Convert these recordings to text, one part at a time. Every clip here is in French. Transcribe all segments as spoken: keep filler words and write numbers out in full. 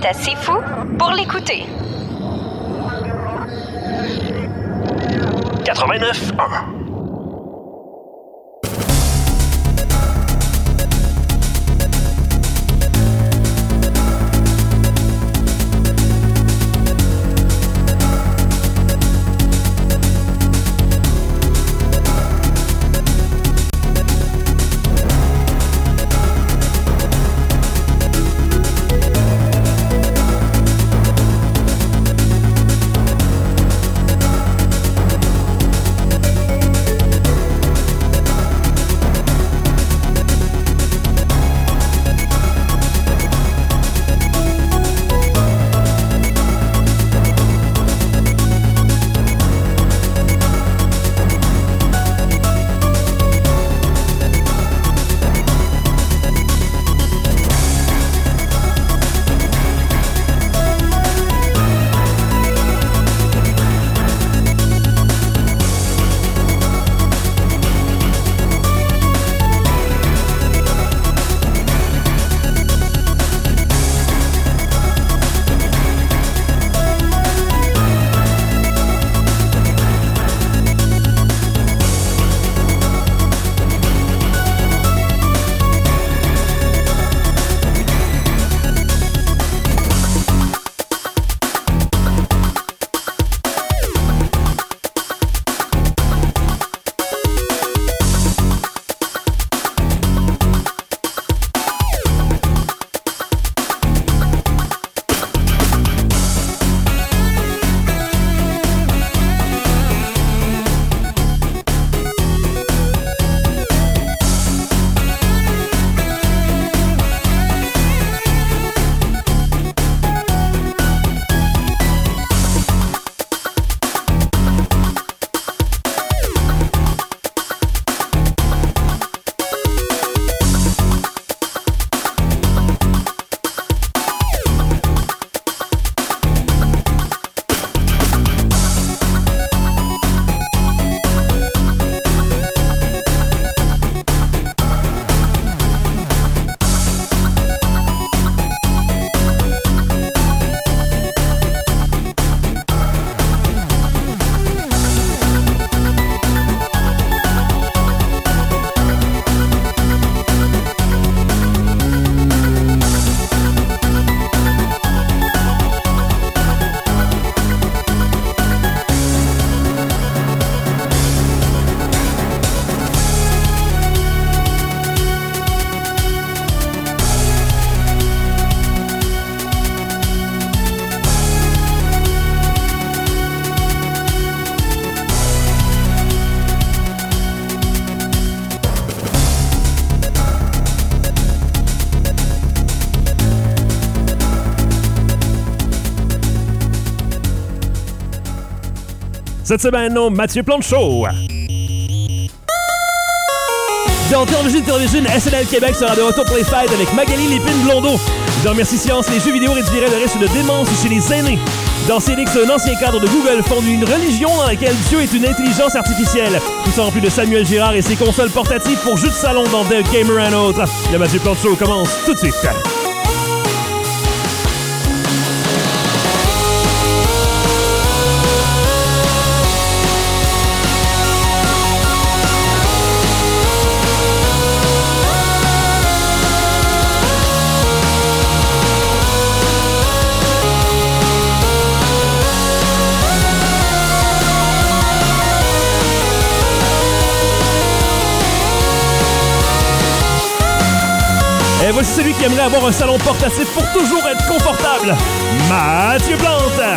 est assez fou pour l'écouter. quatre-vingt-neuf un. Cette semaine, au Mathieu Plante Show. Dans Télévision Télévision, S N L Québec sera de retour pour les fêtes avec Magali Lépine-Blondeau. Dans Merci Science, les jeux vidéo réduiraient le risque de démence chez les aînés. Dans C N X, un ancien cadre de Google fonde une religion dans laquelle Dieu est une intelligence artificielle. Tout ça en plus de Samuel Girard et ses consoles portatives pour jeux de salon dans The Gamer and Autres. Le Mathieu Plante Show commence tout de suite. Et voici celui qui aimerait avoir un salon portatif pour toujours être confortable, Mathieu Plante.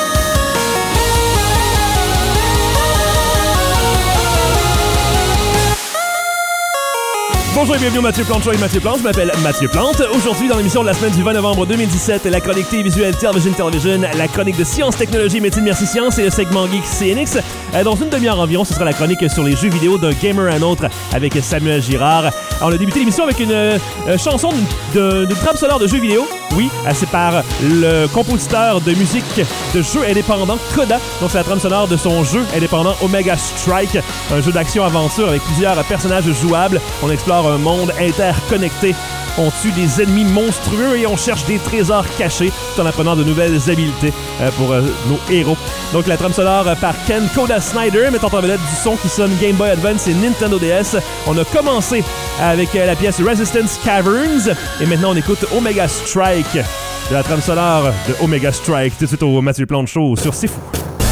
Bonjour et bienvenue au Mathieu Plante Show avec Mathieu Plante. Je m'appelle Mathieu Plante. Aujourd'hui, dans l'émission de la semaine du vingt novembre deux mille dix-sept, la chronique télévisuelle Television Television, la chronique de Science, Technologie, Médecine, Merci Science et le segment Geek C N X. Dans une demi-heure environ, ce sera la chronique sur les jeux vidéo d'un gamer à un autre avec Samuel Girard. Alors, on a débuté l'émission avec une euh, chanson d'une, d'une trame sonore de jeux vidéo. Oui, c'est par le compositeur de musique de jeux indépendants, Coda. Donc, c'est la trame sonore de son jeu indépendant Omega Strike, un jeu d'action-aventure avec plusieurs personnages jouables. On explore un monde interconnecté On tue des ennemis monstrueux et on cherche des trésors cachés tout en apprenant de nouvelles habiletés euh, pour euh, nos héros. Donc la trame sonore euh, par Ken Coda Snyder, mettant en vedette du son qui sonne Game Boy Advance et Nintendo D S. On a commencé avec euh, la pièce Resistance Caverns et maintenant on écoute Omega Strike de la trame sonore de Omega Strike tout de suite au Mathieu Plante Show sur C'est Fou.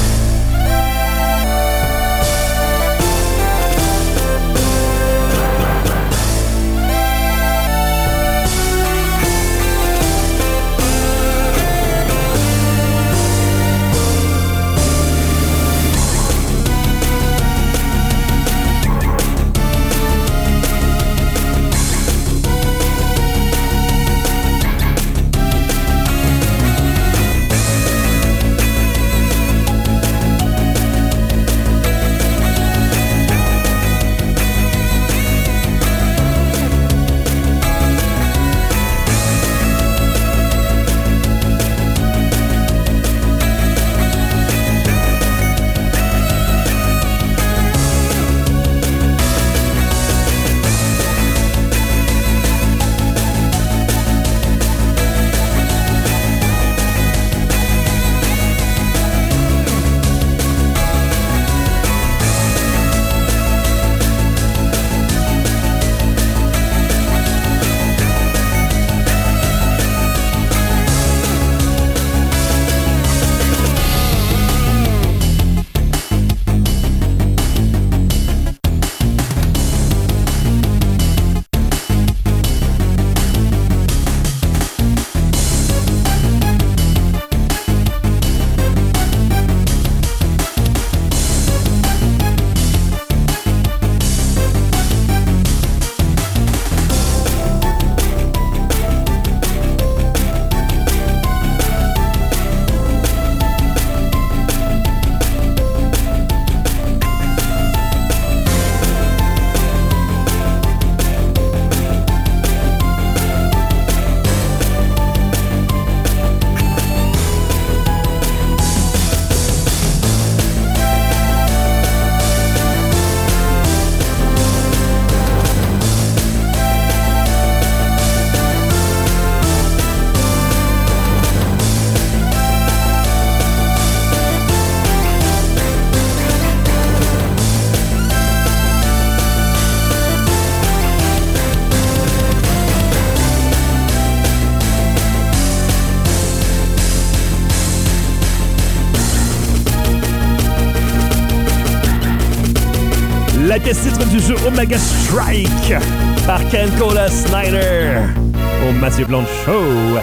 La pièce titre du jeu Omega Strike par Ken Coda Snyder au Mathieu Plante Show.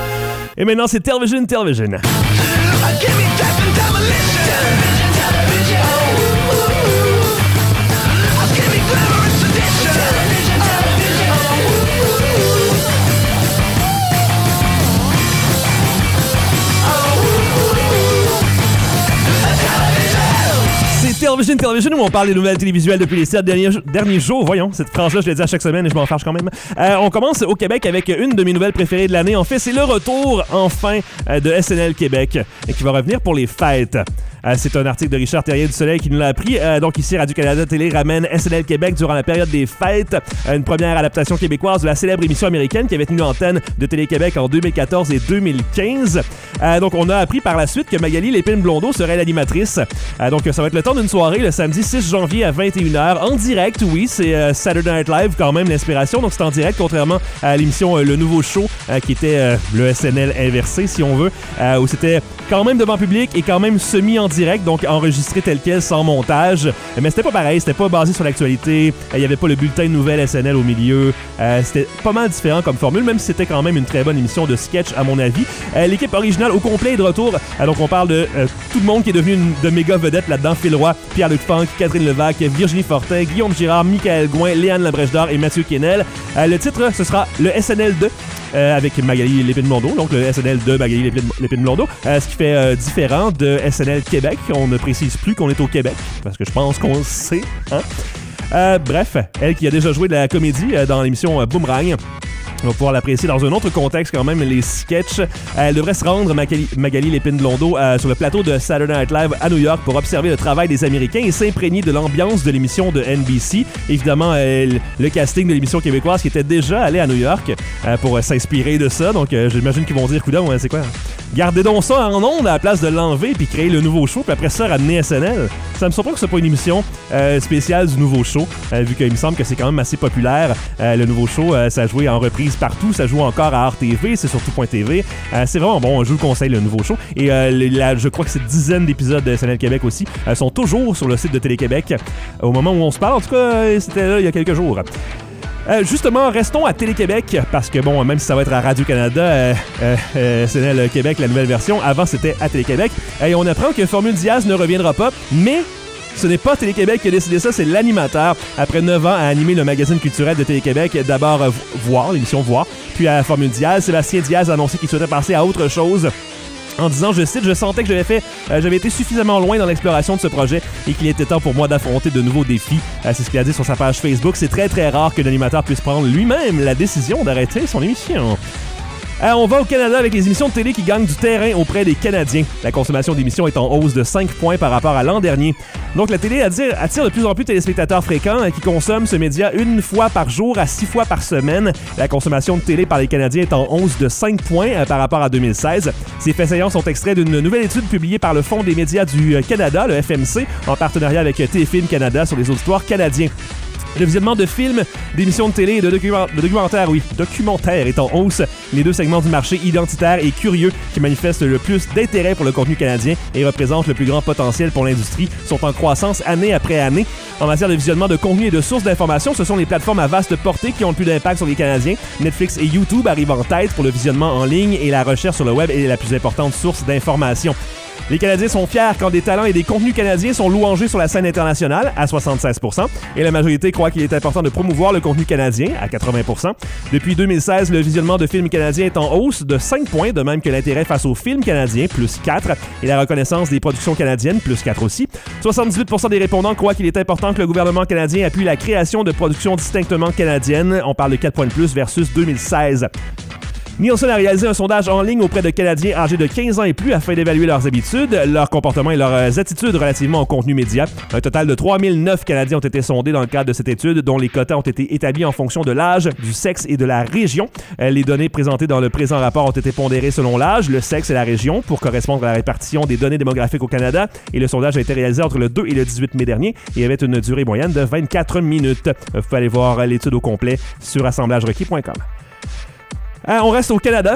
Et maintenant, c'est Television Television. Television Television où on parle des nouvelles télévisuelles depuis les sept derniers, derniers jours. Voyons, cette phrase-là, je l'ai dit à chaque semaine et je m'en fâche quand même. Euh, on commence au Québec avec une de mes nouvelles préférées de l'année. En fait, c'est le retour, enfin, euh, de S N L Québec et qui va revenir pour les fêtes. Euh, c'est un article de Richard Terrien du Soleil qui nous l'a appris. Euh, donc ici, Radio-Canada Télé ramène S N L Québec durant la période des fêtes. Euh, une première adaptation québécoise de la célèbre émission américaine qui avait tenu l'antenne de Télé-Québec en deux mille quatorze et deux mille quinze. Euh, donc on a appris par la suite que Magali Lépine-Blondeau serait l'animatrice. Euh, donc ça va être le temps d'une soirée le samedi six janvier à vingt et une heures en direct. Oui, c'est euh, Saturday Night Live quand même l'inspiration. Donc c'est en direct contrairement à l'émission euh, Le Nouveau Show euh, qui était euh, le S N L inversé si on veut, euh, où c'était quand même devant public et quand même semi en direct, donc enregistré tel quel sans montage. Mais c'était pas pareil, c'était pas basé sur l'actualité. Il y avait pas le bulletin de nouvelles S N L au milieu. Euh, c'était pas mal différent comme formule, même si c'était quand même une très bonne émission de sketch à mon avis. Euh, l'équipe originale au complet est de retour. Euh, donc on parle de euh, tout le monde qui est devenu une, de méga vedettes là-dedans. Phil Roy, Pierre-Luc Funk, Catherine Levac, Virginie Fortin, Guillaume Girard, Michael Gouin, Léane Labrèche-Dard et Mathieu Quesnel. Euh, le titre, ce sera le S N L deux. Euh, avec Magali Lépine-Blondeau, donc le S N L de Magali Lépine-Blondeau, euh, ce qui fait euh, différent de S N L Québec. On ne précise plus qu'on est au Québec, parce que je pense qu'on le sait. Hein? Euh, bref, elle qui a déjà joué de la comédie euh, dans l'émission euh, Boomerang. On va pouvoir l'apprécier dans un autre contexte quand même, les sketchs. Elle devrait se rendre, Magali, Magali Lépine-Blondeau, euh, sur le plateau de Saturday Night Live à New York pour observer le travail des Américains et s'imprégner de l'ambiance de l'émission de N B C. Évidemment, euh, le casting de l'émission québécoise qui était déjà allé à New York euh, pour euh, s'inspirer de ça. Donc, euh, j'imagine qu'ils vont dire, coudonc, ouais, c'est quoi? Gardez donc ça en ondes à la place de l'enlever puis créer le nouveau show, puis après ça, ramener S N L. Ça me surprend que ce soit pas une émission euh, spéciale du nouveau show, euh, vu qu'il me semble que c'est quand même assez populaire. Euh, le nouveau show, euh, ça jouait en reprise partout, ça joue encore à R T V, c'est sur tout point T V. Euh, c'est vraiment bon, je vous le conseille, le nouveau show. Et euh, la, je crois que cette dizaine d'épisodes de S N L Québec aussi euh, sont toujours sur le site de Télé-Québec au moment où on se parle. En tout cas, c'était là il y a quelques jours. Euh, justement, restons à Télé-Québec, parce que bon, même si ça va être à Radio-Canada, euh, euh, euh, S N L Québec, la nouvelle version, avant c'était à Télé-Québec, et on apprend que Formule Diaz ne reviendra pas, mais ce n'est pas Télé-Québec qui a décidé ça, c'est l'animateur. Après neuf ans à animer le magazine culturel de Télé-Québec, d'abord euh, Voir, l'émission Voir, puis à Formule Diaz, Sébastien Diaz a annoncé qu'il souhaitait passer à autre chose. En disant, je cite, je sentais que j'avais fait, euh, j'avais été suffisamment loin dans l'exploration de ce projet et qu'il était temps pour moi d'affronter de nouveaux défis. Euh, c'est ce qu'il a dit sur sa page Facebook. C'est très très rare qu'un animateur puisse prendre lui-même la décision d'arrêter son émission. Alors, on va au Canada avec les émissions de télé qui gagnent du terrain auprès des Canadiens. La consommation d'émissions est en hausse de cinq points par rapport à l'an dernier. Donc, la télé attire, attire de plus en plus de téléspectateurs fréquents qui consomment ce média une fois par jour à six fois par semaine. La consommation de télé par les Canadiens est en hausse de cinq points par rapport à deux mille seize. Ces faits saillants sont extraits d'une nouvelle étude publiée par le Fonds des médias du Canada, le F M C, en partenariat avec Téléfilm Canada sur les auditoires canadiens. Le visionnement de films, d'émissions de télé et de, document- de documentaires, oui, documentaires est en hausse. Les deux segments du marché identitaire et curieux qui manifestent le plus d'intérêt pour le contenu canadien et représentent le plus grand potentiel pour l'industrie sont en croissance année après année. En matière de visionnement de contenu et de sources d'informations, ce sont les plateformes à vaste portée qui ont le plus d'impact sur les Canadiens. Netflix et YouTube arrivent en tête pour le visionnement en ligne et la recherche sur le web est la plus importante source d'informations. Les Canadiens sont fiers quand des talents et des contenus canadiens sont louangés sur la scène internationale, à soixante-seize pour cent, et la majorité croit qu'il est important de promouvoir le contenu canadien, à quatre-vingts pour cent. Depuis deux mille seize, le visionnement de films canadiens est en hausse de cinq points, de même que l'intérêt face aux films canadiens, plus quatre, et la reconnaissance des productions canadiennes, plus quatre aussi. soixante-dix-huit pour cent des répondants croient qu'il est important que le gouvernement canadien appuie la création de productions distinctement canadiennes. On parle de quatre points de plus versus deux mille seize. Nielsen a réalisé un sondage en ligne auprès de Canadiens âgés de quinze ans et plus afin d'évaluer leurs habitudes, leur comportement et leurs attitudes relativement au contenu média. Un total de trois mille neuf Canadiens ont été sondés dans le cadre de cette étude, dont les quotas ont été établis en fonction de l'âge, du sexe et de la région. Les données présentées dans le présent rapport ont été pondérées selon l'âge, le sexe et la région pour correspondre à la répartition des données démographiques au Canada. Et le sondage a été réalisé entre le deux et le dix-huit mai dernier et avait une durée moyenne de vingt-quatre minutes. Vous pouvez aller voir l'étude au complet sur assemblage requis point com. Euh, on reste au Canada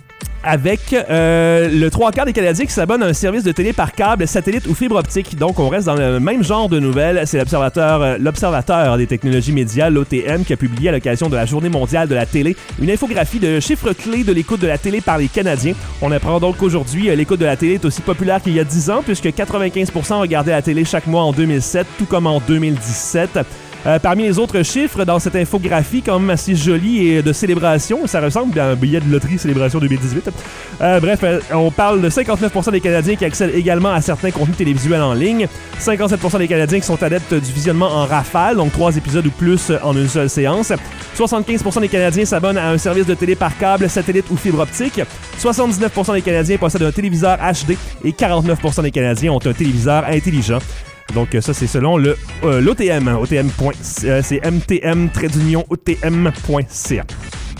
avec euh, le trois quarts des Canadiens qui s'abonnent à un service de télé par câble, satellite ou fibre optique. Donc, on reste dans le même genre de nouvelles. C'est l'observateur, euh, l'Observateur des technologies médias, l'O T M, qui a publié à l'occasion de la Journée mondiale de la télé une infographie de chiffres clés de l'écoute de la télé par les Canadiens. On apprend donc qu'aujourd'hui, euh, l'écoute de la télé est aussi populaire qu'il y a dix ans, puisque quatre-vingt-quinze pour cent regardaient la télé chaque mois en deux mille sept, tout comme en deux mille dix-sept. Euh, parmi les autres chiffres dans cette infographie quand même assez jolie et de célébration, ça ressemble à un billet de loterie célébration deux mille dix-huit. Euh, bref, euh, on parle de cinquante-neuf pour cent des Canadiens qui accèdent également à certains contenus télévisuels en ligne, cinquante-sept pour cent des Canadiens qui sont adeptes du visionnement en rafale, donc trois épisodes ou plus en une seule séance, soixante-quinze pour cent des Canadiens s'abonnent à un service de télé par câble, satellite ou fibre optique, soixante-dix-neuf pour cent des Canadiens possèdent un téléviseur H D et quarante-neuf pour cent des Canadiens ont un téléviseur intelligent. Donc ça, c'est selon le euh, l'O T M. O T M. Euh, c'est M T M trait d'union O T M point C A.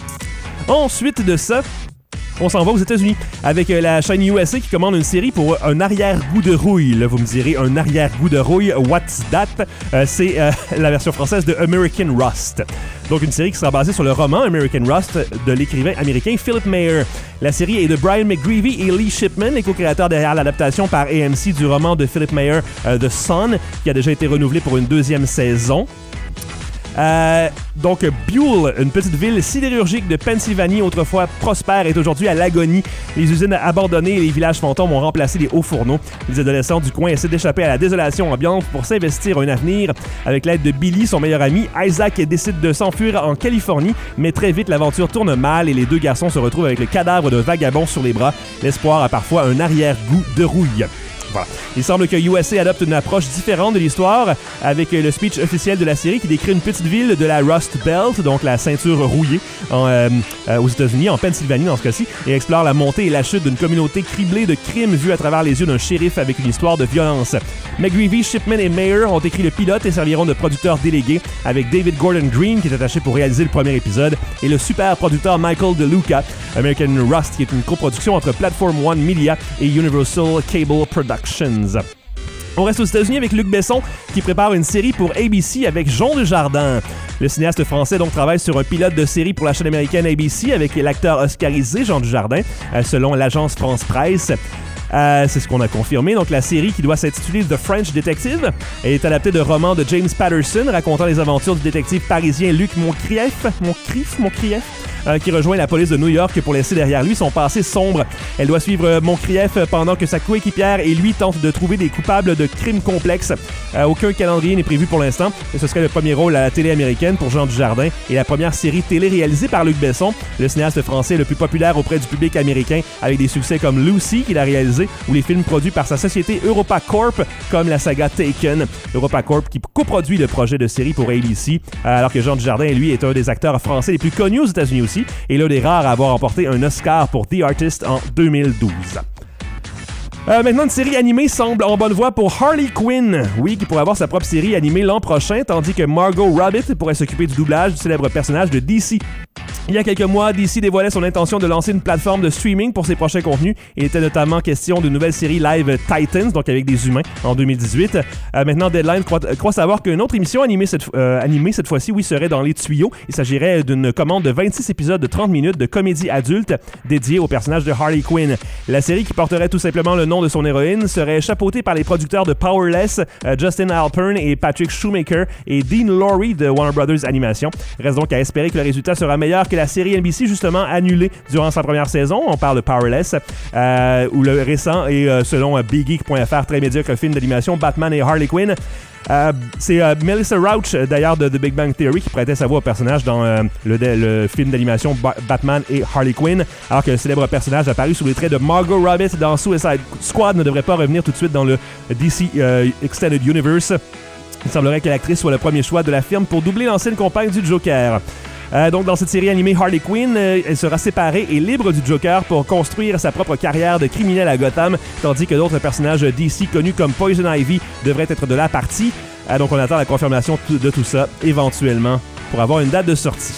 Ensuite de ça, on s'en va aux États-Unis avec euh, la chaîne U S A qui commande une série pour un arrière-goût de rouille. Là, vous me direz, un arrière-goût de rouille, what's that? Euh, c'est euh, la version française de American Rust. Donc, une série qui sera basée sur le roman American Rust de l'écrivain américain Philip Mayer. La série est de Brian McGreevy et Lee Shipman, les co-créateurs derrière l'adaptation par A M C du roman de Philip Mayer, euh, The Sun, qui a déjà été renouvelé pour une deuxième saison. Euh, donc, Buell, une petite ville sidérurgique de Pennsylvanie, autrefois prospère, est aujourd'hui à l'agonie. Les usines abandonnées et les villages fantômes ont remplacé les hauts fourneaux. Les adolescents du coin essaient d'échapper à la désolation ambiante pour s'investir un avenir. Avec l'aide de Billy, son meilleur ami, Isaac décide de s'enfuir en Californie, mais très vite l'aventure tourne mal et les deux garçons se retrouvent avec le cadavre d'un vagabond sur les bras. L'espoir a parfois un arrière-goût de rouille. Voilà. Il semble que U S A adopte une approche différente de l'histoire avec le speech officiel de la série qui décrit une petite ville de la Rust Belt, donc la ceinture rouillée en, euh, euh, aux États-Unis, en Pennsylvanie dans ce cas-ci, et explore la montée et la chute d'une communauté criblée de crimes vus à travers les yeux d'un shérif avec une histoire de violence. McGreevy, Shipman et Mayer ont écrit le pilote et serviront de producteurs délégués avec David Gordon Green qui est attaché pour réaliser le premier épisode et le super producteur Michael DeLuca. American Rust qui est une coproduction entre Platform One Media et Universal Cable Productions. On reste aux États-Unis avec Luc Besson qui prépare une série pour A B C avec Jean Dujardin. Le cinéaste français donc travaille sur un pilote de série pour la chaîne américaine A B C avec l'acteur oscarisé Jean Dujardin, euh, selon l'agence France Presse. Euh, c'est ce qu'on a confirmé. Donc, la série qui doit s'intituler The French Detective est adaptée de romans de James Patterson racontant les aventures du détective parisien Luc Moncrief, Moncrief, Moncrief, euh, qui rejoint la police de New York pour laisser derrière lui son passé sombre. Elle doit suivre Moncrief pendant que sa coéquipière et lui tentent de trouver des coupables de crimes complexes. Euh, aucun calendrier n'est prévu pour l'instant. Ce serait le premier rôle à la télé américaine pour Jean Dujardin et la première série télé réalisée par Luc Besson, le cinéaste français le plus populaire auprès du public américain, avec des succès comme Lucy qu'il a réalisé ou les films produits par sa société EuropaCorp comme la saga Taken. EuropaCorp qui coproduit le projet de série pour A B C, alors que Jean Dujardin, lui, est un des acteurs français les plus connus aux États-Unis aussi et l'un des rares à avoir remporté un Oscar pour The Artist en deux mille douze. Euh, maintenant, une série animée semble en bonne voie pour Harley Quinn. Oui, qui pourrait avoir sa propre série animée l'an prochain, tandis que Margot Robbie pourrait s'occuper du doublage du célèbre personnage de D C. Il y a quelques mois, D C dévoilait son intention de lancer une plateforme de streaming pour ses prochains contenus. Il était notamment question d'une nouvelle série live Titans, donc avec des humains, en deux mille dix-huit. Euh, maintenant, Deadline croit, croit savoir qu'une autre émission animée cette, euh, animée cette fois-ci, oui, serait dans les tuyaux. Il s'agirait d'une commande de vingt-six épisodes de trente minutes de comédie adulte dédiée au personnage de Harley Quinn. La série, qui porterait tout simplement le nom de son héroïne, serait chapeautée par les producteurs de Powerless, euh, Justin Alpern et Patrick Shoemaker, et Dean Lorry de Warner Brothers Animation. Reste donc à espérer que le résultat sera meilleur que la série N B C, justement annulée durant sa première saison. On parle de Powerless, euh, où le récent et euh, selon euh, Big Geek point F R, très médiocre film d'animation Batman et Harley Quinn. Euh, c'est euh, Melissa Rauch, d'ailleurs, de The Big Bang Theory, qui prêtait sa voix au personnage dans euh, le, le film d'animation ba- Batman et Harley Quinn, alors que le célèbre personnage apparu sous les traits de Margot Robbie dans Suicide Squad ne devrait pas revenir tout de suite dans le D C euh, Extended Universe. Il semblerait que l'actrice soit le premier choix de la firme pour doubler l'ancienne compagne du Joker. Euh, donc, dans cette série animée Harley Quinn, euh, elle sera séparée et libre du Joker pour construire sa propre carrière de criminel à Gotham, tandis que d'autres personnages D C connus comme Poison Ivy devraient être de la partie. Euh, donc, on attend la confirmation de tout ça, éventuellement, pour avoir une date de sortie.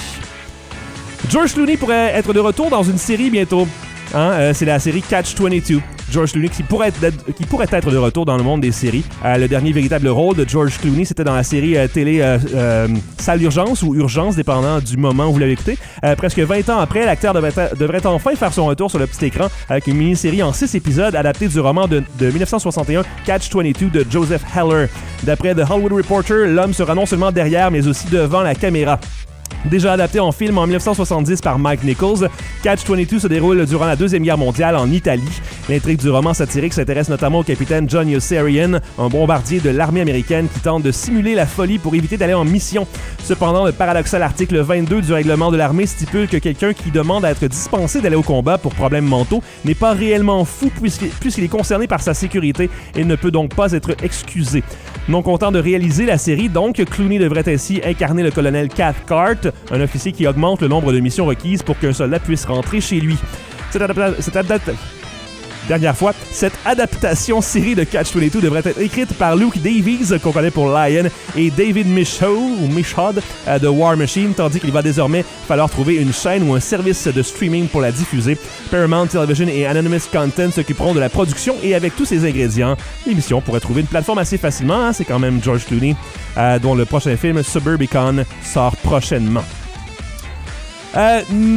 George Clooney pourrait être de retour dans une série bientôt. Hein? Euh, c'est la série Catch vingt-deux. George Clooney qui pourrait, être, qui pourrait être de retour dans le monde des séries. Euh, le dernier véritable rôle de George Clooney, c'était dans la série euh, télé euh, euh, Salle d'urgence ou Urgence, dépendant du moment où vous l'avez écouté. Euh, presque vingt ans après, l'acteur devrait, devrait enfin faire son retour sur le petit écran avec une mini-série en six épisodes adaptée du roman de, de dix-neuf cent soixante et un Catch vingt-deux de Joseph Heller. D'après The Hollywood Reporter, l'homme sera non seulement derrière, mais aussi devant la caméra. Déjà adapté en film en dix-neuf cent soixante-dix par Mike Nichols, Catch vingt-deux se déroule durant la Deuxième Guerre mondiale en Italie. L'intrigue du roman satirique s'intéresse notamment au capitaine John Yossarian, un bombardier de l'armée américaine qui tente de simuler la folie pour éviter d'aller en mission. Cependant, le paradoxal article vingt-deux du règlement de l'armée stipule que quelqu'un qui demande à être dispensé d'aller au combat pour problèmes mentaux n'est pas réellement fou puisqu'il est concerné par sa sécurité et ne peut donc pas être excusé. Non content de réaliser la série, donc, Clooney devrait ainsi incarner le colonel Cathcart, un officier qui augmente le nombre de missions requises pour qu'un soldat puisse rentrer chez lui. Cette adaptation... Cette adapta- Dernière fois, cette adaptation série de Catch vingt-deux devrait être écrite par Luke Davies, qu'on connaît pour Lion, et David Michaud, ou Michaud euh, de War Machine, tandis qu'il va désormais falloir trouver une chaîne ou un service de streaming pour la diffuser. Paramount Television et Anonymous Content s'occuperont de la production et avec tous ces ingrédients, l'émission pourrait trouver une plateforme assez facilement. Hein? C'est quand même George Clooney, euh, dont le prochain film Suburbicon sort prochainement. Euh,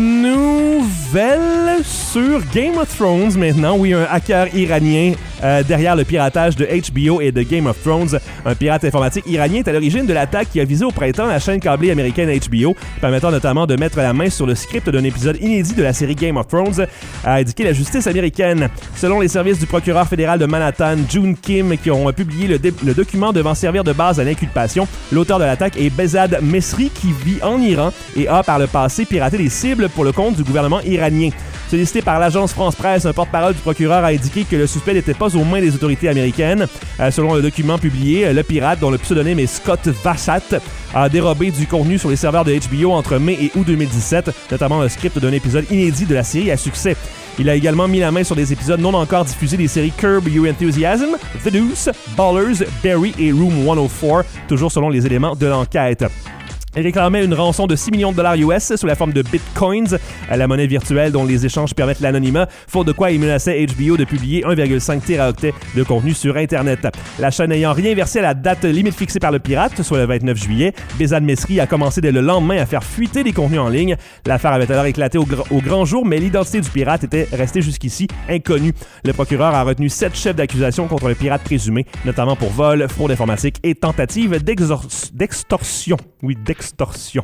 nouvelle sur Game of Thrones maintenant. Oui, un hacker iranien euh, derrière le piratage de H B O et de Game of Thrones. Un pirate informatique iranien est à l'origine de l'attaque qui a visé au printemps la chaîne câblée américaine H B O, permettant notamment de mettre la main sur le script d'un épisode inédit de la série Game of Thrones, a indiqué la justice américaine. Selon les services du procureur fédéral de Manhattan, June Kim, qui ont publié le, dé- le document devant servir de base à l'inculpation, l'auteur de l'attaque est Behzad Mesri, qui vit en Iran et a par le passé piraté des cibles pour le compte du gouvernement iranien. Sollicité par l'agence France-Presse, un porte-parole du procureur a indiqué que le suspect n'était pas aux mains des autorités américaines. Euh, selon le document publié, le pirate, dont le pseudonyme est Scott Vassat, a dérobé du contenu sur les serveurs de H B O entre mai et août deux mille dix-sept, notamment un script d'un épisode inédit de la série à succès. Il a également mis la main sur des épisodes non encore diffusés des séries Curb Your Enthusiasm, The Deuce, Ballers, Barry et Room cent quatre, toujours selon les éléments de l'enquête. Il réclamait une rançon de six millions de dollars U S sous la forme de bitcoins, la monnaie virtuelle dont les échanges permettent l'anonymat, faute de quoi il menaçait H B O de publier un virgule cinq téraoctets de contenu sur Internet. La chaîne n'ayant rien versé à la date limite fixée par le pirate, soit le vingt-neuf juillet, Behzad Mesri a commencé dès le lendemain à faire fuiter des contenus en ligne. L'affaire avait alors éclaté au, gr- au grand jour, mais l'identité du pirate était restée jusqu'ici inconnue. Le procureur a retenu sept chefs d'accusation contre le pirate présumé, notamment pour vol, fraude informatique et tentative d'exor- d'extorsion. Oui, d'extorsion. Extorsion.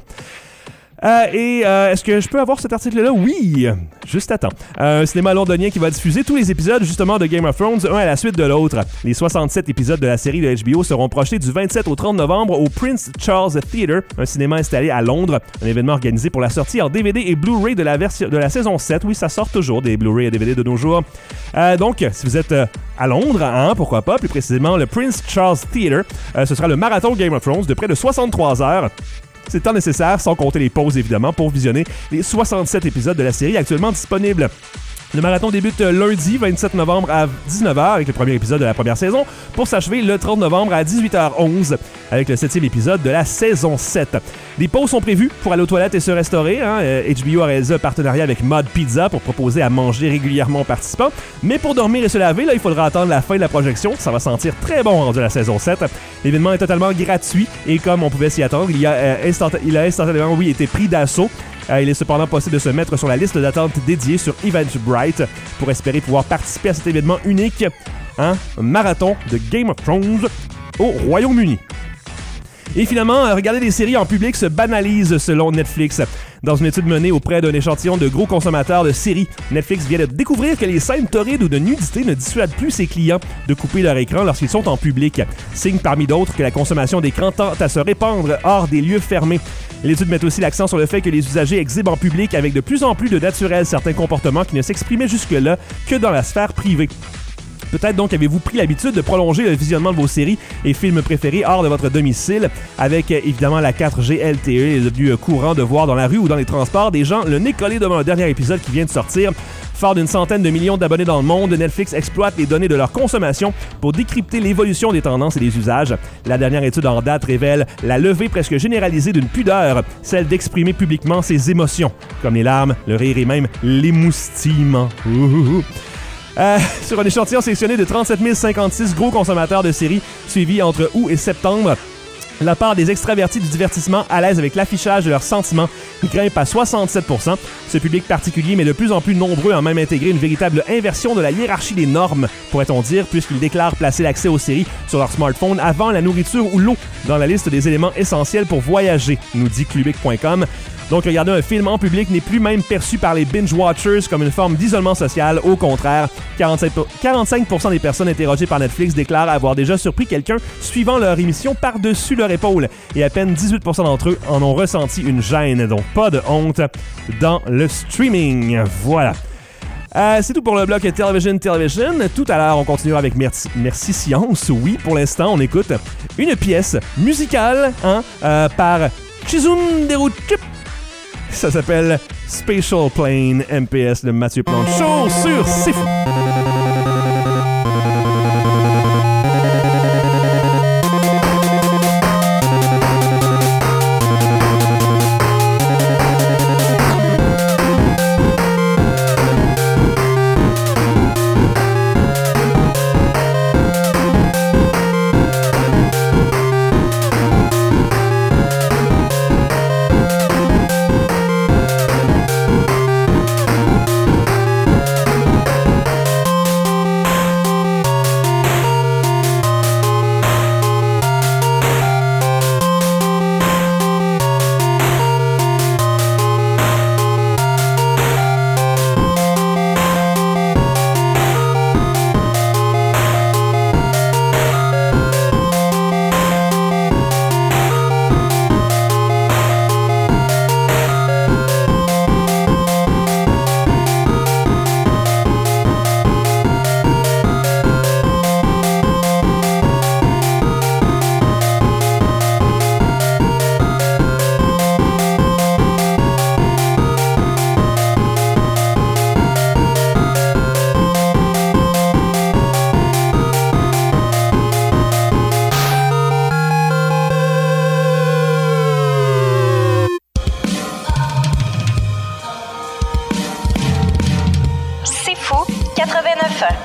Euh, et euh, est-ce que je peux avoir cet article-là? Oui! Juste attends. Euh, un cinéma londonien qui va diffuser tous les épisodes justement de Game of Thrones, un à la suite de l'autre. Les soixante-sept épisodes de la série de H B O seront projetés du vingt-sept au trente novembre au Prince Charles Theatre, un cinéma installé à Londres. Un événement organisé pour la sortie en D V D et Blu-ray de la, version, de la saison sept. Oui, ça sort toujours des Blu-ray et D V D de nos jours. Euh, donc, si vous êtes euh, à Londres, hein, pourquoi pas, plus précisément le Prince Charles Theatre, euh, ce sera le marathon Game of Thrones de près de soixante-trois heures. C'est le temps nécessaire, sans compter les pauses évidemment, pour visionner les soixante-sept épisodes de la série actuellement disponibles. Le marathon débute lundi vingt-sept novembre à dix-neuf heures avec le premier épisode de la première saison pour s'achever le trente novembre à dix-huit heures onze avec le septième épisode de la saison sept. Des pauses sont prévues pour aller aux toilettes et se restaurer. Hein. H B O a réalisé un partenariat avec Mod Pizza pour proposer à manger régulièrement aux participants. Mais pour dormir et se laver, là, il faudra attendre la fin de la projection. Ça va sentir très bon rendu la saison sept. L'événement est totalement gratuit et comme on pouvait s'y attendre, il, y a, euh, instant- il a instantanément oui, été pris d'assaut. Euh, il est cependant possible de se mettre sur la liste d'attente dédiée sur Eventbrite pour espérer pouvoir participer à cet événement unique, hein, un marathon de Game of Thrones au Royaume-Uni. Et finalement, regarder des séries en public se banalise selon Netflix. Dans une étude menée auprès d'un échantillon de gros consommateurs de séries, Netflix vient de découvrir que les scènes torrides ou de nudité ne dissuadent plus ses clients de couper leur écran lorsqu'ils sont en public. Signe parmi d'autres que la consommation d'écran tend à se répandre hors des lieux fermés. L'étude met aussi l'accent sur le fait que les usagers exhibent en public avec de plus en plus de naturel certains comportements qui ne s'exprimaient jusque-là que dans la sphère privée. Peut-être donc avez-vous pris l'habitude de prolonger le visionnement de vos séries et films préférés hors de votre domicile. Avec euh, évidemment la quatre G L T E, il est devenu euh, courant de voir dans la rue ou dans les transports des gens le nez collé devant un dernier épisode qui vient de sortir. Fort d'une centaine de millions d'abonnés dans le monde, Netflix exploite les données de leur consommation pour décrypter l'évolution des tendances et des usages. La dernière étude en date révèle la levée presque généralisée d'une pudeur, celle d'exprimer publiquement ses émotions, comme les larmes, le rire et même l'émoustillement. Ouh. Euh, sur un échantillon sélectionné de trente-sept mille cinquante-six gros consommateurs de séries suivis entre août et septembre, la part des extravertis du divertissement à l'aise avec l'affichage de leurs sentiments grimpe à soixante-sept pour cent. Ce public particulier, mais de plus en plus nombreux, a même intégré une véritable inversion de la hiérarchie des normes, pourrait-on dire, puisqu'ils déclarent placer l'accès aux séries sur leur smartphone avant la nourriture ou l'eau dans la liste des éléments essentiels pour voyager, nous dit Clubic point com. Donc, regarder un film en public n'est plus même perçu par les binge-watchers comme une forme d'isolement social. Au contraire, quarante-cinq pour cent des personnes interrogées par Netflix déclarent avoir déjà surpris quelqu'un suivant leur émission par-dessus leur épaule. Et à peine dix-huit pour cent d'entre eux en ont ressenti une gêne. Donc, pas de honte dans le streaming. Voilà. Euh, c'est tout pour le bloc Television Television. Tout à l'heure, on continuera avec Merci, Merci Science. Oui, pour l'instant, on écoute une pièce musicale hein, euh, par Chizunderu Chip. Ça s'appelle Spatial Plane M P S de Mathieu Plante. Show sur C'est Fou! Fou quatre-vingt-neuf ans.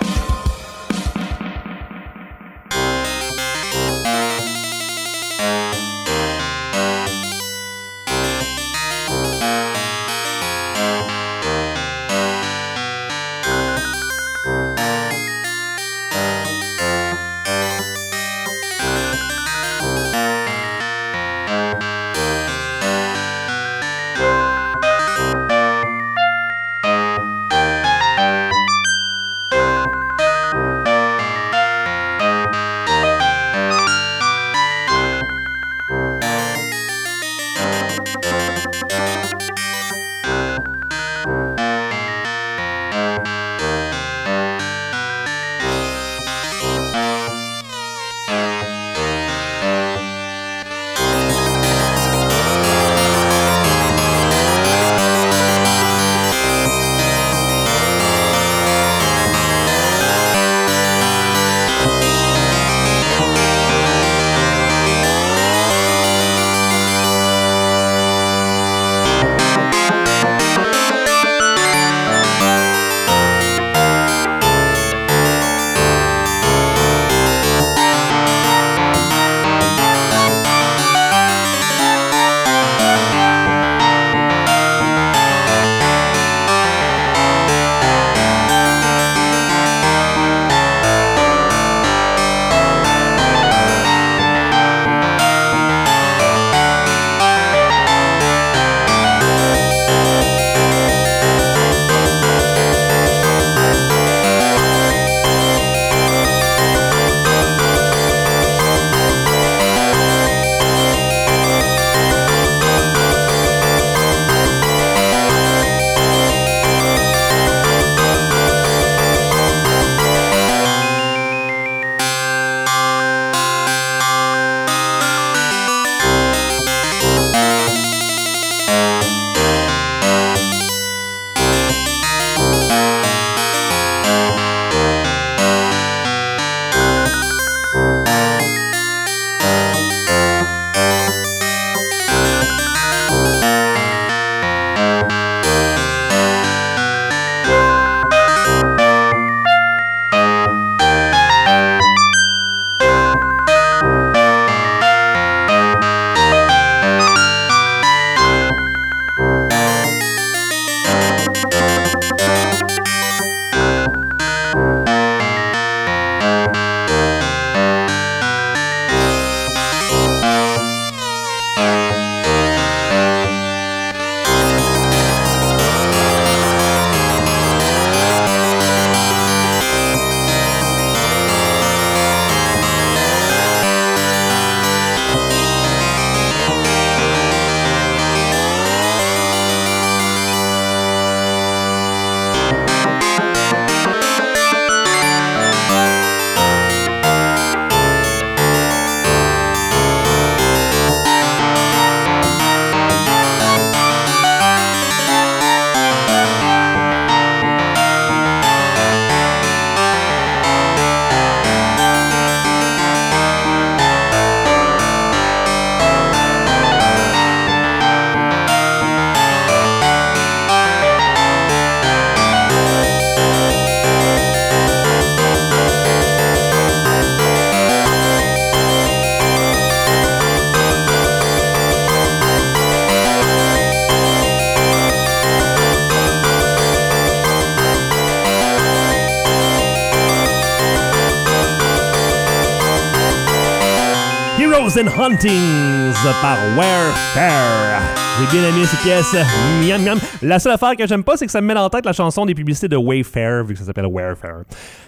Heroes and Huntings par Warfare. J'ai bien aimé cette pièce. Miam, miam. La seule affaire que j'aime pas, c'est que ça me met en tête la chanson des publicités de Wayfair, vu que ça s'appelle Warfare.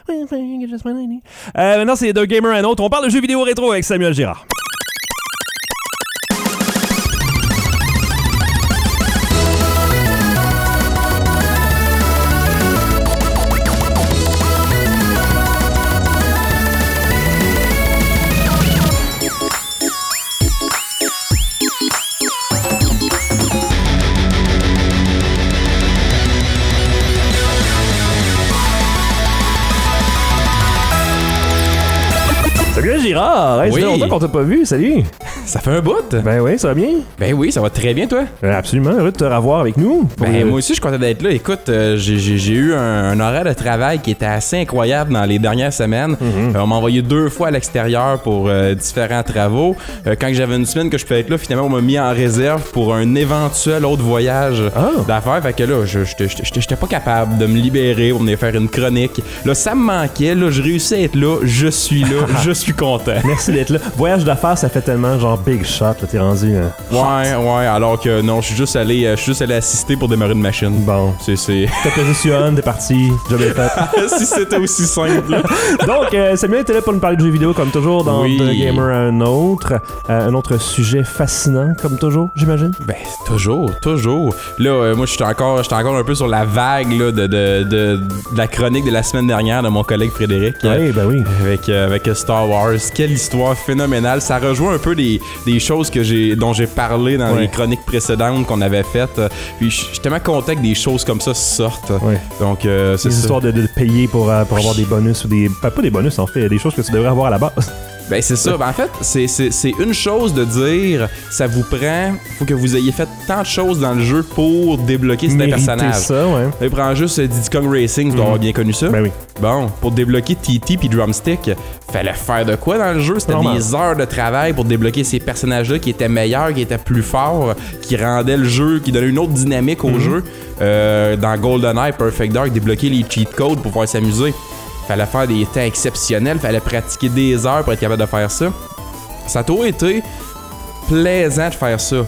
Euh, maintenant, c'est The Gamer and Autres. On parle de jeux vidéo rétro avec Samuel Girard. Salut Girard! Hey, Oui. Ça fait longtemps qu'on t'a pas vu, salut! Ça fait un bout. Ben oui, ça va bien? Ben oui, ça va très bien, toi. Euh, absolument, heureux de te revoir avec nous. Ben euh... moi aussi, je suis content d'être là. Écoute, euh, j'ai, j'ai, j'ai eu un, un horaire de travail qui était assez incroyable dans les dernières semaines. Mm-hmm. Euh, on m'a envoyé deux fois à l'extérieur pour euh, différents travaux. Euh, quand j'avais une semaine que je pouvais être là, finalement, on m'a mis en réserve pour un éventuel autre voyage oh. d'affaires. Fait que là, je, je, je, je, j'étais pas capable de me libérer pour venir faire une chronique. Là, ça me manquait. Là, je réussis à être là. Je suis là. Je suis content. Merci d'être là. Voyage d'affaires, ça fait tellement genre big shot. Là, t'es rendu. Euh, ouais, ouais. Alors que non, je suis juste allé, je suis juste allé assister pour démarrer une machine. Bon. C'est, c'est... T'as pesé sur on, t'es parti. Job est fait. Si c'était aussi simple. Là. Donc, euh, Samuel était là pour nous parler de jeux vidéo comme toujours dans oui. The Gamer un autre. Euh, un autre sujet fascinant comme toujours, j'imagine. Ben, toujours, toujours. Là, euh, moi, j'étais encore, j'étais encore un peu sur la vague là, de, de, de, de la chronique de la semaine dernière de mon collègue Frédéric. Oui, ben oui. Avec, euh, avec Star Wars. Quelle histoire phénoménale. Ça rejoint un peu des, des choses que j'ai, dont j'ai parlé dans ouais. les chroniques précédentes qu'on avait faites. Puis, je suis tellement content que des choses comme ça sortent. Ouais. Donc, euh, c'est des ça. histoires de, de payer pour, euh, pour avoir des bonus ou des... Pas, pas des bonus, en fait. Des choses que tu devrais avoir à la base. Ben c'est ça. Ben en fait, c'est, c'est, c'est une chose de dire ça vous prend, faut que vous ayez fait tant de choses dans le jeu pour débloquer certains personnages. ça, ouais. Il prend juste Diddy Kong Racing, tu dois mm. avoir bien connu ça. Ben oui. Bon, pour débloquer T T puis Drumstick, fallait faire de quoi dans le jeu? C'était Normal. Des heures de travail pour débloquer ces personnages-là qui étaient meilleurs, qui étaient plus forts, qui rendaient le jeu, qui donnaient une autre dynamique au mm-hmm. jeu. Euh, dans GoldenEye, Perfect Dark, débloquer les cheat codes pour pouvoir s'amuser. Fallait faire des temps exceptionnels, fallait pratiquer des heures pour être capable de faire ça. Ça a toujours été plaisant de faire ça.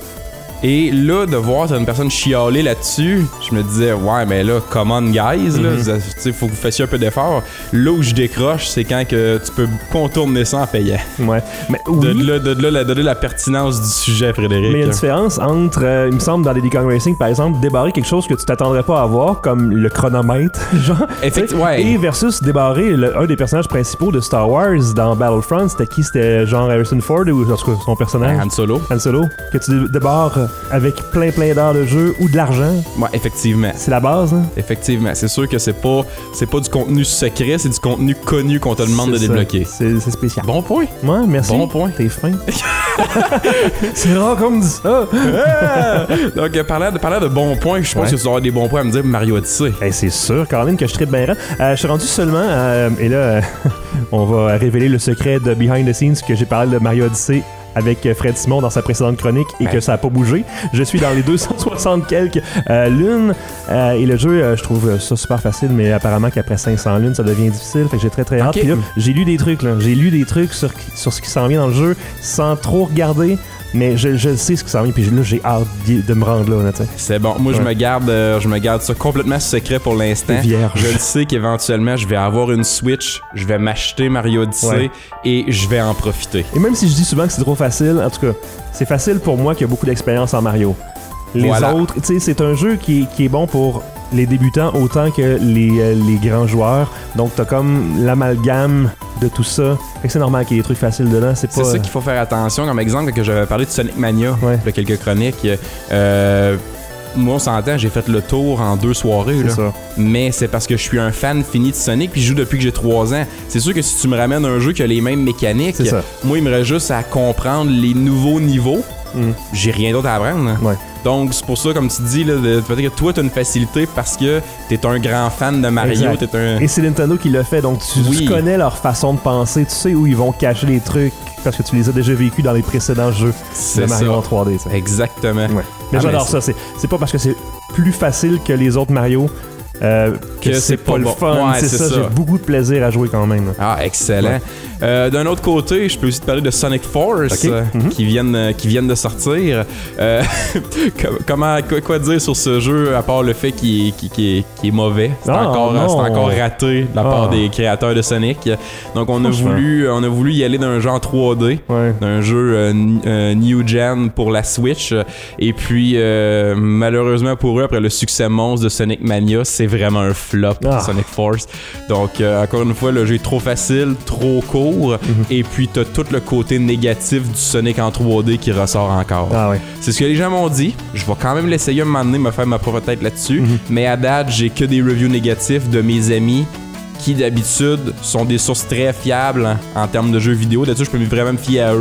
Et là, de voir une personne chialer là-dessus, je me disais, ouais, mais là, come on, guys, là, mm-hmm. faut que vous fassiez un peu d'effort. Là où je décroche, c'est quand que tu peux contourner ça en payant. Ouais. Mais oui. De là, de là, la, de là la pertinence du sujet, Frédéric. Mais il y a une différence entre, euh, il me semble, dans les Diddy Kong Racing, par exemple, débarrer quelque chose que tu t'attendrais pas à avoir, comme le chronomètre, genre. Effectivement, ouais. Et versus débarrer le, un des personnages principaux de Star Wars dans Battlefront, c'était qui? C'était genre Harrison Ford ou en tout cas son personnage? Han Solo. Han Solo. Que tu débarres avec plein plein d'heures de jeu ou de l'argent. Ouais, effectivement. C'est la base, hein? Effectivement. C'est sûr que c'est pas c'est pas du contenu secret, c'est du contenu connu qu'on te demande c'est de ça. débloquer. C'est, c'est spécial. Bon point. Ouais, merci. Bon point. T'es fin. C'est rare qu'on me dit ça. Donc, euh, parlant de, parlant de bons points, je pense ouais. que tu dois avoir des bons points à me dire Mario Odyssey. Hey, c'est sûr, Caroline, que je tripe bien. Euh, je suis rendu seulement, euh, et là, euh, on va révéler le secret de Behind the Scenes que j'ai parlé de Mario Odyssey avec Fred Simon dans sa précédente chronique et ouais. que ça a pas bougé. Je suis dans les deux cent soixante quelques euh, lunes euh, et le jeu, euh, je trouve ça super facile, mais apparemment qu'après cinq cents lunes, ça devient difficile. Fait que j'ai très très hâte. Okay. Puis là, j'ai lu des trucs, là. J'ai lu des trucs sur, sur ce qui s'en vient dans le jeu sans trop regarder. Mais je, je sais ce qui s'en vient, puis là, j'ai hâte de me rendre là. là c'est bon. Moi, ouais. je me garde euh, je me garde ça complètement secret pour l'instant. Vierge. Je le sais qu'éventuellement, je vais avoir une Switch, je vais m'acheter Mario Odyssey ouais. et je vais en profiter. Et même si je dis souvent que c'est trop facile, en tout cas, c'est facile pour moi qui a beaucoup d'expérience en Mario. Les voilà. autres, tu sais, c'est un jeu qui, qui est bon pour les débutants autant que les, euh, les grands joueurs. Donc, t'as comme l'amalgame de tout ça. Fait que c'est normal qu'il y ait des trucs faciles dedans. C'est, pas, c'est ça qu'il faut faire attention. Comme exemple, que j'avais parlé de Sonic Mania, ouais. de quelques chroniques. Euh, moi, on s'entend, j'ai fait le tour en deux soirées. C'est là. ça. Mais c'est parce que je suis un fan fini de Sonic puis je joue depuis que j'ai trois ans. C'est sûr que si tu me ramènes un jeu qui a les mêmes mécaniques, moi, il me reste juste à comprendre les nouveaux niveaux. Mm. J'ai rien d'autre à apprendre. Ouais. Donc, c'est pour ça, comme tu dis, là, de, peut-être que toi, t'as une facilité parce que t'es un grand fan de Mario. T'es un... Et c'est Nintendo qui l'a fait, donc tu, oui. tu connais leur façon de penser. Tu sais où ils vont cacher les trucs parce que tu les as déjà vécus dans les précédents jeux c'est de Mario ça. en trois D. T'sais. Exactement. Ouais. Mais ah, j'adore mais ça. C'est, c'est pas parce que c'est plus facile que les autres Mario euh, que, que c'est, c'est pas, pas le bon. fun. Ouais, c'est, c'est ça. ça. J'ai beaucoup de plaisir à jouer quand même. Là. Ah, excellent. Ouais. Euh, d'un autre côté, je peux aussi te parler de Sonic Force okay. euh, mm-hmm. qui, viennent, euh, qui viennent de sortir. Euh, comment, quoi, quoi dire sur ce jeu à part le fait qu'il est, qu'il, qu'il est, qu'il est mauvais? C'est, oh, encore, c'est encore raté de la part oh. des créateurs de Sonic. Donc on a, voulu, on a voulu y aller d'un jeu en trois D, ouais. d'un jeu euh, euh, New Gen pour la Switch. Et puis euh, malheureusement pour eux, après le succès monstre de Sonic Mania, c'est vraiment un flop oh. Sonic Force. Donc euh, encore une fois, le jeu est trop facile, trop court. Mm-hmm. Et puis t'as tout le côté négatif du Sonic en trois D qui ressort encore. Ah ouais. C'est ce que les gens m'ont dit. Je vais quand même l'essayer un moment donné, me faire ma propre tête là-dessus. Mm-hmm. Mais à date, j'ai que des reviews négatifs de mes amis qui d'habitude sont des sources très fiables en, en termes de jeux vidéo. D'habitude, je peux vraiment me fier à eux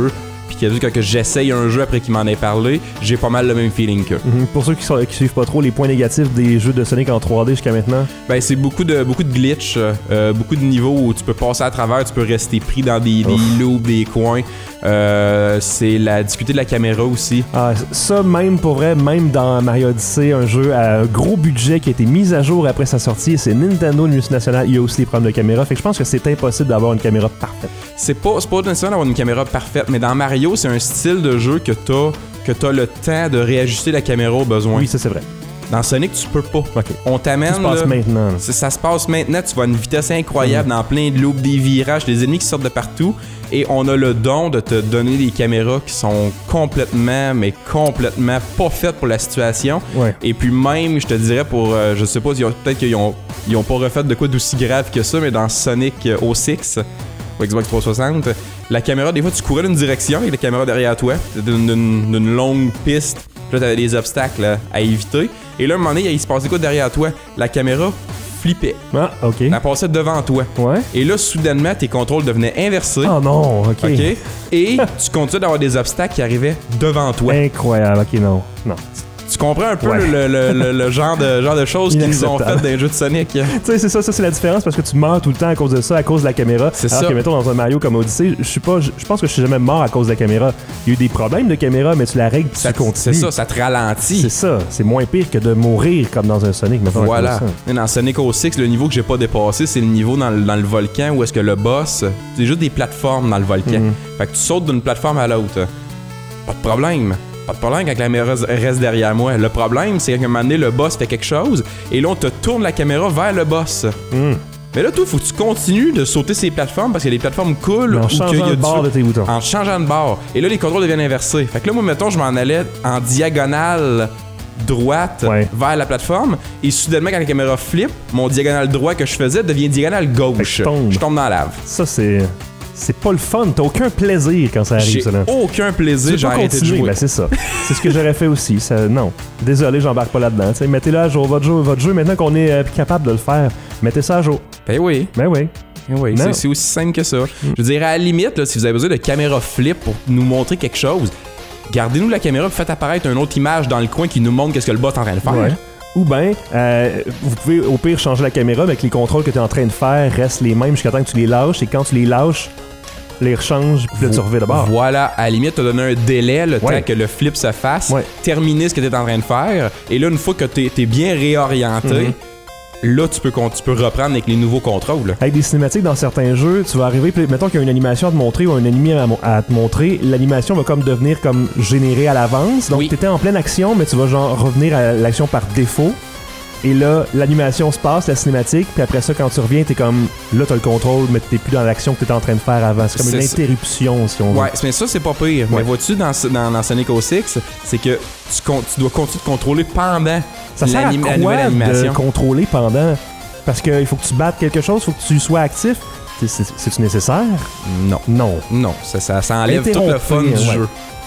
puis que quand que j'essaye un jeu après qu'il m'en ait parlé, j'ai pas mal le même feeling qu'eux. Mm-hmm. Pour ceux qui, sont, qui suivent pas trop les points négatifs des jeux de Sonic en trois D jusqu'à maintenant, ben c'est beaucoup de beaucoup de glitch, euh, beaucoup de niveaux où tu peux passer à travers, tu peux rester pris dans des, des loops, des coins. Euh, c'est la difficulté de la caméra aussi. Ah, ça même pour vrai, même dans Mario Odyssey, un jeu à gros budget qui a été mis à jour après sa sortie, c'est Nintendo multinational, il y a aussi des problèmes de caméra, fait que je pense que c'est impossible d'avoir une caméra parfaite. C'est pas, c'est pas nécessaire d'avoir une caméra parfaite, mais dans Mario, c'est un style de jeu que t'as, que t'as le temps de réajuster la caméra au besoin. Oui, ça c'est vrai. Dans Sonic, tu peux pas. Okay. On t'amène. Ça se passe là, maintenant. Ça, ça se passe maintenant. Tu vas à une vitesse incroyable, mmh. dans plein de loops, des virages, des ennemis qui sortent de partout. Et on a le don de te donner des caméras qui sont complètement, mais complètement pas faites pour la situation. Ouais. Et puis même, je te dirais, pour, euh, je sais pas, peut-être qu'ils ont, ils ont pas refait de quoi d'aussi grave que ça, mais dans Sonic O six, ou Xbox trois cent soixante, la caméra, des fois, tu courais d'une direction avec la caméra derrière toi, d'une, d'une, d'une longue piste. Là, t'avais des obstacles là, à éviter. Et là, à un moment donné, il se passait quoi derrière toi? La caméra flippait. Ah, ok. Elle passait devant toi. Ouais. Et là, soudainement, tes contrôles devenaient inversés. Oh non, ok. OK. Et tu continues d'avoir des obstacles qui arrivaient devant toi. Incroyable, ok, non. Non. Tu comprends un peu ouais. le, le, le, le genre de, genre de choses qu'ils nous ont fait dans les jeux de Sonic. Tu sais, c'est ça, ça c'est la différence parce que tu meurs tout le temps à cause de ça, à cause de la caméra. C'est alors ça. que mettons dans un Mario comme Odyssey, je suis pas, je pense que je suis jamais mort à cause de la caméra. Il y a eu des problèmes de caméra, mais tu la règles, ça, tu continues. C'est ça, ça te ralentit. C'est ça, c'est moins pire que de mourir comme dans un Sonic. Mettons, voilà. Mais dans Sonic O six, le niveau que j'ai pas dépassé, c'est le niveau dans le, dans le volcan où est-ce que le boss, c'est juste des plateformes dans le volcan. Mm-hmm. Fait que tu sautes d'une plateforme à l'autre. Pas de problème. Pas de problème quand la caméra reste derrière moi. Le problème, c'est qu'à un moment donné, le boss fait quelque chose et là, on te tourne la caméra vers le boss. Mm. Mais là, toi, faut que tu continues de sauter ces plateformes parce que les plateformes coulent. En ou changeant qu'il y a de bord du... de tes boutons. En changeant de bord. Et là, les contrôles deviennent inversés. Fait que là, moi, mettons, je m'en allais en diagonale droite ouais. vers la plateforme et soudainement, quand la caméra flippe, mon diagonale droit que je faisais devient diagonale gauche. Je tombe. je tombe dans la lave. Ça, c'est... C'est pas le fun, t'as aucun plaisir quand ça arrive, j'ai ça là. aucun plaisir, j'ai arrêté de jouer. Ben c'est ça. C'est ce que j'aurais fait aussi. Ça, non. Désolé, j'embarque pas là-dedans. T'sais, mettez-le à jour, votre jeu, votre jeu, maintenant qu'on est euh, capable de le faire, mettez ça à jour. Ben oui. Ben oui. Ben oui, c'est, c'est aussi simple que ça. Mm. Je dirais, à la limite, là, si vous avez besoin de caméra flip pour nous montrer quelque chose, gardez-nous la caméra et faites apparaître une autre image dans le coin qui nous montre qu'est-ce que le boss est en train de faire. Ouais. Ou bien, euh, vous pouvez au pire changer la caméra, mais que les contrôles que tu es en train de faire restent les mêmes jusqu'à temps que tu les lâches. Et quand tu les lâches, les rechanges, puis là tu reviens d'abord. Voilà, à la limite, t'as donné un délai, le ouais. temps que le flip se fasse, ouais. terminer ce que t'es en train de faire, et là, une fois que t'es, t'es bien réorienté, mm-hmm. là, tu peux, tu peux reprendre avec les nouveaux contrôles. Avec des cinématiques dans certains jeux, tu vas arriver, puis mettons qu'il y a une animation à te montrer ou un ennemi à, à te montrer, l'animation va comme devenir comme générée à l'avance. Donc, oui. t'étais en pleine action, mais tu vas genre revenir à l'action par défaut. Et là, l'animation se passe, la cinématique, puis après ça, quand tu reviens, t'es comme... Là, t'as le contrôle, mais t'es plus dans l'action que t'étais en train de faire avant. C'est comme c'est une interruption, si on veut. Ouais, mais ça, c'est pas pire. Ouais. Mais vois-tu, dans, dans, dans Sonic O six, c'est que tu, tu dois continuer de contrôler pendant ça sert à quoi nouvelle animation. De contrôler pendant? Parce qu'il faut que tu battes quelque chose, il faut que tu sois actif. C'est, c'est, c'est-tu nécessaire? Non. Non. Non, ça, ça, ça enlève tout le fun du ouais. jeu.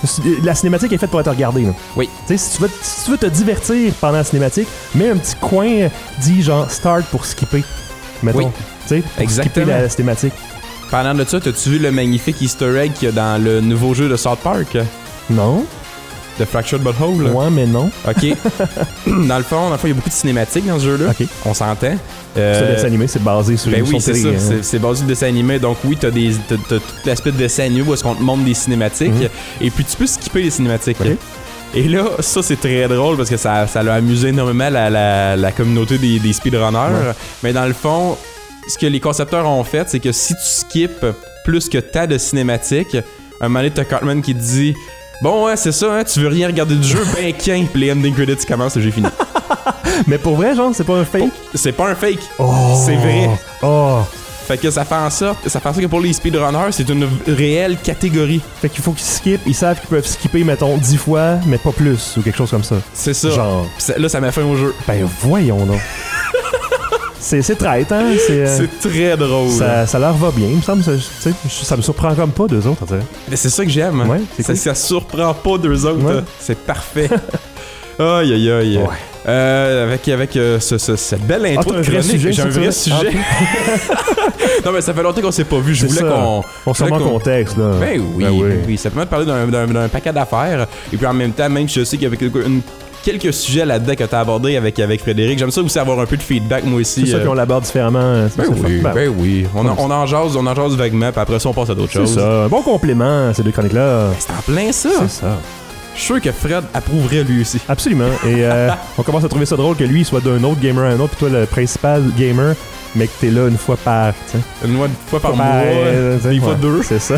La cinématique est faite pour être regardée. Là. Oui. Tu sais, si tu veux, si tu veux te divertir pendant la cinématique, mets un petit coin, dit genre start pour skipper. Mettons. Oui. Tu sais, pour exactement. skipper la cinématique. Parlant de ça, t'as-tu vu le magnifique Easter egg qu'il y a dans le nouveau jeu de South Park? Non. The Fractured Butthole? Ouais, mais non. OK. dans le fond, dans le fond, il y a beaucoup de cinématiques dans ce jeu-là. OK. On s'entend. Euh, c'est le dessin animé, c'est basé sur ben une oui, c'est série, ça. hein. C'est, c'est basé sur le dessin animé. Donc oui, t'as, des, t'as, t'as tout l'aspect de dessin animé où est-ce qu'on te montre des cinématiques. Mm-hmm. Et puis tu peux skipper les cinématiques. Okay. Et là, ça, c'est très drôle parce que ça, ça a amusé énormément la, la, la communauté des, des speedrunners. Ouais. Mais dans le fond, ce que les concepteurs ont fait, c'est que si tu skippes plus que tant de cinématiques, un moment donné, t'as Cartman qui te dit... Bon, ouais, c'est ça, hein, tu veux rien regarder du jeu, ben qu'un, puis les ending credits commencent et j'ai fini. Mais pour vrai, genre, c'est pas un fake? Oh, c'est pas un fake. Oh, c'est vrai. Oh. Fait que ça fait en sorte, ça fait en sorte que pour les speedrunners, c'est une réelle catégorie. Fait qu'il faut qu'ils skippent, ils savent qu'ils peuvent skipper, mettons, dix fois, mais pas plus, ou quelque chose comme ça. C'est ça. Genre. Ça, là, ça m'a fait au jeu. Ben voyons donc. C'est, c'est traite, hein? C'est, euh, c'est très drôle. Ça, ça leur va bien, il me semble. Ça, ça me surprend comme pas d'eux autres, on dirait. Mais c'est ça que j'aime. Ouais, c'est ça, cool. Ça surprend pas d'eux autres. Ouais. C'est parfait. Aïe, aïe, aïe. Ouais. Euh, avec avec euh, ce, ce, cette belle intro Ah, de vrai chronique, sujet, j'ai un c'est vrai ça? sujet. Non, mais ça fait longtemps qu'on s'est pas vu. Je C'est voulais ça. qu'on... On se remet en qu'on- contexte, là. Ben oui, Ben oui. ben oui. Ça permet de parler d'un, d'un, d'un paquet d'affaires. Et puis en même temps, même je sais qu'il y avait quelque- une- quelques sujets là-dedans que tu as abordés avec, avec Frédéric. J'aime ça aussi avoir un peu de feedback, moi aussi. C'est ça euh. qu'on l'aborde différemment. C'est Ben ça, le oui, fun. ben oui. On, en- Comme on en jase, on en jase vaguement, puis après ça, on passe à d'autres C'est choses. ça. Un bon complément, ces deux chroniques-là. C'est en plein ça. C'est ça. Je suis sûr que Fred approuverait lui aussi. Absolument. Et euh, on commence à trouver ça drôle que lui il soit d'un autre gamer à un autre, puis toi, le principal gamer, mais que t'es là une fois par. T'sais. Une fois, une fois par Par- mois, euh, des fois ouais, deux. C'est ça.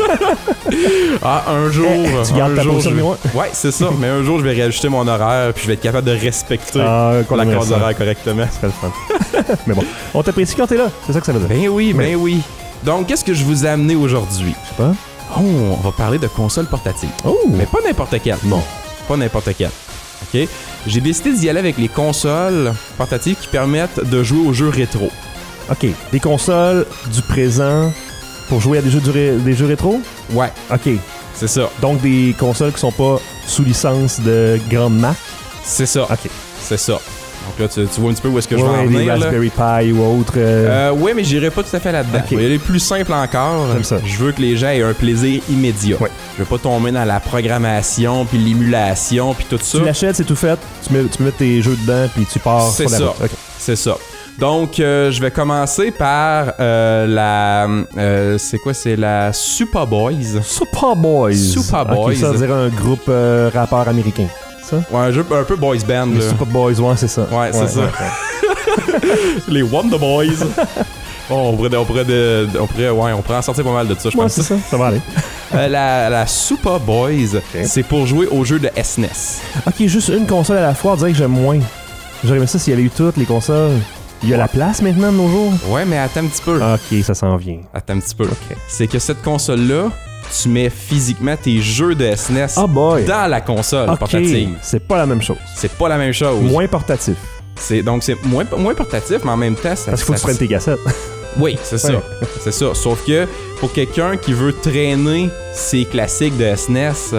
Ah, un jour. Eh, tu un gardes ta jour, position je vais- numéro Ouais, c'est ça. Mais un jour, je vais réajuster mon horaire, puis je vais être capable de respecter Ah, qu'on la aimerait case ça. horaire correctement. C'est le fun. Mais bon, on t'apprécie quand t'es là. C'est ça que ça veut dire. Ben oui, ben Mais- oui. Donc, qu'est-ce que je vous ai amené aujourd'hui? Je sais pas. Oh, on va parler de consoles portatives. Oh! Mais pas n'importe quelle. Non. Pas n'importe quelle. OK? J'ai décidé d'y aller avec les consoles portatives qui permettent de jouer aux jeux rétro. OK. Des consoles du présent pour jouer à des jeux, du ré- des jeux rétro? Ouais, OK. c'est ça. Donc des consoles qui sont pas sous licence de grande marque? C'est ça. OK. C'est ça. Donc là, tu, tu vois un petit peu où est-ce que je vais Ouais, en des venir, là. Raspberry Pi ou autre. euh, Euh, ouais, mais j'irai pas tout à fait là-dedans. Ok. Il y a les plus simples encore. J'aime ça. Je veux que les gens aient un plaisir immédiat. Ouais. Je veux pas tomber dans la programmation, puis l'émulation, puis tout ça. Tu l'achètes, c'est tout fait. Tu, mets, tu peux mettre tes jeux dedans, puis tu pars C'est sur la ça. route. OK. C'est ça. Donc, euh, je vais commencer par euh, la... euh, c'est quoi? C'est la Super Boys. Super Boys. Super OK, Boys. ça veut dire un groupe euh, rappeur américain. Ça? Ouais, un jeu un peu boys band. Les Là. Super Boys, ouais, c'est ça. Ouais, c'est ça. ouais. Les Wonder Boys. Bon, on pourrait, on pourrait, de- on pourrait, ouais, on pourrait en sortir pas mal de ça, je Ouais, pense. c'est ça. Ça va aller. Euh, la, la Super Boys, c'est pour jouer aux jeux de S N E S. OK, juste une console à la fois, on dirait que j'aime moins. J'aurais aimé ça s'il y avait eu toutes les consoles. Il y a la place maintenant de nos jours? Ouais, mais attends un petit peu. OK, ça s'en vient. Attends un petit peu. OK. C'est que cette console-là, tu mets physiquement tes jeux de S N E S Oh boy! dans la console OK, portative. c'est pas la même chose. C'est pas la même chose. Moins portatif. C'est, donc, c'est moins, moins portatif, mais en même temps, ça... Parce qu'il faut que tu ça- prennes tes cassettes. Oui, c'est ça. Ouais. C'est ça. Sauf que pour quelqu'un qui veut traîner ses classiques de S N E S,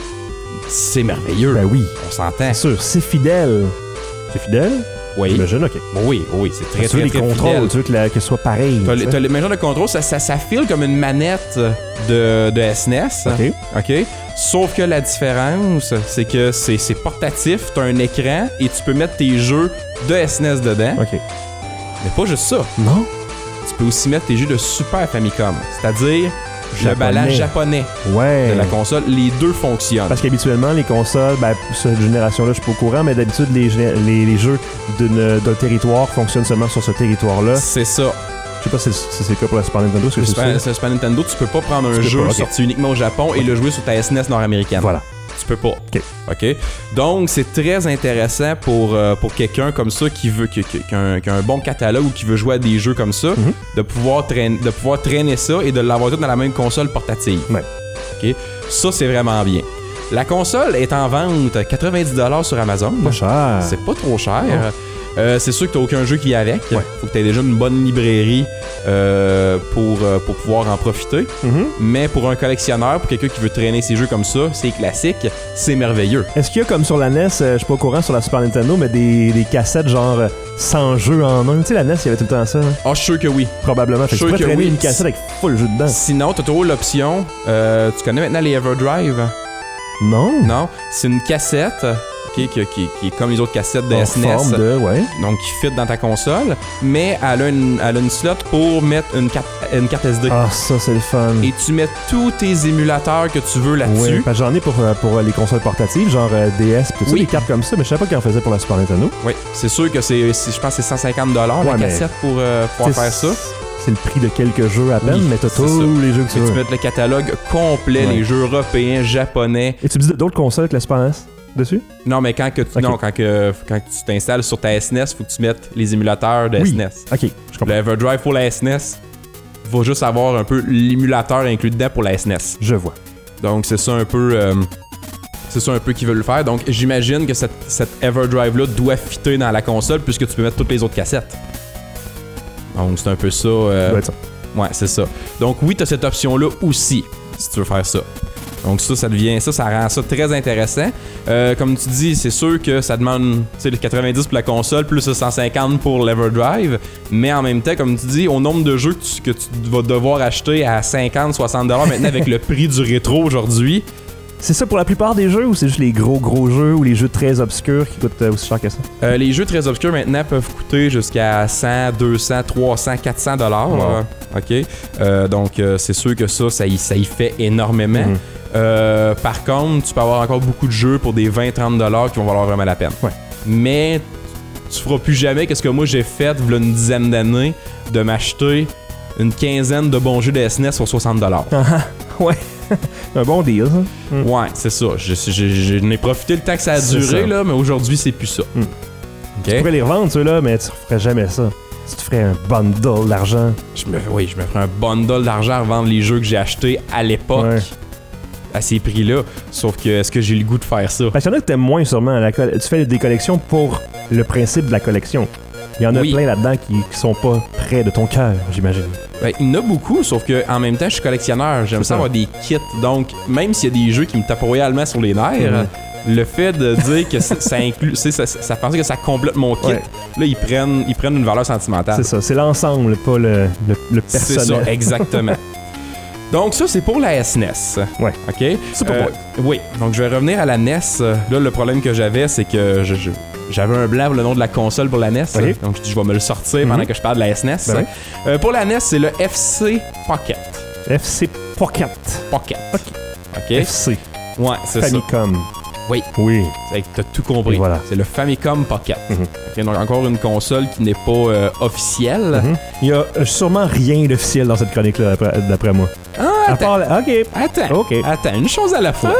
c'est merveilleux. Ben oui. On s'entend. C'est sûr, c'est fidèle. C'est fidèle? Oui. J'imagine, OK. Oui, oui, c'est très, tu veux très, les très contrôles, fidèle. tu veux que, la- que ce soit pareil. T'as, tu les- sais. t'as les mesures de contrôle, ça, ça, ça file comme une manette de, de S N E S. OK. OK? Sauf que la différence, c'est que c'est, c'est portatif, t'as un écran et tu peux mettre tes jeux de S N E S dedans. OK. Mais pas juste ça. Non? Tu peux aussi mettre tes jeux de Super Famicom, c'est-à-dire le Japonais. ballage japonais Ouais. de la console. Les deux fonctionnent. Parce qu'habituellement, les consoles, ben, cette génération-là, je suis pas au courant, mais d'habitude, les, gé- les, les jeux d'une- d'un territoire fonctionnent seulement sur ce territoire-là. C'est ça. Je sais pas si c'est si c'est le cas pour la Super Nintendo, parce que Le c'est Super, sûr. le Super Nintendo, tu peux pas prendre un Tu peux jeu pas, ok. sorti uniquement au Japon et le jouer sur ta S N E S nord-américaine. Voilà. Tu peux pas. OK. OK? Donc, c'est très intéressant pour, euh, pour quelqu'un comme ça qui veut qui, qui- qui a un, qui a un bon catalogue ou qui veut jouer à des jeux comme ça, Mhm. de, pouvoir traîner, de pouvoir traîner ça et de l'avoir tout dans la même console portative. Ouais. OK? Ça, c'est vraiment bien. La console est en vente quatre-vingt-dix dollars sur Amazon. Pas cher. C'est pas trop cher. Non. Euh, c'est sûr que t'as aucun jeu qui vient avec. Ouais. Faut que t'aies déjà une bonne librairie euh, pour, euh, pour pouvoir en profiter. Mhm. Mais pour un collectionneur, pour quelqu'un qui veut traîner ses jeux comme ça, c'est classique, c'est merveilleux. Est-ce qu'il y a comme sur la N E S, euh, je suis pas au courant sur la Super Nintendo, mais des, des cassettes genre euh, cent jeux en un? Tu sais, la N E S, il y avait tout le temps ça. Hein? Ah, je suis sûr que oui. Probablement. Fait que Sûr tu pourrais que traîner oui. une cassette avec full jeu dedans. Sinon, t'as toujours l'option. euh, tu connais maintenant les Everdrive? Non? Non? C'est une cassette. ok, qui, qui- qui est comme les autres cassettes de En S N E S. forme de, ouais. Donc, qui fit dans ta console. Mais elle a une, elle a une slot pour mettre une carte, une carte S D. Ah, ça, c'est le fun. Et tu mets tous tes émulateurs que tu veux Ouais, là-dessus. parce que j'en ai pour, euh, pour euh, les consoles portatives, genre euh, D S, pis tout ça, Oui. des cartes comme ça, mais je savais pas qu'ils en faisaient pour la Super Nintendo. Oui, c'est sûr que c'est, c'est- je pense que c'est cent cinquante dollars Ouais, la mais- cassette pour euh, pouvoir T'sais, faire ça. C'est le prix de quelques jeux à peine, Oui, mais t'as c'est tous ça. les jeux que tu Et tu veux. mets le catalogue complet, Ouais. les jeux européens, japonais. Et tu me dis d'autres consoles que la Super N E S dessus? Non, mais quand, que tu, Ok. non, quand, que, quand tu t'installes sur ta S N E S, faut que tu mettes les émulateurs de Oui. S N E S. Ok, je Le comprends. Everdrive pour la S N E S va juste avoir un peu l'émulateur inclus dedans pour la S N E S. Je vois. Donc c'est ça un peu euh, c'est ça un peu qu'ils veulent faire. Donc j'imagine que cette, cette Everdrive là doit fitter dans la console puisque tu peux mettre toutes les autres cassettes. Donc c'est un peu ça. euh, Ça doit être ça. Ouais, c'est ça. Donc oui, tu as cette option là aussi si tu veux faire ça. Donc ça, ça devient ça, ça rend ça très intéressant. Euh, comme tu dis, c'est sûr que ça demande le quatre-vingt-dix pour la console, plus le cent cinquante pour l'Everdrive. Mais en même temps, comme tu dis, au nombre de jeux que tu, que tu vas devoir acheter à cinquante à soixante dollars maintenant avec le prix du rétro aujourd'hui. C'est ça pour la plupart des jeux ou c'est juste les gros gros jeux ou les jeux très obscurs qui coûtent euh, aussi cher que ça? Euh, les jeux très obscurs maintenant peuvent coûter jusqu'à cent, deux cents, trois cents, quatre cents dollars. Wow. Euh, OK? Euh, donc, euh, c'est sûr que ça, ça y, ça y fait énormément. Mm-hmm. Euh, par contre, tu peux avoir encore beaucoup de jeux pour des vingt à trente dollars qui vont valoir vraiment la peine. Ouais. Mais tu feras plus jamais qu'est-ce que moi j'ai fait, il y a une dizaine d'années, de m'acheter une quinzaine de bons jeux de S N E S pour soixante dollars. Ouais. Un bon deal, ça. Mm. Ouais, c'est ça. Je, je, je, je n'ai profité le temps que ça a C'est duré, ça. là, mais aujourd'hui, c'est plus ça. Mm. OK? Tu pourrais les revendre, ceux-là, mais tu ferais jamais ça. Tu te ferais un bundle d'argent. Je me, oui, je me ferais un bundle d'argent à revendre les jeux que j'ai achetés à l'époque Ouais. à ces prix-là. Sauf que, est-ce que j'ai le goût de faire ça? Parce qu'il y en a que t'aimes moins, sûrement. La coll- tu fais des collections pour le principe de la collection. Il y en a Oui. plein là-dedans qui, qui sont pas près de ton cœur, j'imagine. Ben, il y en a beaucoup, sauf que en même temps, je suis collectionneur. J'aime C'est ça ça. avoir des kits. Donc, même s'il y a des jeux qui me tapent royalement sur les nerfs, Mhm. le fait de dire que ça, ça inclut, c'est ça, ça fait que ça complète mon kit, Ouais. là, ils prennent, ils prennent une valeur sentimentale. C'est ça, c'est l'ensemble, pas le, le, le C'est personnel. ça, exactement. Donc ça, c'est pour la S N E S. Ouais. OK? Super Euh, Boy. Oui. Donc je vais revenir à la N E S. Là, le problème que j'avais, c'est que je, je- j'avais un blanc pour le nom de la console pour la N E S. OK. Donc je dis, je vais me le sortir Mhm. pendant que je parle de la S N E S. Ben oui. Euh, pour la N E S, c'est le F C Pocket. F C Pocket. Pocket. OK? F C. Ouais, c'est ça. Famicom. Oui. Oui. C'est que t'as tout compris. Et voilà. C'est le Famicom Pocket. Mhm. OK, donc encore une console qui n'est pas euh, officielle. Mhm. Il y a euh, sûrement rien d'officiel dans cette chronique-là, d'après, d'après moi. Ah, À attends. part la- OK. Attends. OK. Attends, une chose à la fois.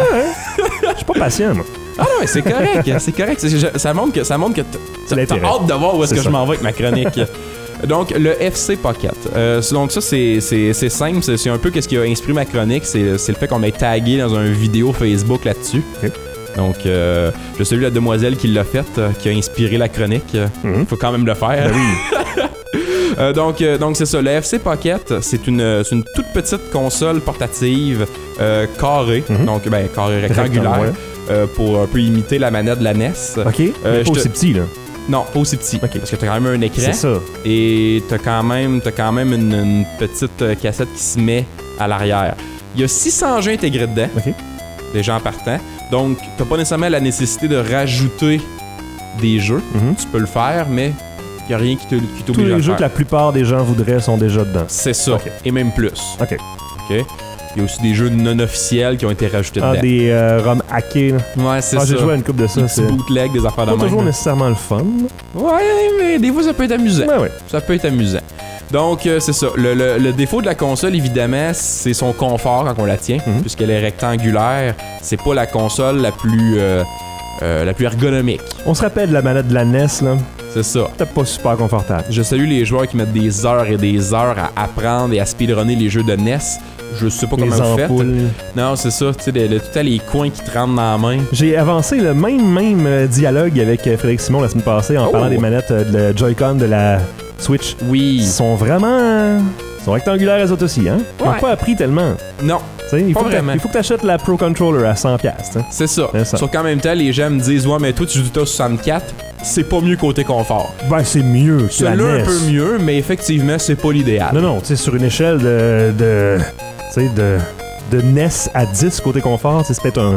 Je suis pas patient, moi. Ah non, mais c'est correct, c'est correct. C'est- je- ça montre que ça montre que t- C'est t'as l'intérêt. hâte de voir où est-ce C'est que ça. je m'en vais avec ma chronique. Donc, le F C Pocket. Euh, c'est- donc, ça, c'est, c'est, c'est simple. C'est, c'est un peu ce qui a inspiré ma chronique. C'est, c'est le fait qu'on m'ait tagué dans une vidéo Facebook là-dessus. OK. Donc, euh, je salue la demoiselle qui l'a faite, euh, qui a inspiré la chronique. Mhm. Faut quand même le faire. Ben oui. Euh, donc, euh, donc c'est ça. Le F C Pocket, c'est une, c'est une toute petite console portative euh, carrée. Mhm. Donc, ben, carré rectangulaire. Rectangle, euh, pour un peu imiter la manette de la N E S. OK. Euh, Mais je pas te- aussi petit, là. Non, pas aussi petit. Ok. Parce que t'as quand même un écran. C'est ça. Et t'as quand même, t'as quand même une, une petite euh, cassette qui se met à l'arrière. Il y a six cents jeux intégrés dedans. OK. Déjà en partant. Donc, t'as pas nécessairement la nécessité de rajouter des jeux. Mhm. Tu peux le faire, mais il y a rien qui te- qui Tous t'oblige à les le jeux faire. que la plupart des gens voudraient sont déjà dedans. C'est ça. Ok. Et même plus. OK. OK? Il y a aussi des jeux non officiels qui ont été rajoutés Ah, dedans. des euh, ROM hackés, là. Ouais, c'est Ah, ça. j'ai joué à une coupe de Des ça. petits C'est bootlegs, des affaires de pas même. toujours nécessairement le fun. Ouais, mais des fois, ça peut être amusant. Ouais, ouais. Ça peut être amusant. Donc, euh, c'est ça. Le, le- le défaut de la console, évidemment, c'est son confort quand on la tient, Mhm. puisqu'elle est rectangulaire. C'est pas la console la plus, euh, euh, la plus ergonomique. On se rappelle de la manette de la N E S, là. C'est ça. C'était pas super confortable. Je salue les joueurs qui mettent des heures et des heures à apprendre et à speedrunner les jeux de N E S. Je sais pas Les comment vous faites. ampoules. Non, c'est ça. Tu sais, le, le- tout à les coins qui te rentrent dans la main. J'ai avancé le même, même euh, dialogue avec euh, Frédéric Simon la semaine passée en Oh. parlant des manettes euh, de la Joy-Con de la Switch. Oui. Ils sont vraiment... euh, Ils sont rectangulaires les autres aussi, hein? Ils n'ont Ouais. pas appris tellement. Non, Tu sais, il Pas faut que t'a- vraiment. il faut que tu achètes la Pro Controller à cent dollars. Hein? c'est ça. C'est ça. Sauf qu'en même temps, les gens me disent, ouais, mais toi, tu joues à soixante-quatre. C'est pas mieux côté confort. Ben, c'est mieux que la Celui-là, N E S. un peu mieux, mais effectivement, c'est pas l'idéal. Non, non, tu sais, sur une échelle de... de tu sais, de... De N E S à dix côté confort, tu sais, c'est peut-être un...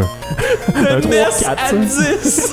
un N E S trois, quatre, à ça. dix!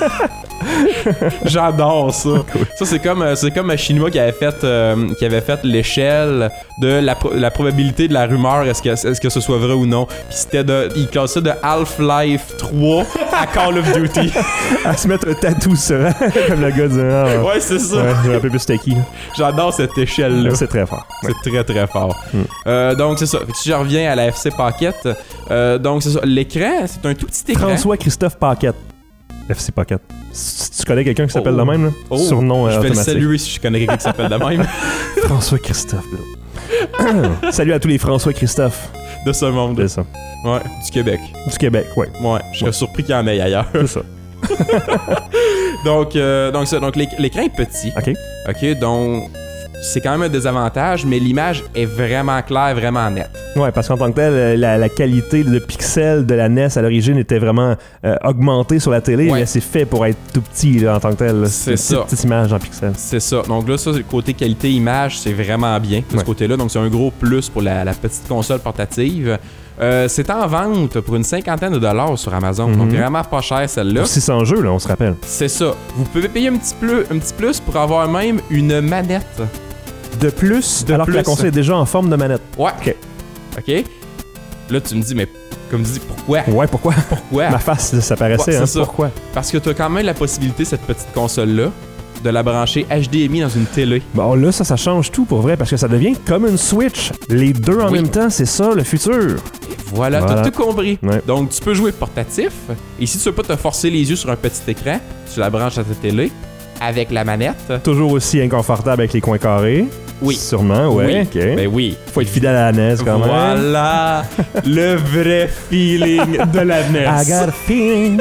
J'adore ça. Ça, c'est comme, euh, c'est comme Machinima qui avait fait, euh, qui avait fait l'échelle de la, pro- la probabilité de la rumeur, est-ce que, est-ce que ce soit vrai ou non. Puis c'était de, il classait de Half-Life trois à Call of Duty. À se mettre un tatou sur comme le gars dit. Ah, Ouais, c'est ça. ouais, j'ai un peu plus sticky. J'adore cette échelle-là. C'est très fort. Ouais. C'est très très fort. Mm. Euh, donc c'est ça. Fait que si je reviens à la F C Pocket, euh, donc c'est ça. L'écran, c'est un tout petit écran. François Christophe Paquette. F C Pocket. Si tu connais quelqu'un qui s'appelle Oh. de même, là? Oh, Surnom euh, je vais le automatique. saluer si je connais quelqu'un qui s'appelle de même François Christophe. Bill. Salut à tous les François Christophe. de ce monde. C'est ça. Ouais, du Québec. Du Québec, ouais. Ouais, je serais Ouais. surpris qu'il y en ait ailleurs. C'est ça. donc, euh, donc, ça, donc l'éc- l'écran est petit. OK. OK, donc c'est quand même un désavantage, mais l'image est vraiment claire, vraiment nette. Ouais, parce qu'en tant que tel, la, la qualité de pixels de la N E S à l'origine était vraiment euh, augmentée sur la télé, ouais. mais c'est fait pour être tout petit là, en tant que tel. Là. C'est, c'est ça. Petite, petite image en pixels. C'est ça. Donc là, ça, le côté qualité-image, c'est vraiment bien de ouais. ce côté-là. Donc c'est un gros plus pour la, la petite console portative. Euh, c'est en vente pour une cinquantaine de dollars sur Amazon. Mm-hmm. Donc vraiment pas cher celle-là. Pour six cents jeux, là, on se rappelle. C'est ça. Vous pouvez payer un petit, plus, un petit plus pour avoir même une manette. De plus, de alors plus. Que la console est déjà en forme de manette. Ouais. OK. OK. Là, tu me dis, mais comme tu dis, pourquoi? Ouais, pourquoi? Pourquoi? Ma face, ça paraissait, ouais, hein? Ça. Pourquoi? Parce que tu as quand même la possibilité, cette petite console-là, de la brancher H D M I dans une télé. Bon, là, ça, ça change tout pour vrai, parce que ça devient comme une Switch. Les deux en oui. même temps, c'est ça, le futur. Et voilà, voilà. T'as tout compris. Ouais. Donc, tu peux jouer portatif, et si tu veux pas te forcer les yeux sur un petit écran, tu la branches à ta télé, avec la manette. Toujours aussi inconfortable avec les coins carrés. Oui. Sûrement, ouais. Oui. OK. Ben oui. Faut être fidèle à la N E S quand voilà même. Voilà le vrai feeling de la N E S. I got a feeling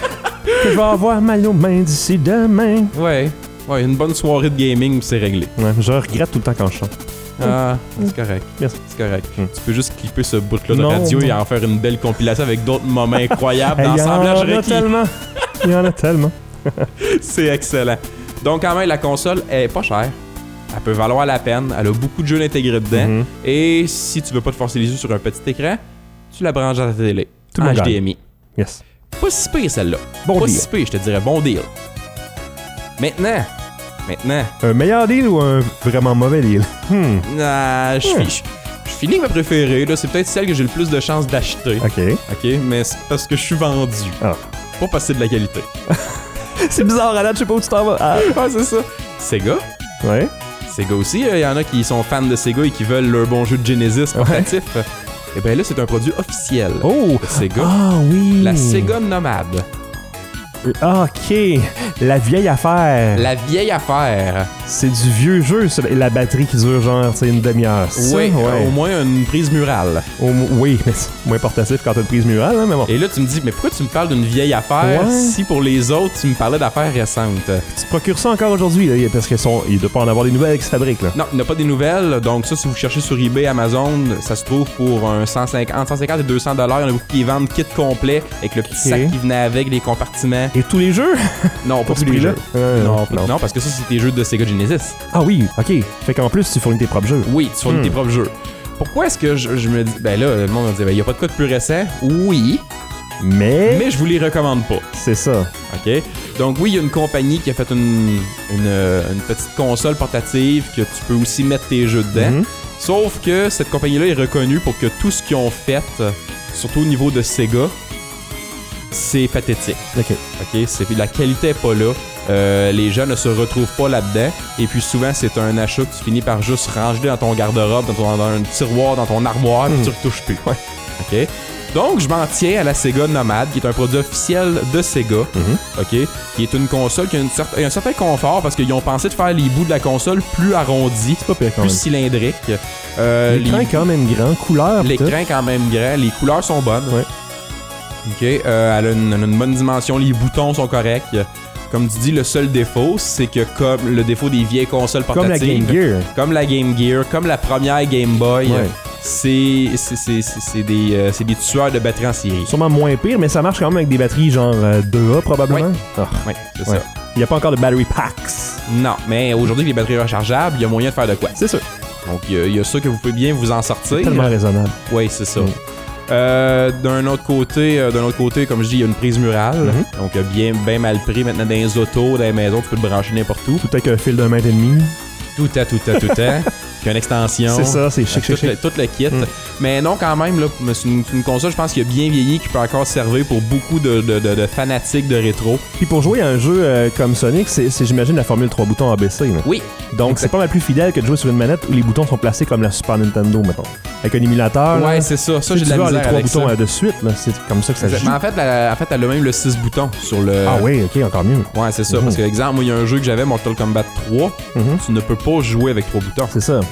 que je vais avoir mal aux mains d'ici demain. Ouais. Ouais, une bonne soirée de gaming, c'est réglé. Ouais, je regrette tout le temps quand je chante. Ah, c'est correct. Merci. C'est correct. Mm. Tu peux juste clipper ce bout-là de non, radio non. et en faire une belle compilation avec d'autres moments incroyables hey, d'assemblage requis. Il y en a tellement. Il y en a tellement. C'est excellent. Donc, quand même, la console est pas chère. Elle peut valoir la peine. Elle a beaucoup de jeux intégrés dedans. Mm-hmm. Et si tu veux pas te forcer les yeux sur un petit écran, tu la branches dans ta télé. Tout en H D M I. Yes. Pas si pire, celle-là. Bon pas deal. si pire, je te dirais. Bon deal. Maintenant... Maintenant. Un meilleur deal ou un vraiment mauvais deal? Hmm. Nah, je hmm. finis avec ma préférée. Là. C'est peut-être celle que j'ai le plus de chances d'acheter. OK. OK, mais c'est parce que je suis vendu. Ah. Pas parce que c'est de la qualité. C'est bizarre, Alan, je sais pas où tu t'en vas. Ah, ah c'est ça. Sega. Ouais. Sega aussi, il y en a qui sont fans de Sega et qui veulent leur bon jeu de Genesis portatif. Ouais. Et bien là, c'est un produit officiel. Oh! De Sega. Ah oui! La Sega Nomad. Ah, OK. La vieille affaire. La vieille affaire. C'est du vieux jeu, ça. La batterie qui dure genre une demi-heure. Oui, ouais. euh, au moins une prise murale. Au, oui, mais c'est moins portatif quand t'as une prise murale, hein, mais bon. Et là, tu me dis, mais pourquoi tu me parles d'une vieille affaire ouais. si pour les autres, tu me parlais d'affaires récentes? Tu procures ça encore aujourd'hui, là, parce qu'il ne doit pas en avoir des nouvelles qui se fabriquent, là. Non, il n'y a pas des nouvelles. Donc ça, si vous cherchez sur eBay, Amazon, ça se trouve pour un cent cinquante, entre cent cinquante et deux cents dollars. Il y en a beaucoup qui vendent kit complet avec le petit okay. sac qui venait avec, les compartiments. Et tous les jeux? Non, pas tous les jeux. Euh, non, non. non, parce que ça, c'est tes jeux de Sega Genesis. Ah oui, ok. Fait qu'en plus, tu fournis tes propres jeux. Oui, tu fournis hmm. tes propres jeux. Pourquoi est-ce que je, je me dis... Ben là, le monde va dire, il ben, n'y a pas de quoi de plus récent. Oui. Mais... Mais je vous les recommande pas. C'est ça. OK? Donc oui, il y a une compagnie qui a fait une, une, une petite console portative que tu peux aussi mettre tes jeux dedans. Mm-hmm. Sauf que cette compagnie-là est reconnue pour que tout ce qu'ils ont fait, surtout au niveau de Sega, c'est pathétique. OK. OK? C'est, la qualité n'est pas là. Euh, les gens ne se retrouvent pas là-dedans. Et puis souvent, c'est un achat que tu finis par juste ranger dans ton garde-robe, dans, ton, dans un tiroir, dans ton armoire, puis mmh. tu ne retouches plus. Ouais. OK? Donc, je m'en tiens à la Sega Nomad, qui est un produit officiel de Sega, mmh. OK? Qui est une console qui a une cer- un certain confort parce qu'ils ont pensé de faire les bouts de la console plus arrondis, c'est pas pire, plus cylindriques. Euh, l'écran les... est quand même grand, couleur. L'écran est quand même grand, les couleurs sont bonnes. Ouais. OK? Euh, elle a une, une bonne dimension, les boutons sont corrects. Comme tu dis, le seul défaut, c'est que comme le défaut des vieilles consoles portatives... Comme la Game Gear. Comme la Game Gear, comme la première Game Boy... Ouais. C'est, c'est, c'est, c'est, c'est, des, euh, c'est des tueurs de batteries en série. Sûrement moins pire, mais ça marche quand même avec des batteries genre euh, deux A probablement. Oui, oh. oui c'est ouais. ça. Il n'y a pas encore de battery packs. Non, mais aujourd'hui, avec les batteries rechargeables, il y a moyen de faire de quoi. C'est sûr. Donc, il y, y a ça que vous pouvez bien vous en sortir. C'est tellement raisonnable. Oui, c'est ça. Mm. Euh, d'un autre côté, euh, d'un autre côté, comme je dis, il y a une prise murale. Mm-hmm. Donc, bien, bien mal pris. Maintenant, dans les autos, dans les maisons, tu peux le brancher n'importe où. Tout avec un fil d'un mètre et demi. Tout à, tout à, tout à. Puis une extension. C'est ça, c'est chic, chic, chic. Tout, tout le kit. Mm. Mais non, quand même, là, c'est une, une console, je pense, qui a bien vieilli, qui peut encore servir pour beaucoup de, de, de, de fanatiques de rétro. Puis pour jouer à un jeu euh, comme Sonic, c'est, c'est j'imagine la formule trois boutons A B C. Là. Oui. Donc exact. C'est pas mal plus fidèle que de jouer sur une manette où les boutons sont placés comme la Super Nintendo, mettons. Avec un émulateur. Ouais, là, c'est ça. Ça, si j'ai de la misère les trois avec boutons ça. de suite, là, c'est comme ça que ça se joue. Mais en fait, la, en fait, elle a même le six boutons sur le... Ah oui, ok, encore mieux. Ouais, c'est ça. Mm-hmm. Parce que, exemple, moi, il y a un jeu que j'avais, Mortal Kombat trois, mm-hmm. tu ne peux pas jouer avec trois boutons. C'est ça.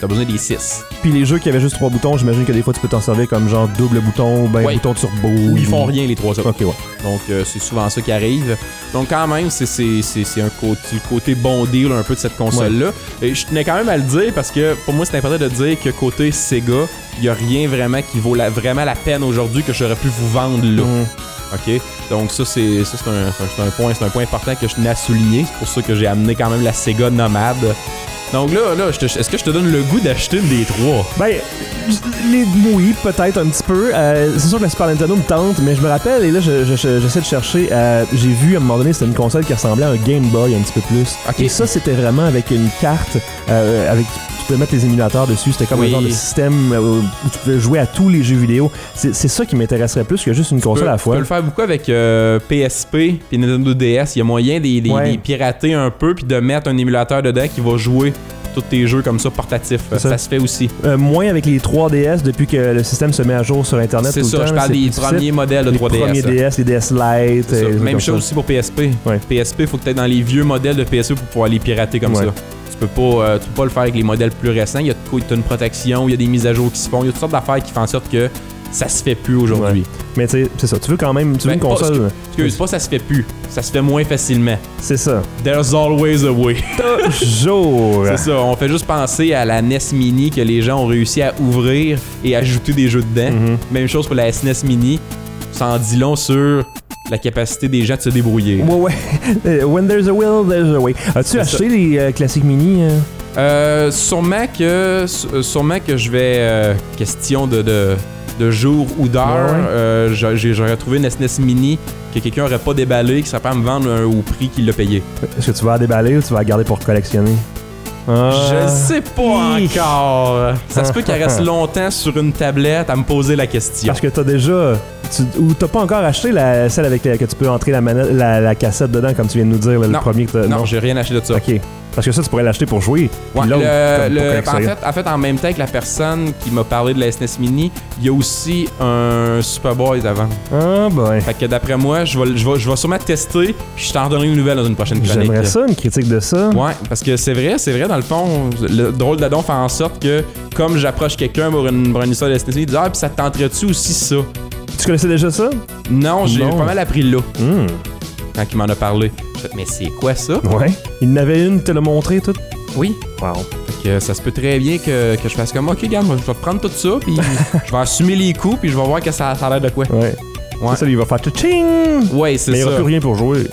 t'as besoin des six. Puis les jeux qui avaient juste trois boutons, j'imagine que des fois tu peux t'en servir comme genre double bouton, ben ouais. bouton turbo. Ou ils font rien les trois autres. Ok, ouais. Donc euh, c'est souvent ça qui arrive. Donc quand même, c'est, c'est, c'est, c'est un côté, le côté bon deal un peu de cette console-là. Ouais. Et je tenais quand même à le dire parce que pour moi c'est important de dire que côté Sega, il y a rien vraiment qui vaut la, vraiment la peine aujourd'hui que j'aurais pu vous vendre là. Mm. OK? Donc ça, c'est, ça c'est, un, c'est, un point, c'est un point important que je tenais à souligner. C'est pour ça que j'ai amené quand même la Sega Nomad. Donc là, là je te, est-ce que je te donne le goût d'acheter une des trois? Ben, les, oui, peut-être un petit peu. Euh, c'est sûr que la Super Nintendo me tente, mais je me rappelle, et là, je, je, je, j'essaie de chercher. Euh, j'ai vu à un moment donné, c'était une console qui ressemblait à un Game Boy un petit peu plus. Okay. Et ça, c'était vraiment avec une carte, euh, avec tu pouvais mettre les émulateurs dessus. C'était comme oui. un genre de système où tu pouvais jouer à tous les jeux vidéo. C'est, c'est ça qui m'intéresserait plus que juste une console peux, à la fois. Tu peux le faire beaucoup avec euh, P S P et Nintendo D S. Il y a moyen de les ouais. pirater un peu puis de mettre un émulateur dedans qui va jouer tous tes jeux comme ça portatifs. Ça. ça se fait aussi. Euh, moins avec les trois D S depuis que le système se met à jour sur Internet. C'est tout ça, le temps, je parle des difficile. premiers modèles de trois D S. Les premiers D S, les D S Lite. Et même chose aussi pour P S P. Ouais. P S P, il faut que tu aies dans les vieux modèles de P S P pour pouvoir les pirater comme ouais. ça. Tu peux, pas, euh, tu peux pas le faire avec les modèles plus récents. Il y a de, une protection, il y a des mises à jour qui se font, il y a toutes sortes d'affaires qui font en sorte que ça se fait plus aujourd'hui. Ouais. Mais tu sais, c'est ça. Tu veux quand même tu veux ben, une console. Pas, excuse, pas ça se fait plus. Ça se fait moins facilement. C'est ça. There's always a way. Toujours. C'est ça. On fait juste penser à la N E S Mini que les gens ont réussi à ouvrir et ajouter des jeux dedans. Mm-hmm. Même chose pour la S N E S Mini. Ça en dit long sur la capacité des gens de se débrouiller. Ouais, ouais. When there's a will, there's a way. As-tu c'est acheté ça. les euh, classiques mini? Euh? Euh, sûrement que sûrement que je vais euh, question de, de, de jour ou d'heure. Ouais, ouais. Euh, j'ai, j'aurais trouvé une S N E S Mini que quelqu'un aurait pas déballé, qui serait pas à me vendre un, au prix qu'il l'a payé. Est-ce que tu vas la déballer ou tu vas la garder pour collectionner? Ah. Je sais pas Hi. encore. Ça se peut qu'elle reste longtemps sur une tablette à me poser la question. Parce que t'as déjà... Tu, ou t'as pas encore acheté la, celle avec la, que tu peux entrer la, manette, la, la cassette dedans, comme tu viens de nous dire, là, le premier que t'as... Non, non, j'ai rien acheté de ça. OK. Parce que ça, tu pourrais l'acheter pour jouer. Ouais, le, le, en, fait, en fait, en même temps que la personne qui m'a parlé de la S N E S Mini, il y a aussi un Super Boy avant. Ah, ben. Fait que d'après moi, je vais, je vais, je vais sûrement tester, puis je t'en redonnerai une nouvelle dans une prochaine chronique. J'aimerais ça, une critique de ça. Ouais, parce que c'est vrai, c'est vrai, dans le fond, le drôle de don fait en sorte que, comme j'approche quelqu'un pour une, pour une histoire de la S N E S Mini, il dit « Ah, puis ça te tenterait-tu aussi ça? » Tu connaissais déjà ça? Non, j'ai non. pas mal appris là. Mm. Quand il m'en a parlé. Je fais, mais c'est quoi ça? Ouais. Il en avait une, te l'a montré tout? Oui. Wow. Fait que ça se peut très bien que, que je fasse comme, OK, regarde, moi, je vais prendre tout ça, puis je vais assumer les coups, puis je vais voir que ça, ça a l'air de quoi. Ouais. Ouais. C'est ça, il va faire tching! Ouais, c'est mais ça. Mais il n'y aura plus rien pour jouer.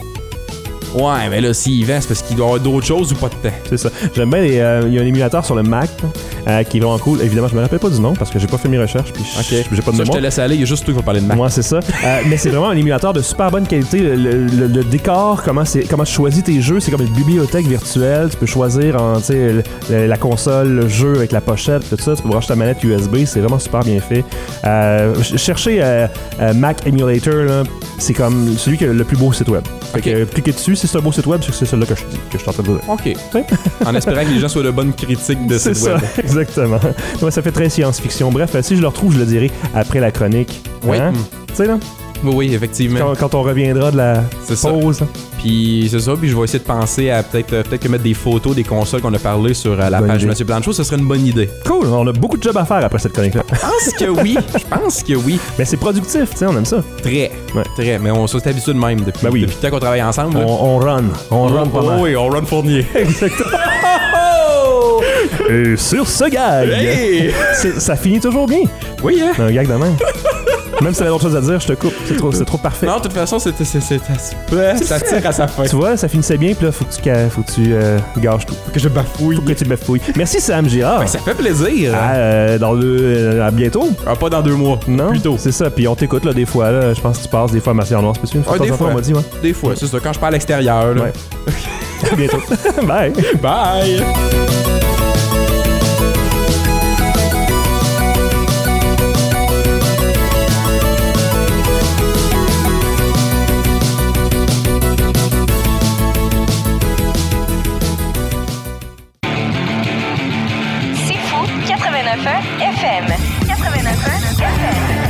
Ouais, mais là, s'il vend, c'est parce qu'il doit avoir d'autres choses ou pas de temps. C'est ça. J'aime bien, il euh, y a un émulateur sur le Mac euh, qui est vraiment cool. Évidemment, je me rappelle pas du nom parce que j'ai pas fait mes recherches. Puis okay. j'ai pas de ça, mémoire. Je te laisse aller, il y a juste toi qui va parler de Mac. Moi, c'est ça. euh, mais c'est vraiment un émulateur de super bonne qualité. Le, le, le, le décor, comment, c'est, comment tu choisis tes jeux, c'est comme une bibliothèque virtuelle. Tu peux choisir en, le, le, la console, le jeu avec la pochette, tout ça. Tu peux brancher ta manette U S B. C'est vraiment super bien fait. Euh, chercher euh, euh, Mac Emulator, là, c'est comme celui qui a le plus beau site web. Fait okay. que cliquez dessus, si c'est un beau site web, c'est que c'est celui-là que je, que je suis en train de dire. OK. En espérant que les gens soient de bonnes critiques de c'est site ça, web. Exactement. Ouais, ça fait très science-fiction. Bref, si je le retrouve, je le dirai après la chronique. Oui. Hein? Mm. Tu sais, là? Oui, oui, effectivement. Quand, quand on reviendra de la c'est pause. Ça. Puis c'est ça, puis je vais essayer de penser à peut-être, euh, peut-être que mettre des photos des consoles qu'on a parlé sur euh, la bonne page idée. de Mathieu Blanchot, ce serait une bonne idée. Cool, on a beaucoup de job à faire après cette chronique-là. Je pense que oui, je pense que oui. Mais c'est productif, tu sais, on aime ça. Très, ouais. très, mais on s'est habitué de même depuis, ben oui. depuis le temps qu'on travaille ensemble. On, on run, on, on run pas mal. Oui, on run Fournier. Exactement. Et sur ce gag, hey! ça finit toujours bien. Oui, hein? Un gag de même. Même si t'avais d'autres choses à dire, je te coupe. C'est trop, c'est trop parfait. Non, de toute façon, c'est, c'est, c'est, c'est, c'est, ça tire à sa fin. Tu vois, ça finissait bien, puis là, faut que tu, faut que tu euh, gâches tout. Faut que je bafouille. Faut que tu bafouilles. Merci, Sam Girard. Ben, ça fait plaisir. À, euh, dans le, euh, à bientôt. Ah, pas dans deux mois. Non. Plutôt. C'est ça. Puis on t'écoute, là, des fois, là. Je pense que tu passes des fois à Massy en Noir. C'est une fois, ah, des, fois. on m'a dit, ouais. Des fois, c'est ça. Quand je parle à l'extérieur, là. Ouais. À bientôt. Bye. Bye. F M. quatre-vingt-neuf F M.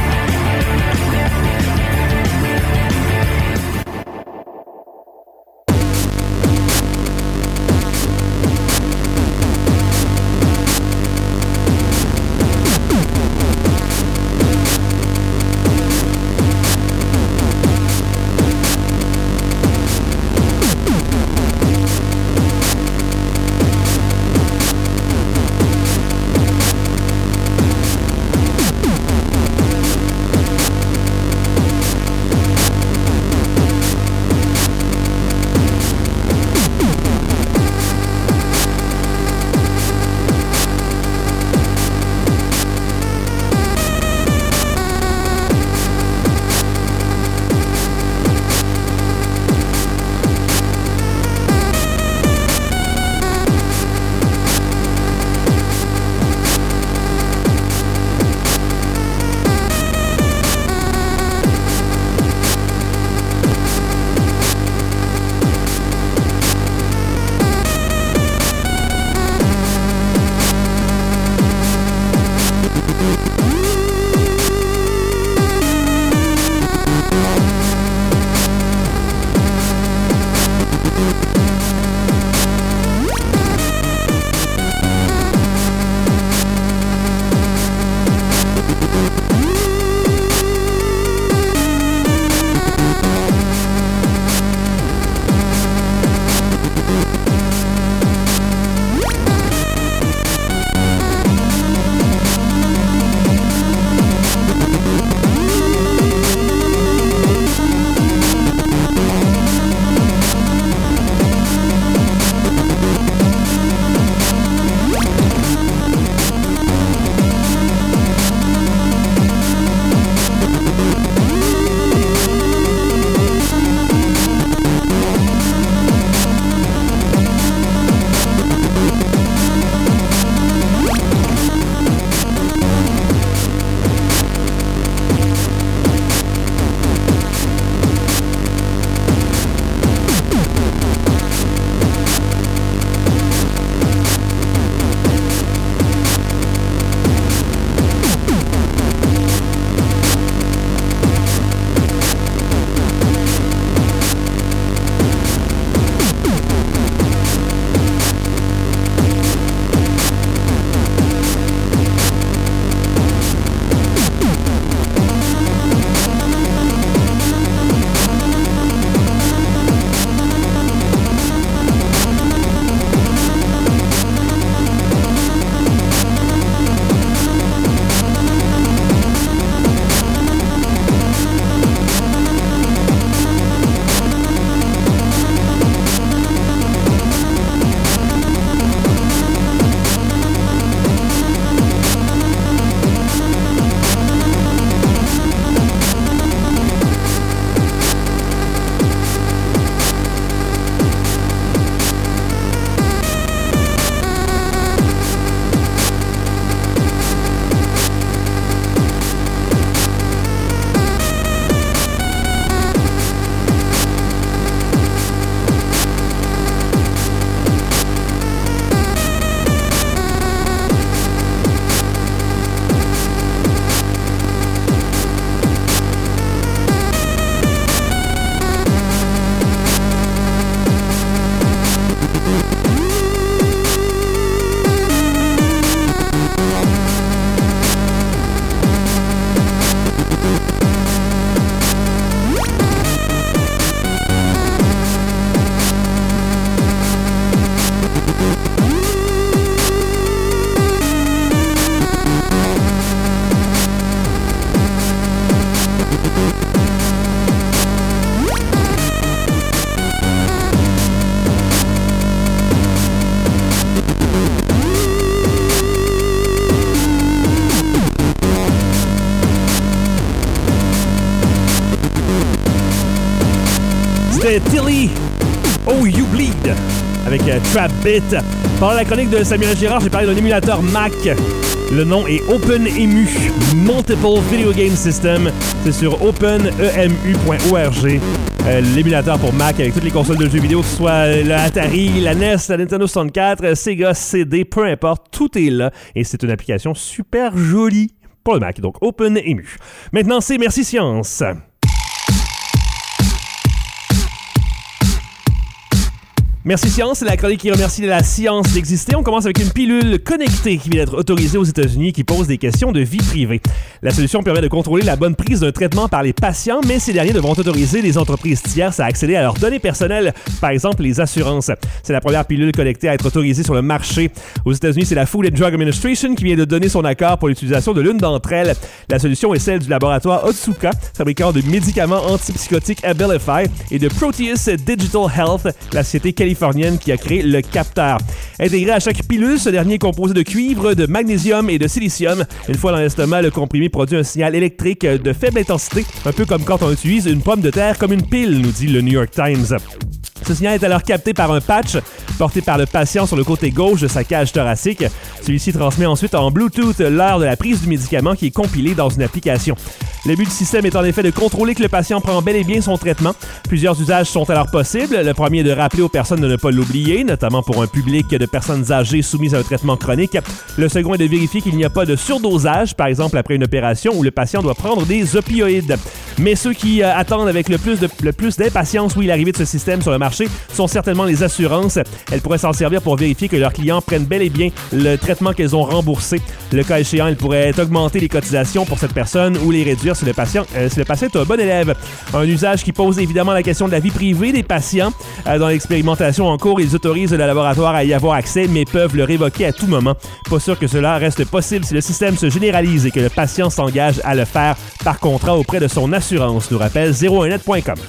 c'était Tilly, Oh You Bleed, avec euh, Trap Bit. Pendant la chronique de Samuel Girard, j'ai parlé d'un émulateur Mac. Le nom est OpenEmu, Multiple Video Game System. C'est sur open e m u point org. Euh, l'émulateur pour Mac avec toutes les consoles de jeux vidéo, que ce soit la Atari, la N E S, la Nintendo soixante-quatre, Sega, C D, peu importe, tout est là. Et c'est une application super jolie pour le Mac. Donc OpenEmu. Maintenant, c'est Merci Science. Merci Science, c'est la chronique qui remercie la science d'exister. On commence avec une pilule connectée qui vient d'être autorisée aux États-Unis et qui pose des questions de vie privée. La solution permet de contrôler la bonne prise d'un traitement par les patients, mais ces derniers devront autoriser les entreprises tierces à accéder à leurs données personnelles, par exemple les assurances. C'est la première pilule connectée à être autorisée sur le marché. Aux États-Unis, c'est la Food and Drug Administration qui vient de donner son accord pour l'utilisation de l'une d'entre elles. La solution est celle du laboratoire Otsuka, fabricant de médicaments antipsychotiques Abilify, et de Proteus Digital Health, la société californienne qui a créé le capteur. Intégré à chaque pilule, ce dernier est composé de cuivre, de magnésium et de silicium. Une fois dans l'estomac, le comprimé produit un signal électrique de faible intensité, un peu comme quand on utilise une pomme de terre comme une pile, nous dit le New York Times. Ce signal est alors capté par un patch porté par le patient sur le côté gauche de sa cage thoracique. Celui-ci transmet ensuite en Bluetooth l'heure de la prise du médicament qui est compilé dans une application. Le but du système est en effet de contrôler que le patient prend bel et bien son traitement. Plusieurs usages sont alors possibles. Le premier est de rappeler aux personnes de ne pas l'oublier, notamment pour un public de personnes âgées soumises à un traitement chronique. Le second est de vérifier qu'il n'y a pas de surdosage, par exemple après une opération où le patient doit prendre des opioïdes. Mais ceux qui euh, attendent avec le plus, de, le plus d'impatience oui, l'arrivée de ce système sur le marché sont certainement les assurances. Elles pourraient s'en servir pour vérifier que leurs clients prennent bel et bien le traitement qu'elles ont remboursé. Le cas échéant, elles pourraient augmenter les cotisations pour cette personne ou les réduire si le patient, euh, si le patient est un bon élève. Un usage qui pose évidemment la question de la vie privée des patients. Euh, dans l'expérimentation en cours, ils autorisent le laboratoire à y avoir accès, mais peuvent le révoquer à tout moment. Pas sûr que cela reste possible si le système se généralise et que le patient s'engage à le faire par contrat auprès de son assurance, nous rappelle zéro un net point com.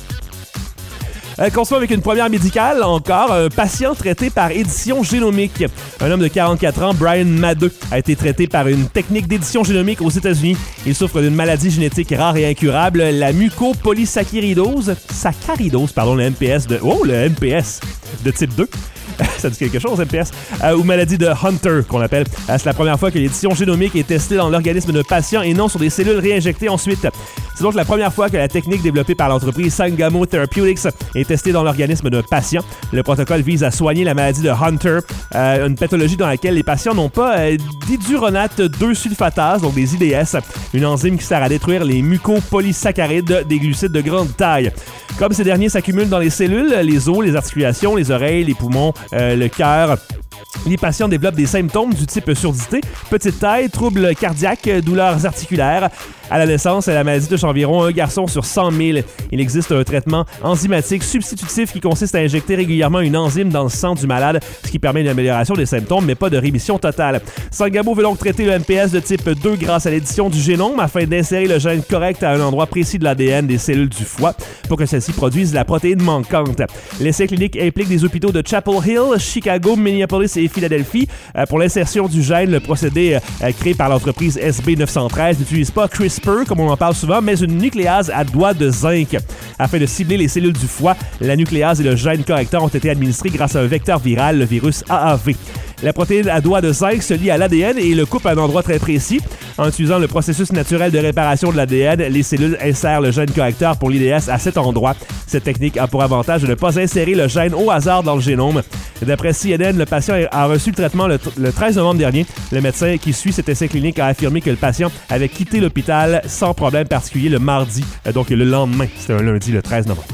Euh, Conçu avec une première médicale, encore, un patient traité par édition génomique. Un homme de quarante-quatre ans, Brian Madeux, a été traité par une technique d'édition génomique aux États-Unis. Il souffre d'une maladie génétique rare et incurable, la mucopolysaccharidose, saccharidose, pardon, le M P S de... Oh, le M P S de type deux. Ça dit quelque chose, M P S, euh, ou maladie de Hunter, qu'on appelle. Euh, c'est la première fois que l'édition génomique est testée dans l'organisme d'un patient et non sur des cellules réinjectées ensuite. C'est donc la première fois que la technique développée par l'entreprise Sangamo Therapeutics est testée dans l'organisme d'un patient. Le protocole vise à soigner la maladie de Hunter, euh, une pathologie dans laquelle les patients n'ont pas euh, d'iduronate deux sulfatase, donc des I D S, une enzyme qui sert à détruire les mucopolysaccharides des glucides de grande taille. Comme ces derniers s'accumulent dans les cellules, les os, les articulations, les oreilles, les poumons, euh, le cœur, les patients développent des symptômes du type surdité, petite taille, troubles cardiaques, douleurs articulaires. À la naissance, la maladie touche environ un garçon sur cent mille. Il existe un traitement enzymatique substitutif qui consiste à injecter régulièrement une enzyme dans le sang du malade, ce qui permet une amélioration des symptômes, mais pas de rémission totale. Sangamo veut donc traiter le M P S de type deux grâce à l'édition du génome afin d'insérer le gène correct à un endroit précis de l'A D N des cellules du foie pour que celles-ci produisent la protéine manquante. L'essai clinique implique des hôpitaux de Chapel Hill, Chicago, Minneapolis et Philadelphie. Pour l'insertion du gène, le procédé créé par l'entreprise S B neuf cent treize n'utilise pas CRISPR, comme on en parle souvent, mais une nucléase à doigt de zinc. Afin de cibler les cellules du foie, la nucléase et le gène correcteur ont été administrés grâce à un vecteur viral, le virus A A V. La protéine à doigt de zinc se lie à l'A D N et le coupe à un endroit très précis. En utilisant le processus naturel de réparation de l'A D N, les cellules insèrent le gène correcteur pour l'I D S à cet endroit. Cette technique a pour avantage de ne pas insérer le gène au hasard dans le génome. D'après C N N, le patient a reçu le traitement le, t- le treize novembre dernier. Le médecin qui suit cet essai clinique a affirmé que le patient avait quitté l'hôpital sans problème particulier le mardi, donc le lendemain. C'était un lundi, le treize novembre.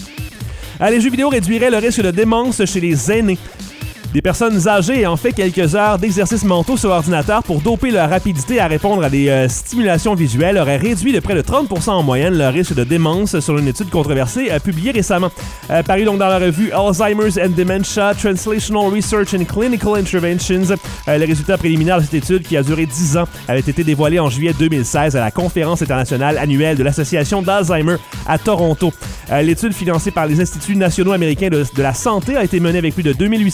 Les jeux vidéo réduiraient le risque de démence chez les aînés. Des personnes âgées ayant fait quelques heures d'exercices mentaux sur ordinateur pour doper leur rapidité à répondre à des euh, stimulations visuelles auraient réduit de près de trente pour cent en moyenne leur risque de démence selon une étude controversée euh, publiée récemment. Euh, paru donc dans la revue Alzheimer's and Dementia, Translational Research and Clinical Interventions. Euh, les résultats préliminaires de cette étude, qui a duré dix ans, avaient été dévoilés en juillet deux mille seize à la conférence internationale annuelle de l'Association d'Alzheimer à Toronto. Euh, l'étude financée par les Instituts nationaux américains de, de la santé a été menée avec plus de deux mille huit cents participants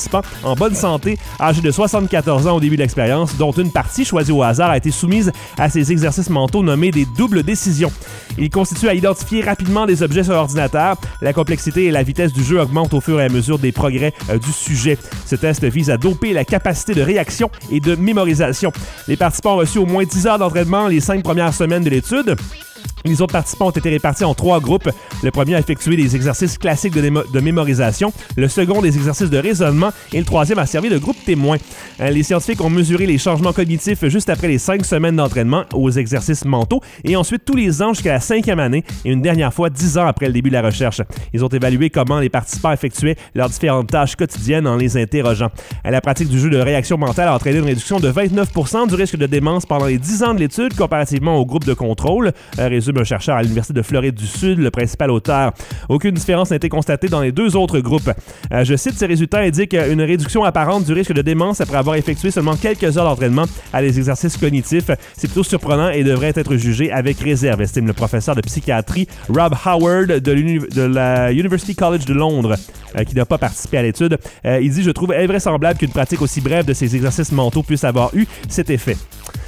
participants en bonne santé, âgés de soixante-quatorze ans au début de l'expérience, dont une partie, choisie au hasard, a été soumise à ces exercices mentaux nommés des doubles décisions. Ils constituent à identifier rapidement des objets sur l'ordinateur. La complexité et la vitesse du jeu augmentent au fur et à mesure des progrès euh, du sujet. Ce test vise à doper la capacité de réaction et de mémorisation. Les participants ont reçu au moins dix heures d'entraînement les cinq premières semaines de l'étude. Les autres participants ont été répartis en trois groupes. Le premier a effectué des exercices classiques de, démo- de mémorisation, le second des exercices de raisonnement et le troisième a servi de groupe témoin. Euh, les scientifiques ont mesuré les changements cognitifs juste après les cinq semaines d'entraînement aux exercices mentaux et ensuite tous les ans jusqu'à la cinquième année et une dernière fois dix ans après le début de la recherche. Ils ont évalué comment les participants effectuaient leurs différentes tâches quotidiennes en les interrogeant. Euh, la pratique du jeu de réaction mentale a entraîné une réduction de vingt-neuf pour cent du risque de démence pendant les dix ans de l'étude comparativement au groupe de contrôle, euh, résume un chercheur à l'Université de Floride du Sud, le principal auteur. Aucune différence n'a été constatée dans les deux autres groupes. Euh, je cite, ces résultats indiquent une réduction apparente du risque de démence après avoir effectué seulement quelques heures d'entraînement à des exercices cognitifs. C'est plutôt surprenant et devrait être jugé avec réserve, estime le professeur de psychiatrie Rob Howard de, l'uni- de la University College de Londres, euh, qui n'a pas participé à l'étude. Euh, il dit « Je trouve invraisemblable qu'une pratique aussi brève de ces exercices mentaux puisse avoir eu cet effet. Euh, »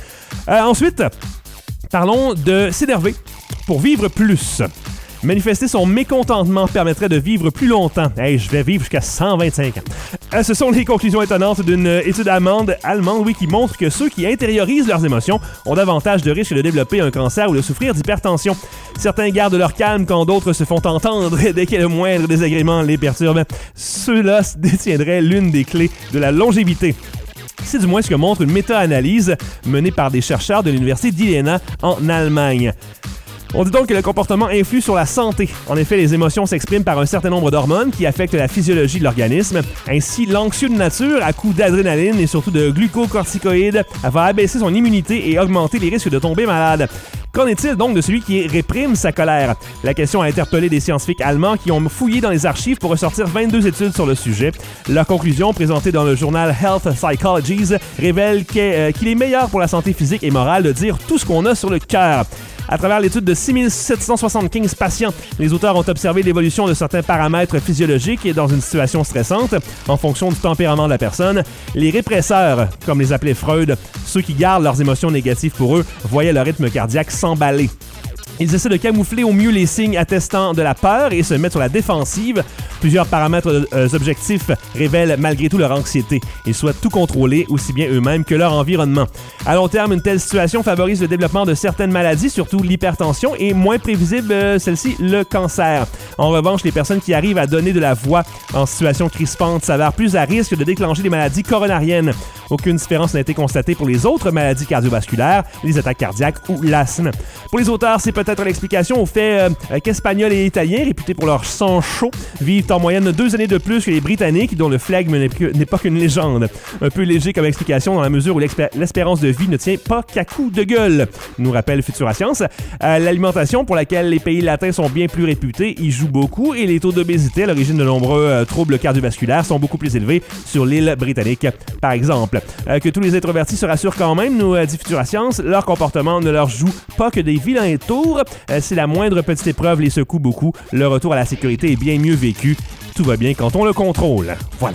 Ensuite, parlons de s'énerver pour vivre plus. Manifester son mécontentement permettrait de vivre plus longtemps. Hey, je vais vivre jusqu'à cent vingt-cinq ans. Euh, ce sont les conclusions étonnantes d'une étude allemande, allemande oui, qui montre que ceux qui intériorisent leurs émotions ont davantage de risques de développer un cancer ou de souffrir d'hypertension. Certains gardent leur calme quand d'autres se font entendre dès que le moindre désagrément les perturbe. Ceux-là détiendraient l'une des clés de la longévité. C'est du moins ce que montre une méta-analyse menée par des chercheurs de l'université d'Iéna en Allemagne. On dit donc que le comportement influe sur la santé. En effet, les émotions s'expriment par un certain nombre d'hormones qui affectent la physiologie de l'organisme. Ainsi, l'anxieux de nature, à coup d'adrénaline et surtout de glucocorticoïdes, va abaisser son immunité et augmenter les risques de tomber malade. Qu'en est-il donc de celui qui réprime sa colère? La question a interpellé des scientifiques allemands qui ont fouillé dans les archives pour ressortir vingt-deux études sur le sujet. Leur conclusion, présentée dans le journal Health Psychologies, révèle qu'il est meilleur pour la santé physique et morale de dire tout ce qu'on a sur le cœur. À travers l'étude de six mille sept cent soixante-quinze patients, les auteurs ont observé l'évolution de certains paramètres physiologiques dans une situation stressante en fonction du tempérament de la personne. Les répresseurs, comme les appelait Freud, ceux qui gardent leurs émotions négatives pour eux, voyaient leur rythme cardiaque s'emballer. Ils essaient de camoufler au mieux les signes attestant de la peur et se mettent sur la défensive. Plusieurs paramètres euh, objectifs révèlent malgré tout leur anxiété. Ils souhaitent tout contrôler, aussi bien eux-mêmes que leur environnement. À long terme, une telle situation favorise le développement de certaines maladies, surtout l'hypertension, et moins prévisible, euh, celle-ci, le cancer. En revanche, les personnes qui arrivent à donner de la voix en situation crispante s'avèrent plus à risque de déclencher des maladies coronariennes. Aucune différence n'a été constatée pour les autres maladies cardiovasculaires, les attaques cardiaques ou l'asthme. Pour les auteurs, c'est peut-être l'explication au fait euh, qu'Espagnols et Italiens, réputés pour leur sang chaud, vivent en moyenne deux années de plus que les Britanniques, dont le flegme n'est, que, n'est pas qu'une légende. Un peu léger comme explication dans la mesure où l'espérance de vie ne tient pas qu'à coups de gueule, nous rappelle Futura Science. Euh, l'alimentation, pour laquelle les pays latins sont bien plus réputés, y joue beaucoup et les taux d'obésité à l'origine de nombreux euh, troubles cardiovasculaires sont beaucoup plus élevés sur l'île britannique, par exemple. Euh, que tous les introvertis se rassurent quand même, nous euh, dit Futura Science, leur comportement ne leur joue pas que des vilains tours. Euh, si la moindre petite épreuve les secoue beaucoup, le retour à la sécurité est bien mieux vécu. Tout va bien quand on le contrôle. Voilà.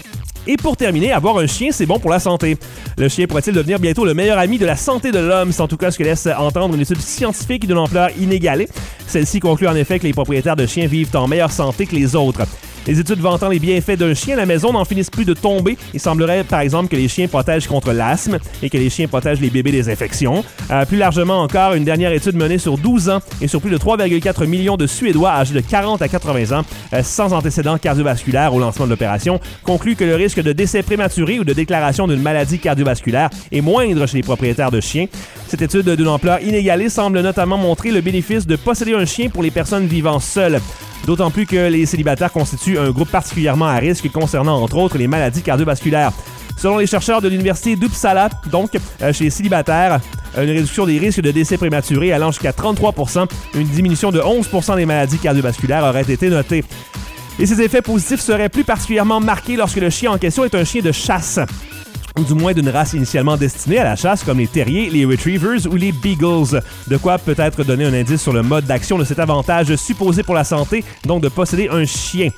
Et pour terminer, avoir un chien, c'est bon pour la santé. Le chien pourrait-il devenir bientôt le meilleur ami de la santé de l'homme? C'est en tout cas ce que laisse entendre une étude scientifique d'une ampleur inégalée. Celle-ci conclut en effet que les propriétaires de chiens vivent en meilleure santé que les autres. Les études vantant les bienfaits d'un chien à la maison n'en finissent plus de tomber. Il semblerait, par exemple, que les chiens protègent contre l'asthme et que les chiens protègent les bébés des infections. Euh, plus largement encore, une dernière étude menée sur douze ans et sur plus de trois virgule quatre millions de Suédois âgés de quarante à quatre-vingts ans, euh, sans antécédents cardiovasculaires au lancement de l'opération, conclut que le risque de décès prématuré ou de déclaration d'une maladie cardiovasculaire est moindre chez les propriétaires de chiens. Cette étude d'une ampleur inégalée semble notamment montrer le bénéfice de posséder un chien pour les personnes vivant seules. D'autant plus que les célibataires constituent un groupe particulièrement à risque concernant entre autres les maladies cardiovasculaires. Selon les chercheurs de l'université d'Uppsala, donc, euh, chez les célibataires, une réduction des risques de décès prématurés allant jusqu'à trente-trois pour cent, une diminution de onze pour cent des maladies cardiovasculaires aurait été notée. Et ces effets positifs seraient plus particulièrement marqués lorsque le chien en question est un chien de chasse, ou du moins d'une race initialement destinée à la chasse, comme les terriers, les retrievers ou les beagles. De quoi peut-être donner un indice sur le mode d'action de cet avantage supposé pour la santé, donc de posséder un chien.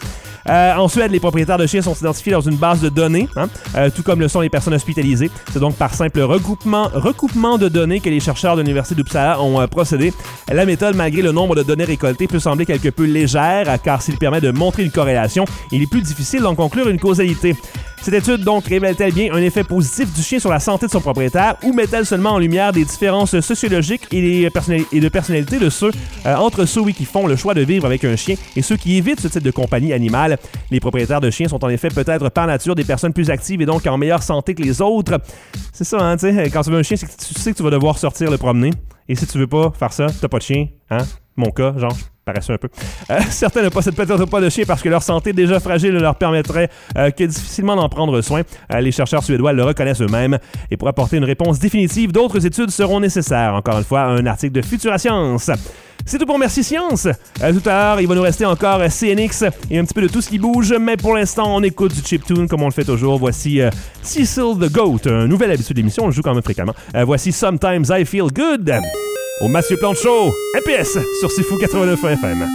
Euh, en Suède, les propriétaires de chiens sont identifiés dans une base de données, hein, euh, tout comme le sont les personnes hospitalisées. C'est donc par simple regroupement, recoupement de données que les chercheurs de l'Université d'Uppsala ont euh, procédé. La méthode, malgré le nombre de données récoltées, peut sembler quelque peu légère, car s'il permet de montrer une corrélation, il est plus difficile d'en conclure une causalité. Cette étude, donc, révèle-t-elle bien un effet positif du chien sur la santé de son propriétaire ou met-elle seulement en lumière des différences sociologiques et, les personnali- et de personnalité de ceux, euh, entre ceux oui, qui font le choix de vivre avec un chien et ceux qui évitent ce type de compagnie animale? Les propriétaires de chiens sont en effet peut-être par nature des personnes plus actives et donc en meilleure santé que les autres. C'est ça, hein, tu sais, quand tu veux un chien, c'est que tu sais que tu vas devoir sortir le promener. Et si tu veux pas faire ça, t'as pas de chien, hein? Mon cas, genre, je paraissais un peu. Euh, certains ne possèdent peut-être pas de chien parce que leur santé déjà fragile ne leur permettrait euh, que difficilement d'en prendre soin. Euh, les chercheurs suédois le reconnaissent eux-mêmes. Et pour apporter une réponse définitive, d'autres études seront nécessaires. Encore une fois, un article de Futura Science. C'est tout pour Merci Science. Euh, tout à l'heure, il va nous rester encore C N X et un petit peu de tout ce qui bouge, mais pour l'instant, on écoute du chiptune comme on le fait toujours. Voici euh, Cecil the Goat, un nouvel habitude d'émission, on le joue quand même fréquemment. Euh, voici Sometimes I Feel Good au Mathieu Plante Show, M P S sur C'est Fou quatre-vingt-neuf F M.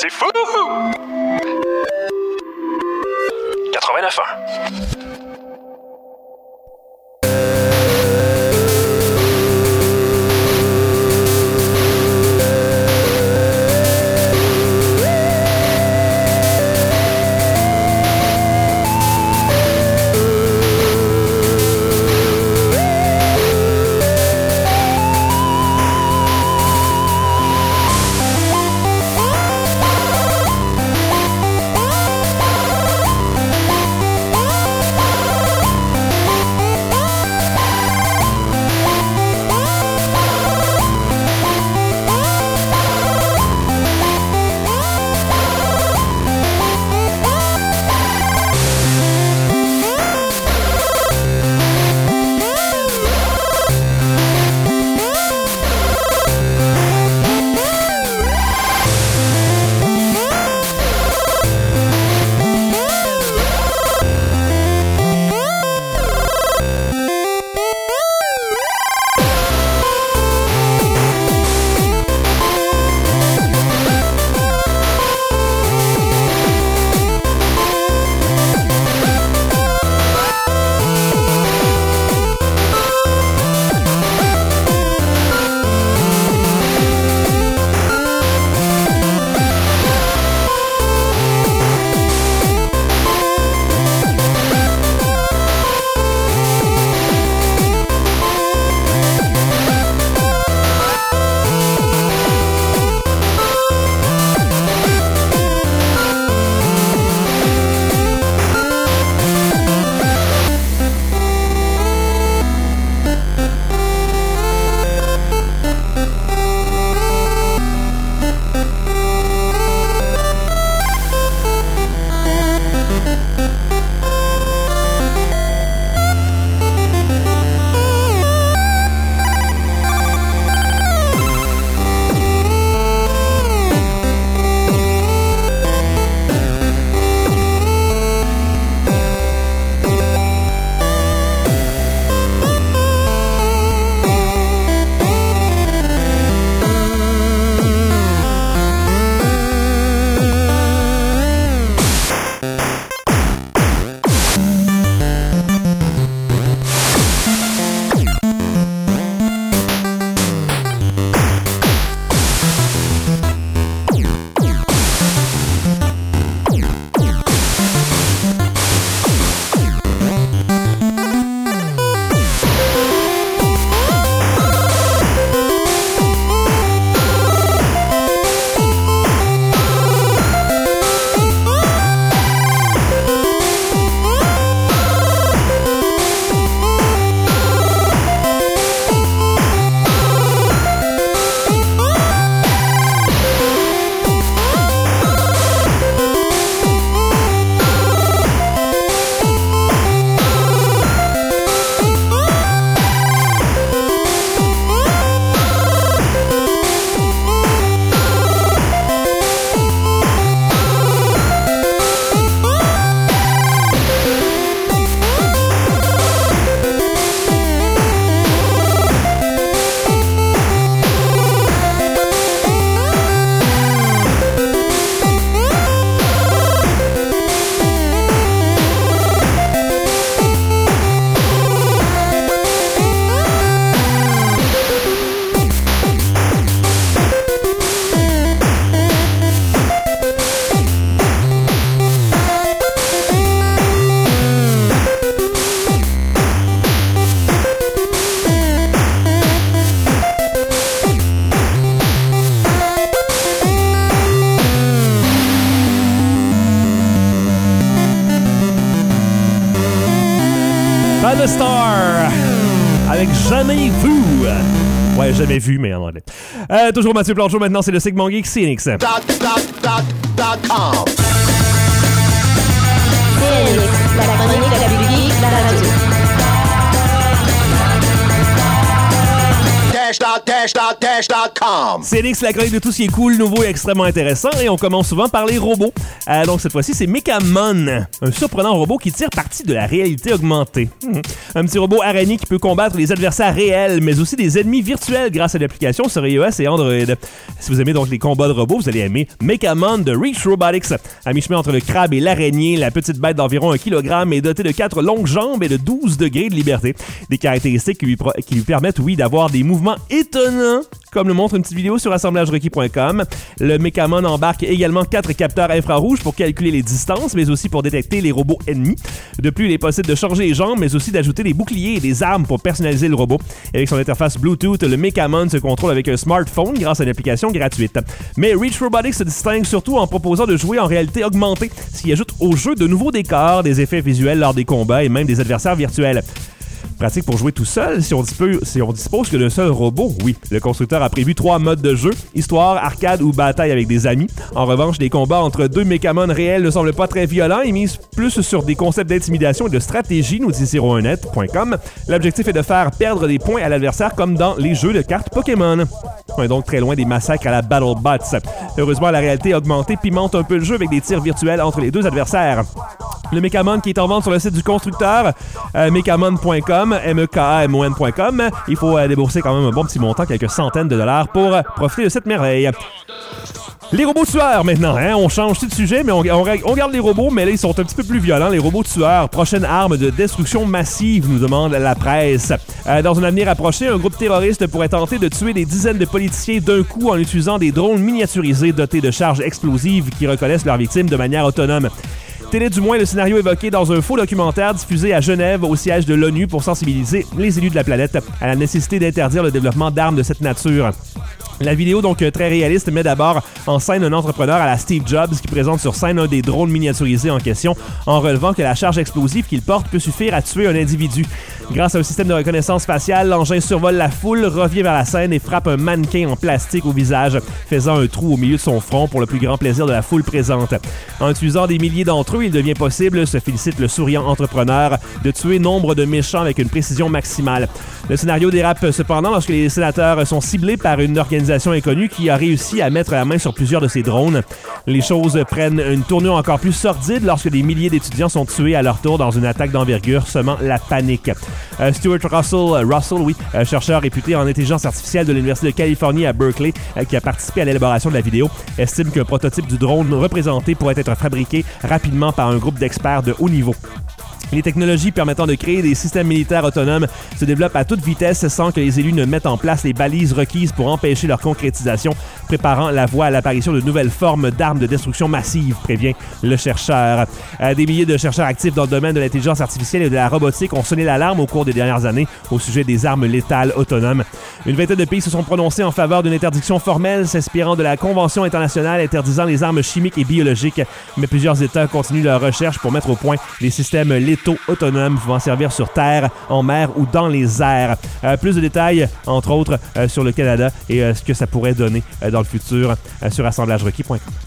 C'est fou! quatre-vingt-neuf ans. Star avec Jamais Vu. Ouais, jamais vu, mais en anglais. Euh, toujours Mathieu Planchot, maintenant c'est le segment Geek C N X. C N X, la chronique la plus geek de la radio. dash dot dash dot dash dot com. C N X, la chronique de tout ce qui est cool, nouveau et extrêmement intéressant. Et on commence souvent par les robots. Euh, donc cette fois-ci, c'est Mechamon, un surprenant robot qui tire parti de la réalité augmentée. Mmh. Un petit robot araignée qui peut combattre les adversaires réels, mais aussi des ennemis virtuels grâce à l'application sur iOS et Android. Si vous aimez donc les combats de robots, vous allez aimer Mechamon de Reach Robotics. À mi-chemin entre le crabe et l'araignée, la petite bête d'environ un kilogramme est dotée de quatre longues jambes et de douze degrés de liberté. Des caractéristiques qui lui, pro- qui lui permettent, oui, d'avoir des mouvements étonnants, comme le montre une petite vidéo sur assemblage requis point com. Le Mechamon embarque également quatre capteurs infrarouges pour calculer les distances, mais aussi pour détecter les robots ennemis. De plus, il est possible de changer les jambes, mais aussi d'ajouter des boucliers et des armes pour personnaliser le robot. Et avec son interface Bluetooth, le Mechamon se contrôle avec un smartphone grâce à une application gratuite. Mais Reach Robotics se distingue surtout en proposant de jouer en réalité augmentée, ce qui ajoute au jeu de nouveaux décors, des effets visuels lors des combats et même des adversaires virtuels. Pratique pour jouer tout seul si on, dispo- si on dispose que d'un seul robot, oui. Le constructeur a prévu trois modes de jeu, histoire, arcade ou bataille avec des amis. En revanche, les combats entre deux Mechamon réels ne semblent pas très violents et misent plus sur des concepts d'intimidation et de stratégie, nous dit zéro un net point com. L'objectif est de faire perdre des points à l'adversaire comme dans les jeux de cartes Pokémon. On est donc très loin des massacres à la BattleBots. Heureusement, la réalité augmentée pimente un peu le jeu avec des tirs virtuels entre les deux adversaires. Le Mechamon qui est en vente sur le site du constructeur, euh, mechamon point com, M E K A M O N point com. Il faut euh, débourser quand même un bon petit montant, quelques centaines de dollars, pour euh, profiter de cette merveille. Les robots tueurs maintenant, hein? On change de sujet, mais on, on, on garde les robots, mais là ils sont un petit peu plus violents. Les robots tueurs, prochaine arme de destruction massive, nous demande la presse. Euh, dans un avenir approché, un groupe terroriste pourrait tenter de tuer des dizaines de politiciens d'un coup en utilisant des drones miniaturisés dotés de charges explosives qui reconnaissent leurs victimes de manière autonome. Tel est du moins le scénario évoqué dans un faux documentaire diffusé à Genève au siège de l'ONU pour sensibiliser les élus de la planète à la nécessité d'interdire le développement d'armes de cette nature. La vidéo, donc très réaliste, met d'abord en scène un entrepreneur à la Steve Jobs qui présente sur scène un des drones miniaturisés en question en relevant que la charge explosive qu'il porte peut suffire à tuer un individu. Grâce à un système de reconnaissance faciale, l'engin survole la foule, revient vers la scène et frappe un mannequin en plastique au visage, faisant un trou au milieu de son front pour le plus grand plaisir de la foule présente. En tuant des milliers d'entre eux, il devient possible, se félicite le souriant entrepreneur, de tuer nombre de méchants avec une précision maximale. Le scénario dérape cependant lorsque les sénateurs sont ciblés par une organisation inconnue qui a réussi à mettre la main sur plusieurs de ces drones. Les choses prennent une tournure encore plus sordide lorsque des milliers d'étudiants sont tués à leur tour dans une attaque d'envergure, semant la panique. Euh, Stuart Russell, Russell oui, euh, chercheur réputé en intelligence artificielle de l'Université de Californie à Berkeley, euh, qui a participé à l'élaboration de la vidéo, estime qu'un prototype du drone représenté pourrait être fabriqué rapidement par un groupe d'experts de haut niveau. Les technologies permettant de créer des systèmes militaires autonomes se développent à toute vitesse sans que les élus ne mettent en place les balises requises pour empêcher leur concrétisation, préparant la voie à l'apparition de nouvelles formes d'armes de destruction massive, prévient le chercheur. Euh, des milliers de chercheurs actifs dans le domaine de l'intelligence artificielle et de la robotique ont sonné l'alarme au cours des dernières années au sujet des armes létales autonomes. Une vingtaine de pays se sont prononcés en faveur d'une interdiction formelle s'inspirant de la Convention internationale interdisant les armes chimiques et biologiques, mais plusieurs États continuent leurs recherches pour mettre au point des systèmes létaux autonomes pouvant servir sur terre, en mer ou dans les airs. Euh, plus de détails, entre autres, euh, sur le Canada et euh, ce que ça pourrait donner euh, dans le futur euh, sur assemblage requis point com.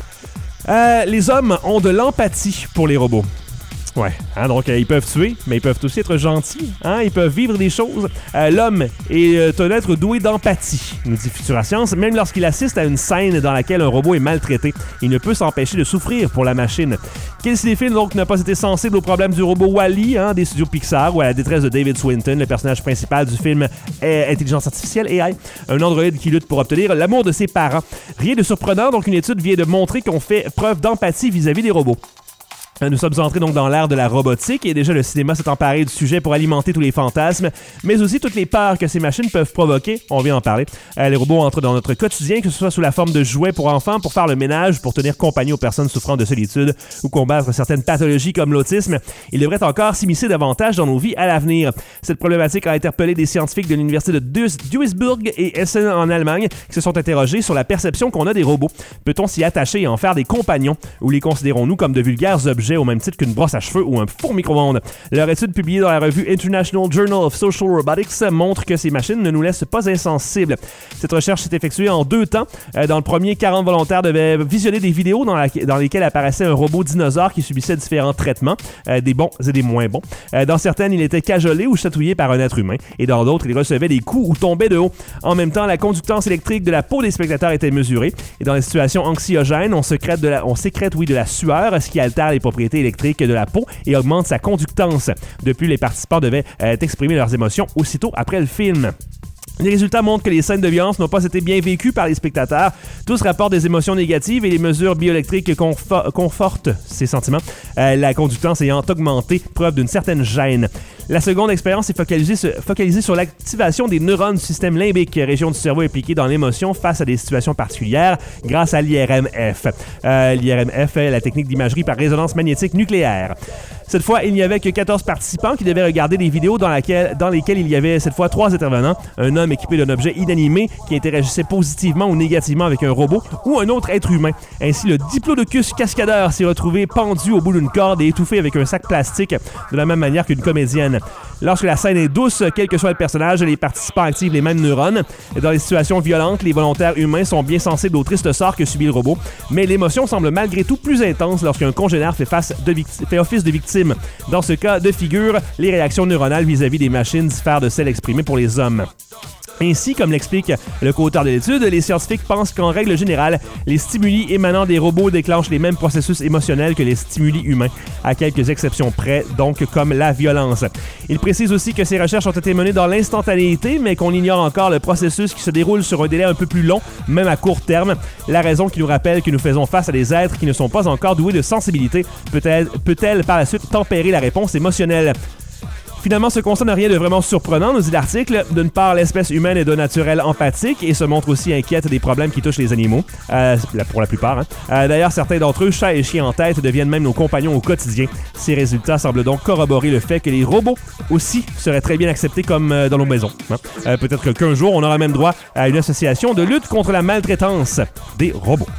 Euh, les hommes ont de l'empathie pour les robots. Ouais, hein, donc euh, ils peuvent tuer, mais ils peuvent aussi être gentils, hein, ils peuvent vivre des choses. Euh, l'homme est euh, un être doué d'empathie, nous dit Futura Science, même lorsqu'il assiste à une scène dans laquelle un robot est maltraité, il ne peut s'empêcher de souffrir pour la machine. Quel cinéphile donc n'a pas été sensible aux problèmes du robot Wall-E, hein, des studios Pixar, ou à la détresse de David Swinton, le personnage principal du film euh, Intelligence artificielle A I, un androïde qui lutte pour obtenir l'amour de ses parents. Rien de surprenant, donc une étude vient de montrer qu'on fait preuve d'empathie vis-à-vis des robots. Nous sommes entrés donc dans l'ère de la robotique et déjà le cinéma s'est emparé du sujet pour alimenter tous les fantasmes, mais aussi toutes les peurs que ces machines peuvent provoquer. On vient en parler. Euh, les robots entrent dans notre quotidien, que ce soit sous la forme de jouets pour enfants, pour faire le ménage, pour tenir compagnie aux personnes souffrant de solitude ou combattre certaines pathologies comme l'autisme. Ils devraient encore s'immiscer davantage dans nos vies à l'avenir. Cette problématique a interpellé des scientifiques de l'université de Duisburg et Essen en Allemagne qui se sont interrogés sur la perception qu'on a des robots. Peut-on s'y attacher et en faire des compagnons ou les considérons-nous comme de vulgaires objets objet au même titre qu'une brosse à cheveux ou un four micro-ondes. Leur étude publiée dans la revue International Journal of Social Robotics montre que ces machines ne nous laissent pas insensibles. Cette recherche s'est effectuée en deux temps. Dans le premier, quarante volontaires devaient visionner des vidéos dans, la, dans lesquelles apparaissait un robot dinosaure qui subissait différents traitements, euh, des bons et des moins bons. Euh, dans certaines, il était cajolé ou chatouillé par un être humain, et dans d'autres, il recevait des coups ou tombait de haut. En même temps, la conductance électrique de la peau des spectateurs était mesurée, et dans les situations anxiogènes, on sécrète, de la, on sécrète oui, de la sueur, ce qui altère les propriétés électriques de la peau et augmente sa conductance. De plus, les participants devaient euh, exprimer leurs émotions aussitôt après le film. Les résultats montrent que les scènes de violence n'ont pas été bien vécues par les spectateurs. Tous rapportent des émotions négatives et les mesures bioélectriques confo- confortent ces sentiments, euh, la conductance ayant augmenté, preuve d'une certaine gêne. La seconde expérience est focalisée sur, focalisée sur l'activation des neurones du système limbique, région du cerveau impliquée dans l'émotion face à des situations particulières, grâce à l'I R M F. Euh, L'I R M F est la technique d'imagerie par résonance magnétique nucléaire. Cette fois, il n'y avait que quatorze participants qui devaient regarder des vidéos dans, laquelle, dans lesquelles il y avait cette fois trois intervenants, un homme équipé d'un objet inanimé qui interagissait positivement ou négativement avec un robot ou un autre être humain. Ainsi, le diplodocus cascadeur s'est retrouvé pendu au bout d'une corde et étouffé avec un sac plastique de la même manière qu'une comédienne. Lorsque la scène est douce, quel que soit le personnage, les participants activent les mêmes neurones. Dans les situations violentes, les volontaires humains sont bien sensibles au triste sort que subit le robot, mais l'émotion semble malgré tout plus intense lorsqu'un congénère fait, face de victi- fait office de victime. Dans ce cas de figure, les réactions neuronales vis-à-vis des machines diffèrent de celles exprimées pour les hommes. Ainsi, comme l'explique le co-auteur de l'étude, les scientifiques pensent qu'en règle générale, les stimuli émanant des robots déclenchent les mêmes processus émotionnels que les stimuli humains, à quelques exceptions près, donc comme la violence. Il précise aussi que ces recherches ont été menées dans l'instantanéité, mais qu'on ignore encore le processus qui se déroule sur un délai un peu plus long, même à court terme. La raison qui nous rappelle que nous faisons face à des êtres qui ne sont pas encore doués de sensibilité peut-elle, peut-elle par la suite tempérer la réponse émotionnelle. Finalement, ce constat n'a rien de vraiment surprenant, nous dit l'article. D'une part, l'espèce humaine est d'un naturel empathique et se montre aussi inquiète des problèmes qui touchent les animaux, euh, pour la plupart. Hein. Euh, d'ailleurs, certains d'entre eux, chats et chiens en tête, deviennent même nos compagnons au quotidien. Ces résultats semblent donc corroborer le fait que les robots aussi seraient très bien acceptés comme euh, dans nos maisons. Hein. Euh, peut-être qu'un jour, on aura même droit à une association de lutte contre la maltraitance des robots.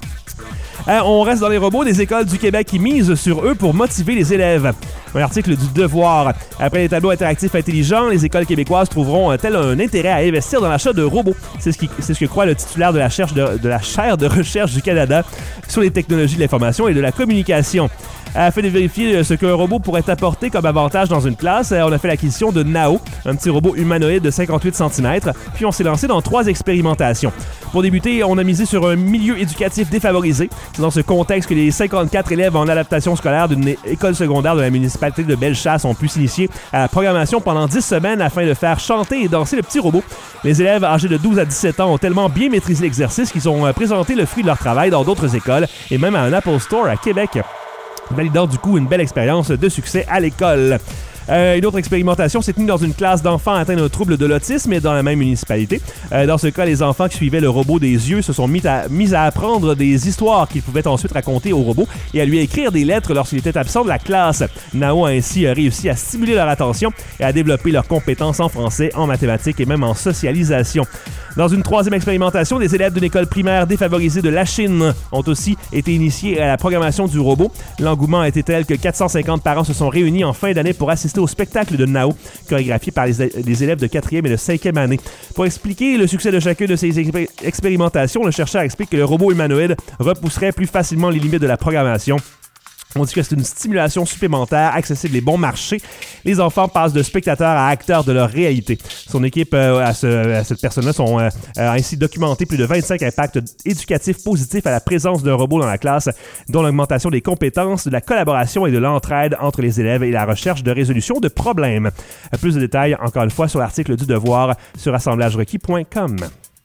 Euh, on reste dans les robots, des écoles du Québec qui misent sur eux pour motiver les élèves. Un article du Devoir. Après les tableaux interactifs intelligents, les écoles québécoises trouveront euh, tel un intérêt à investir dans l'achat de robots. C'est ce, qui, c'est ce que croit le titulaire de la, cherche de, de la chaire de recherche du Canada sur les technologies de l'information et de la communication. Afin de vérifier ce qu'un robot pourrait apporter comme avantage dans une classe, on a fait l'acquisition de Nao, un petit robot humanoïde de cinquante-huit centimètres, puis on s'est lancé dans trois expérimentations. Pour débuter, on a misé sur un milieu éducatif défavorisé. C'est dans ce contexte que les cinquante-quatre élèves en adaptation scolaire d'une école secondaire de la municipalité de Bellechasse ont pu s'initier à la programmation pendant dix semaines afin de faire chanter et danser le petit robot. Les élèves âgés de douze à dix-sept ans ont tellement bien maîtrisé l'exercice qu'ils ont présenté le fruit de leur travail dans d'autres écoles et même à un Apple Store à Québec, validant du coup une belle expérience de succès à l'école. Euh, une autre expérimentation s'est tenue dans une classe d'enfants atteints d'un trouble de l'autisme dans la même municipalité. Euh, dans ce cas, les enfants qui suivaient le robot des yeux se sont mis à, mis à apprendre des histoires qu'ils pouvaient ensuite raconter au robot et à lui écrire des lettres lorsqu'il était absent de la classe. Nao a ainsi réussi à stimuler leur attention et à développer leurs compétences en français, en mathématiques et même en socialisation. Dans une troisième expérimentation, des élèves d'une école primaire défavorisée de la Chine ont aussi été initiés à la programmation du robot. L'engouement a été tel que quatre cent cinquante parents se sont réunis en fin d'année pour assister au spectacle de Nao, chorégraphié par les, les élèves de quatrième et de cinquième année. Pour expliquer le succès de chacune de ces expé- expérimentations, le chercheur explique que le robot humanoïde repousserait plus facilement les limites de la programmation. On dit que c'est une stimulation supplémentaire, accessible et bon marché. Les enfants passent de spectateurs à acteurs de leur réalité. Son équipe, euh, à, ce, à cette personne-là, sont euh, a ainsi documenté plus de vingt-cinq impacts éducatifs positifs à la présence d'un robot dans la classe, dont l'augmentation des compétences, de la collaboration et de l'entraide entre les élèves et la recherche de résolution de problèmes. Plus de détails, encore une fois, sur l'article du Devoir sur assemblage requis point com.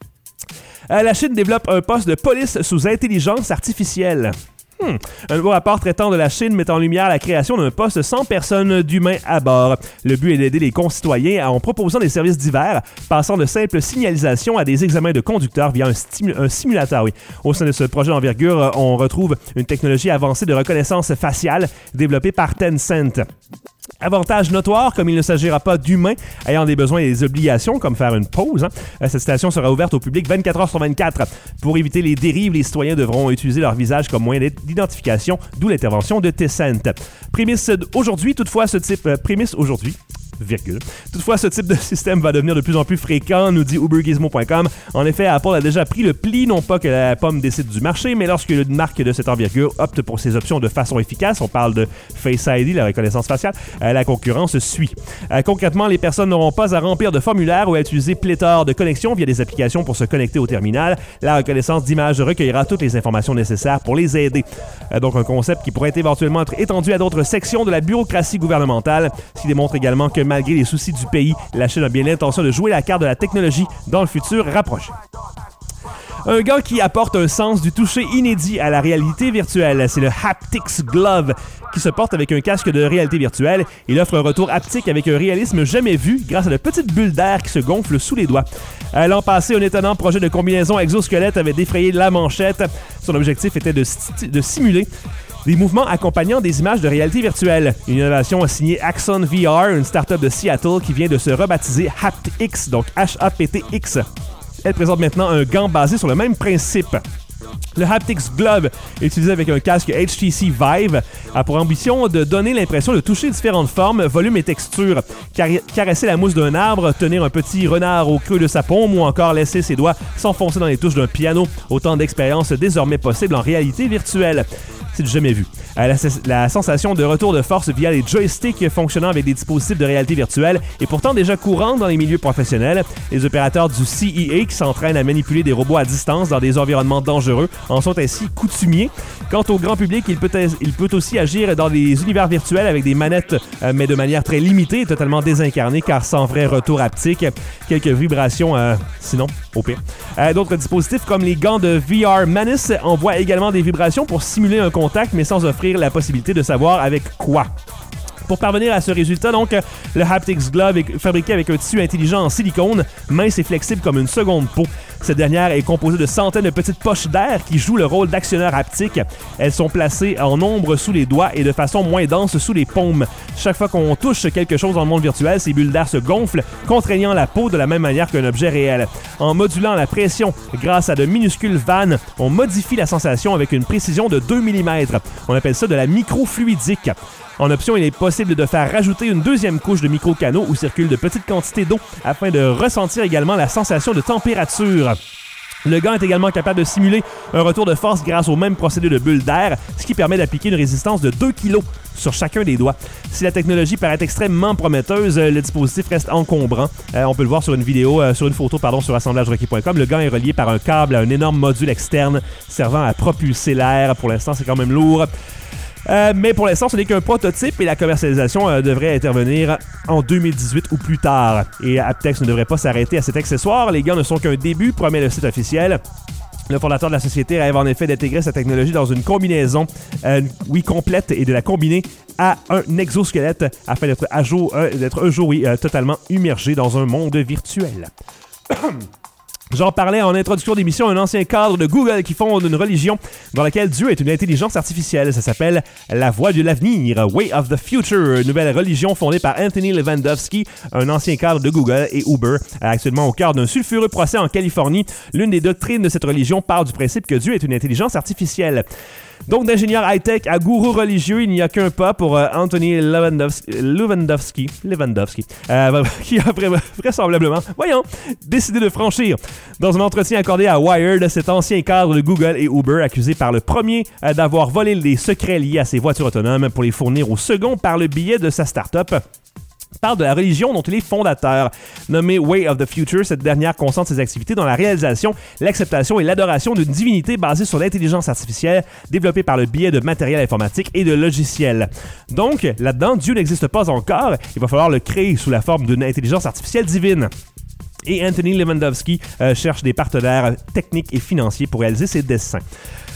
Euh, la Chine développe un poste de police sous intelligence artificielle. Hmm. Un nouveau rapport traitant de la Chine met en lumière la création d'un poste sans personne d'humain à bord. Le but est d'aider les concitoyens en proposant des services divers, passant de simples signalisations à des examens de conducteurs via un, stimu- un simulateur. Oui. Au sein de ce projet d'envergure, on retrouve une technologie avancée de reconnaissance faciale développée par Tencent. Avantage notoire, comme il ne s'agira pas d'humains ayant des besoins et des obligations, comme faire une pause. Hein. Cette station sera ouverte au public vingt-quatre heures sur vingt-quatre. Pour éviter les dérives, les citoyens devront utiliser leur visage comme moyen d'identification, d'où l'intervention de Tessent. Prémisse aujourd'hui, toutefois, ce type... Euh, prémisse aujourd'hui... Virgule. Toutefois, ce type de système va devenir de plus en plus fréquent, nous dit Uber Gizmo point com. En effet, Apple a déjà pris le pli, non pas que la pomme décide du marché, mais lorsque une marque de cette envergure opte pour ses options de façon efficace, on parle de Face I D, la reconnaissance faciale, la concurrence suit. Euh, concrètement, les personnes n'auront pas à remplir de formulaires ou à utiliser pléthore de connexions via des applications pour se connecter au terminal. La reconnaissance d'images recueillera toutes les informations nécessaires pour les aider. Euh, donc un concept qui pourrait éventuellement être étendu à d'autres sections de la bureaucratie gouvernementale, ce qui démontre également que malgré les soucis du pays, la Chine a bien l'intention de jouer la carte de la technologie dans le futur rapproché. Un gant qui apporte un sens du toucher inédit à la réalité virtuelle, c'est le Haptics Glove, qui se porte avec un casque de réalité virtuelle. Il offre un retour haptique avec un réalisme jamais vu grâce à de petites bulles d'air qui se gonflent sous les doigts. L'an passé, un étonnant projet de combinaison exosquelette avait défrayé la manchette. Son objectif était de, sti- de simuler des mouvements accompagnant des images de réalité virtuelle. Une innovation signée Axon V R, une start-up de Seattle qui vient de se rebaptiser HaptX, donc H A P T X. Elle présente maintenant un gant basé sur le même principe. Le Haptics Glove, utilisé avec un casque H T C Vive, a pour ambition de donner l'impression de toucher différentes formes, volumes et textures, car- caresser la mousse d'un arbre, tenir un petit renard au creux de sa paume ou encore laisser ses doigts s'enfoncer dans les touches d'un piano. Autant d'expériences désormais possibles en réalité virtuelle. C'est du jamais vu. Euh, la, la sensation de retour de force via les joysticks fonctionnant avec des dispositifs de réalité virtuelle est pourtant déjà courante dans les milieux professionnels. Les opérateurs du C E A qui s'entraînent à manipuler des robots à distance dans des environnements dangereux en sont ainsi coutumiers. Quant au grand public, il peut, il peut aussi agir dans des univers virtuels avec des manettes, euh, mais de manière très limitée et totalement désincarnée, car sans vrai retour haptique. Quelques vibrations, euh, sinon, au pire. Euh, d'autres dispositifs comme les gants de V R Manus envoient également des vibrations pour simuler un contact, mais sans offrir la possibilité de savoir avec quoi. Pour parvenir à ce résultat, donc, le Haptics Glove est fabriqué avec un tissu intelligent en silicone, mince et flexible comme une seconde peau. Cette dernière est composée de centaines de petites poches d'air qui jouent le rôle d'actionneur haptique. Elles sont placées en nombre sous les doigts et de façon moins dense sous les paumes. Chaque fois qu'on touche quelque chose dans le monde virtuel, ces bulles d'air se gonflent, contraignant la peau de la même manière qu'un objet réel. En modulant la pression grâce à de minuscules vannes, on modifie la sensation avec une précision de deux millimètres. On appelle ça de la microfluidique. En option, il est possible de faire rajouter une deuxième couche de micro-canaux où circulent de petites quantités d'eau afin de ressentir également la sensation de température. Le gant est également capable de simuler un retour de force grâce au même procédé de bulles d'air, ce qui permet d'appliquer une résistance de deux kilos sur chacun des doigts. Si la technologie paraît extrêmement prometteuse, le dispositif reste encombrant. Euh, on peut le voir sur une vidéo, euh, sur une photo pardon, sur assemblage requis point com. Le gant est relié par un câble à un énorme module externe servant à propulser l'air. Pour l'instant, c'est quand même lourd. Euh, mais pour l'instant, ce n'est qu'un prototype et la commercialisation euh, devrait intervenir en deux mille dix-huit ou plus tard. Et Haptics ne devrait pas s'arrêter à cet accessoire. Les gants ne sont qu'un début, promet le site officiel. Le fondateur de la société rêve en effet d'intégrer cette technologie dans une combinaison, euh, oui, complète et de la combiner à un exosquelette afin d'être, à jour, euh, d'être un jour, oui, euh, totalement immergé dans un monde virtuel. J'en parlais en introduction d'émission, un ancien cadre de Google qui fonde une religion dans laquelle Dieu est une intelligence artificielle. Ça s'appelle La Voie de l'avenir, Way of the Future, une nouvelle religion fondée par Anthony Levandowski, un ancien cadre de Google et Uber, actuellement au cœur d'un sulfureux procès en Californie. L'une des doctrines de cette religion part du principe que Dieu est une intelligence artificielle. Donc, d'ingénieur high-tech à gourou religieux, il n'y a qu'un pas pour euh, Anthony Levandowski, Levandowski, Levandowski euh, qui a vraisemblablement, voyons, décidé de franchir. Dans un entretien accordé à Wired, cet ancien cadre de Google et Uber, accusé par le premier euh, d'avoir volé les secrets liés à ses voitures autonomes pour les fournir au second par le biais de sa start-up, parle de la religion dont il est fondateur. Nommée Way of the Future, cette dernière concentre ses activités dans la réalisation, l'acceptation et l'adoration d'une divinité basée sur l'intelligence artificielle développée par le biais de matériel informatique et de logiciels. Donc, là-dedans, Dieu n'existe pas encore, il va falloir le créer sous la forme d'une intelligence artificielle divine. Et Anthony Levandowski euh, cherche des partenaires techniques et financiers pour réaliser ses desseins.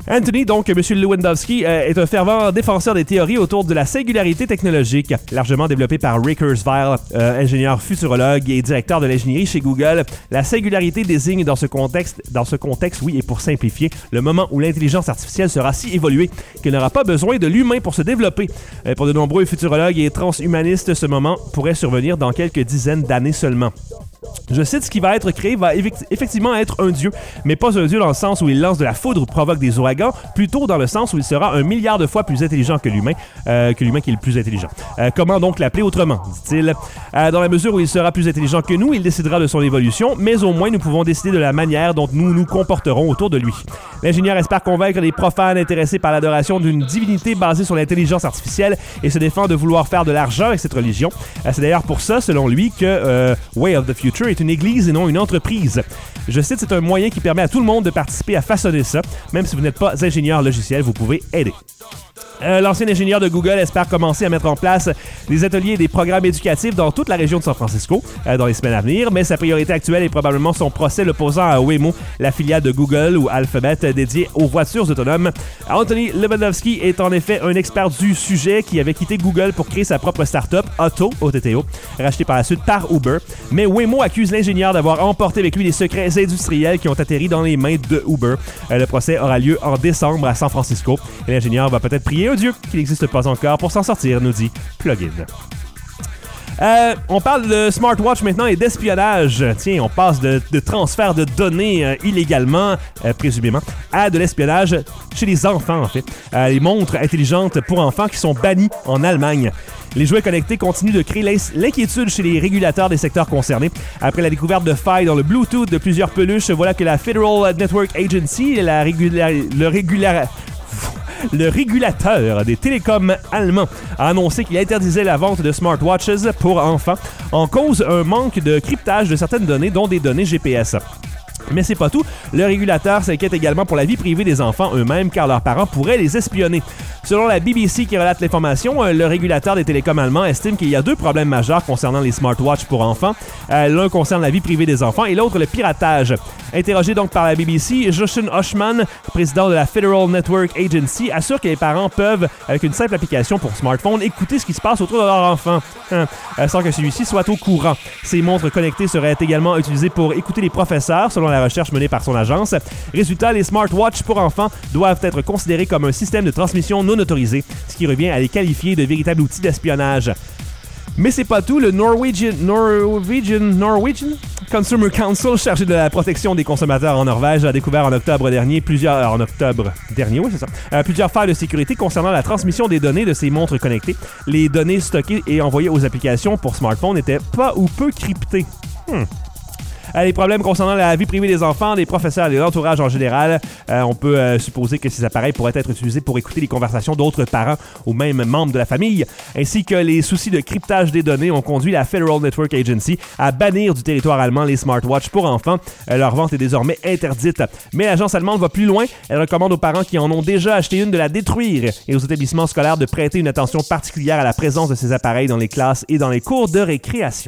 Anthony, donc, M. Lewandowski, euh, est un fervent défenseur des théories autour de la singularité technologique, largement développée par Ray Kurzweil, euh, ingénieur futurologue et directeur de l'ingénierie chez Google. La singularité désigne dans ce contexte, dans ce contexte, oui, et pour simplifier, le moment où l'intelligence artificielle sera si évoluée qu'elle n'aura pas besoin de l'humain pour se développer. Euh, pour de nombreux futurologues et transhumanistes, ce moment pourrait survenir dans quelques dizaines d'années seulement. Je cite, ce qui va être créé va effectivement être un dieu, mais pas un dieu dans le sens où il lance de la foudre ou provoque des ouragans, plutôt dans le sens où il sera un milliard de fois plus intelligent que l'humain, euh, que l'humain qui est le plus intelligent. Euh, comment donc l'appeler autrement, dit-il? Euh, dans la mesure où il sera plus intelligent que nous, il décidera de son évolution, mais au moins nous pouvons décider de la manière dont nous nous comporterons autour de lui. L'ingénieur espère convaincre les profanes intéressés par l'adoration d'une divinité basée sur l'intelligence artificielle et se défend de vouloir faire de l'argent avec cette religion. Euh, c'est d'ailleurs pour ça, selon lui, que euh, Way of the Future est une église et non une entreprise. Je cite, c'est un moyen qui permet à tout le monde de participer à façonner ça. Même si vous n'êtes pas ingénieur logiciel, vous pouvez aider. Euh, l'ancien ingénieur de Google espère commencer à mettre en place des ateliers et des programmes éducatifs dans toute la région de San Francisco euh, dans les semaines à venir, mais sa priorité actuelle est probablement son procès l'opposant à Waymo, la filiale de Google ou Alphabet euh, dédiée aux voitures autonomes. Anthony Lewandowski est en effet un expert du sujet qui avait quitté Google pour créer sa propre start-up, Otto, O T T O, rachetée par la suite par Uber. Mais Waymo accuse l'ingénieur d'avoir emporté avec lui des secrets industriels qui ont atterri dans les mains de Uber. Euh, le procès aura lieu en décembre à San Francisco et l'ingénieur va peut-être prier un dieu qui n'existe pas encore pour s'en sortir, nous dit Plugin. Euh, on parle de smartwatch maintenant et d'espionnage. Tiens, on passe de, de transfert de données euh, illégalement, euh, présumément, à de l'espionnage chez les enfants, en fait. Euh, les montres intelligentes pour enfants qui sont bannies en Allemagne. Les jouets connectés continuent de créer l'inquiétude chez les régulateurs des secteurs concernés. Après la découverte de failles dans le Bluetooth de plusieurs peluches, voilà que la Federal Network Agency, la régula le régula Le régulateur des télécoms allemands a annoncé qu'il interdisait la vente de smartwatches pour enfants en cause un manque de cryptage de certaines données, dont des données G P S. Mais c'est pas tout, le régulateur s'inquiète également pour la vie privée des enfants eux-mêmes car leurs parents pourraient les espionner. Selon la B B C qui relate l'information, le régulateur des télécoms allemands estime qu'il y a deux problèmes majeurs concernant les smartwatches pour enfants. Euh, l'un concerne la vie privée des enfants et l'autre le piratage. Interrogé donc par la B B C, Jochen Oschmann, président de la Federal Network Agency, assure que les parents peuvent, avec une simple application pour smartphone, écouter ce qui se passe autour de leur enfant, hein, sans que celui-ci soit au courant. Ces montres connectées seraient également utilisées pour écouter les professeurs, selon la recherche menée par son agence. Résultat, les smartwatches pour enfants doivent être considérés comme un système de transmission non autorisé, ce qui revient à les qualifier de véritables outils d'espionnage. Mais c'est pas tout, le Norwegian, Norwegian, Norwegian Consumer Council, chargé de la protection des consommateurs en Norvège, a découvert en octobre dernier plusieurs, en octobre dernier, oui c'est ça, euh, plusieurs failles de sécurité concernant la transmission des données de ces montres connectées. Les données stockées et envoyées aux applications pour smartphones n'étaient pas ou peu cryptées. Hmm. Les problèmes concernant la vie privée des enfants, des professeurs et de l'entourage en général. Euh, on peut euh, supposer que ces appareils pourraient être utilisés pour écouter les conversations d'autres parents ou même membres de la famille, ainsi que les soucis de cryptage des données ont conduit la Federal Network Agency à bannir du territoire allemand les smartwatches pour enfants. Euh, leur vente est désormais interdite. Mais l'agence allemande va plus loin. Elle recommande aux parents qui en ont déjà acheté une de la détruire et aux établissements scolaires de prêter une attention particulière à la présence de ces appareils dans les classes et dans les cours de récréation.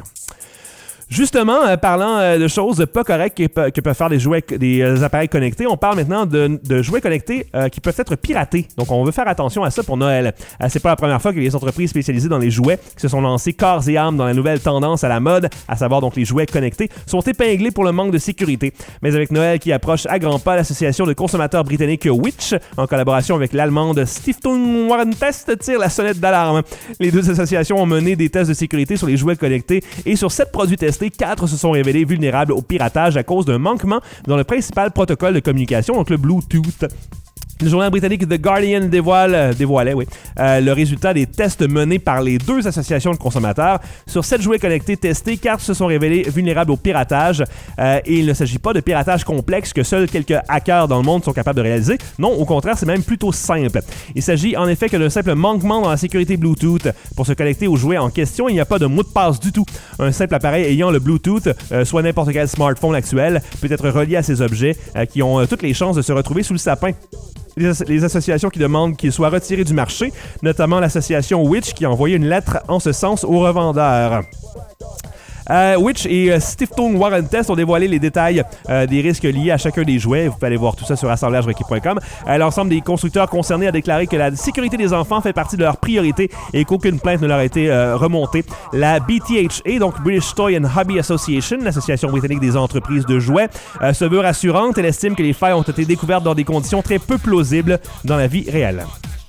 Justement, euh, parlant euh, de choses pas correctes que, que peuvent faire des jouets, des euh, appareils connectés, on parle maintenant de, de jouets connectés euh, qui peuvent être piratés. Donc, on veut faire attention à ça pour Noël. Euh, c'est pas la première fois que les entreprises spécialisées dans les jouets qui se sont lancées corps et âme dans la nouvelle tendance à la mode, à savoir donc les jouets connectés, sont épinglés pour le manque de sécurité. Mais avec Noël qui approche à grands pas, l'association de consommateurs britannique Which, en collaboration avec l'allemande Stiftung Warentest, tire la sonnette d'alarme. Les deux associations ont mené des tests de sécurité sur les jouets connectés et sur sept produits testés, quatre se sont révélés vulnérables au piratage à cause d'un manquement dans le principal protocole de communication, donc le Bluetooth. Le journal britannique The Guardian dévoile, euh, dévoilait oui, euh, le résultat des tests menés par les deux associations de consommateurs. Sur sept jouets connectés testés, quatre se sont révélés vulnérables au piratage. Euh, et il ne s'agit pas de piratage complexe que seuls quelques hackers dans le monde sont capables de réaliser. Non, au contraire, c'est même plutôt simple. Il s'agit en effet que d'un simple manquement dans la sécurité Bluetooth. Pour se connecter aux jouets en question, il n'y a pas de mot de passe du tout. Un simple appareil ayant le Bluetooth, euh, soit n'importe quel smartphone actuel, peut être relié à ces objets euh, qui ont euh, toutes les chances de se retrouver sous le sapin. Les, as- les associations qui demandent qu'il soit retiré du marché, notamment l'association Which qui a envoyé une lettre en ce sens aux revendeurs. Euh, Witch et euh, Stiftung Warentest ont dévoilé les détails euh, des risques liés à chacun des jouets. Vous pouvez aller voir tout ça sur assemblage requis point com. Euh, l'ensemble des constructeurs concernés a déclaré que la sécurité des enfants fait partie de leurs priorités et qu'aucune plainte ne leur a été euh, remontée. La B T H A, donc British Toy and Hobby Association, l'association britannique des entreprises de jouets, euh, se veut rassurante. Elle estime que les failles ont été découvertes dans des conditions très peu plausibles dans la vie réelle.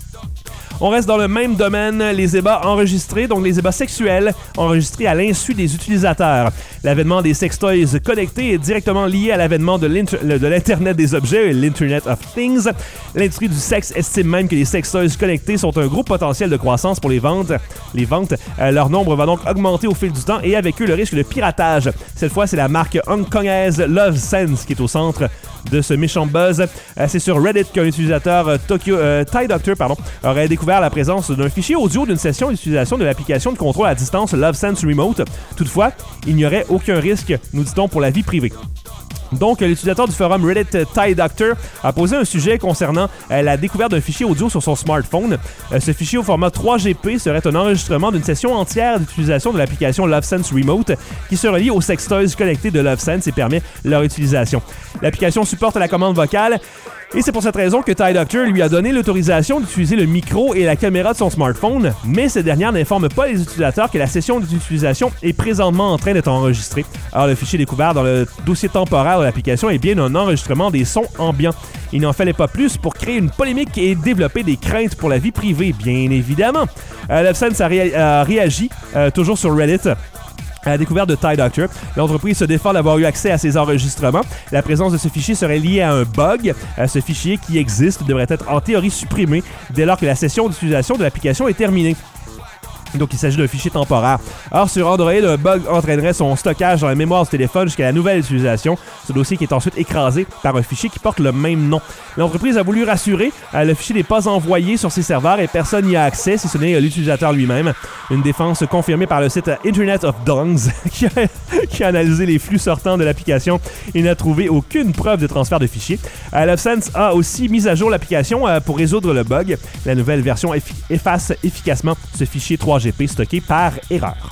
On reste dans le même domaine, les ébats enregistrés, donc les ébats sexuels enregistrés à l'insu des utilisateurs. L'avènement des sextoys connectés est directement lié à l'avènement de, de l'Internet des objets, l'Internet of Things. L'industrie du sexe estime même que les sextoys connectés sont un gros potentiel de croissance pour les ventes. Les ventes, euh, leur nombre va donc augmenter au fil du temps et avec eux le risque de piratage. Cette fois, c'est la marque hongkongaise LoveSense qui est au centre de ce méchant buzz. Euh, c'est sur Reddit qu'un utilisateur euh, Tokyo, euh, Thai Doctor pardon, aurait découvert la présence d'un fichier audio d'une session d'utilisation de l'application de contrôle à distance LoveSense Remote. Toutefois, il n'y aurait aucun risque, nous dit-on, pour la vie privée. Donc, l'utilisateur du forum Reddit Thai Doctor a posé un sujet concernant euh, la découverte d'un fichier audio sur son smartphone. Euh, ce fichier au format trois G P serait un enregistrement d'une session entière d'utilisation de l'application LoveSense Remote qui se relie aux sextoys connectés de LoveSense et permet leur utilisation. L'application supporte la commande vocale. Et c'est pour cette raison que Thai Doctor lui a donné l'autorisation d'utiliser le micro et la caméra de son smartphone, mais cette dernière n'informe pas les utilisateurs que la session d'utilisation est présentement en train d'être enregistrée. Alors le fichier découvert dans le dossier temporaire de l'application est bien un enregistrement des sons ambiants. Il n'en fallait pas plus pour créer une polémique et développer des craintes pour la vie privée, bien évidemment. Euh, LoveSense a, ré- a réagi, euh, toujours sur Reddit, à la découverte de Thai Doctor. L'entreprise se défend d'avoir eu accès à ces enregistrements. La présence de ce fichier serait liée à un bug. Ce fichier qui existe devrait être en théorie supprimé dès lors que la session d'utilisation de l'application est terminée. Donc, il s'agit d'un fichier temporaire. Or, sur Android, un bug entraînerait son stockage dans la mémoire du téléphone jusqu'à la nouvelle utilisation. Ce dossier qui est ensuite écrasé par un fichier qui porte le même nom. L'entreprise a voulu rassurer. Euh, le fichier n'est pas envoyé sur ses serveurs et personne n'y a accès, si ce n'est euh, l'utilisateur lui-même. Une défense confirmée par le site Internet of Things qui, a, qui a analysé les flux sortants de l'application et n'a trouvé aucune preuve de transfert de fichiers. Euh, LoveSense a aussi mis à jour l'application euh, pour résoudre le bug. La nouvelle version effi- efface efficacement ce fichier trois G P stocké par erreur.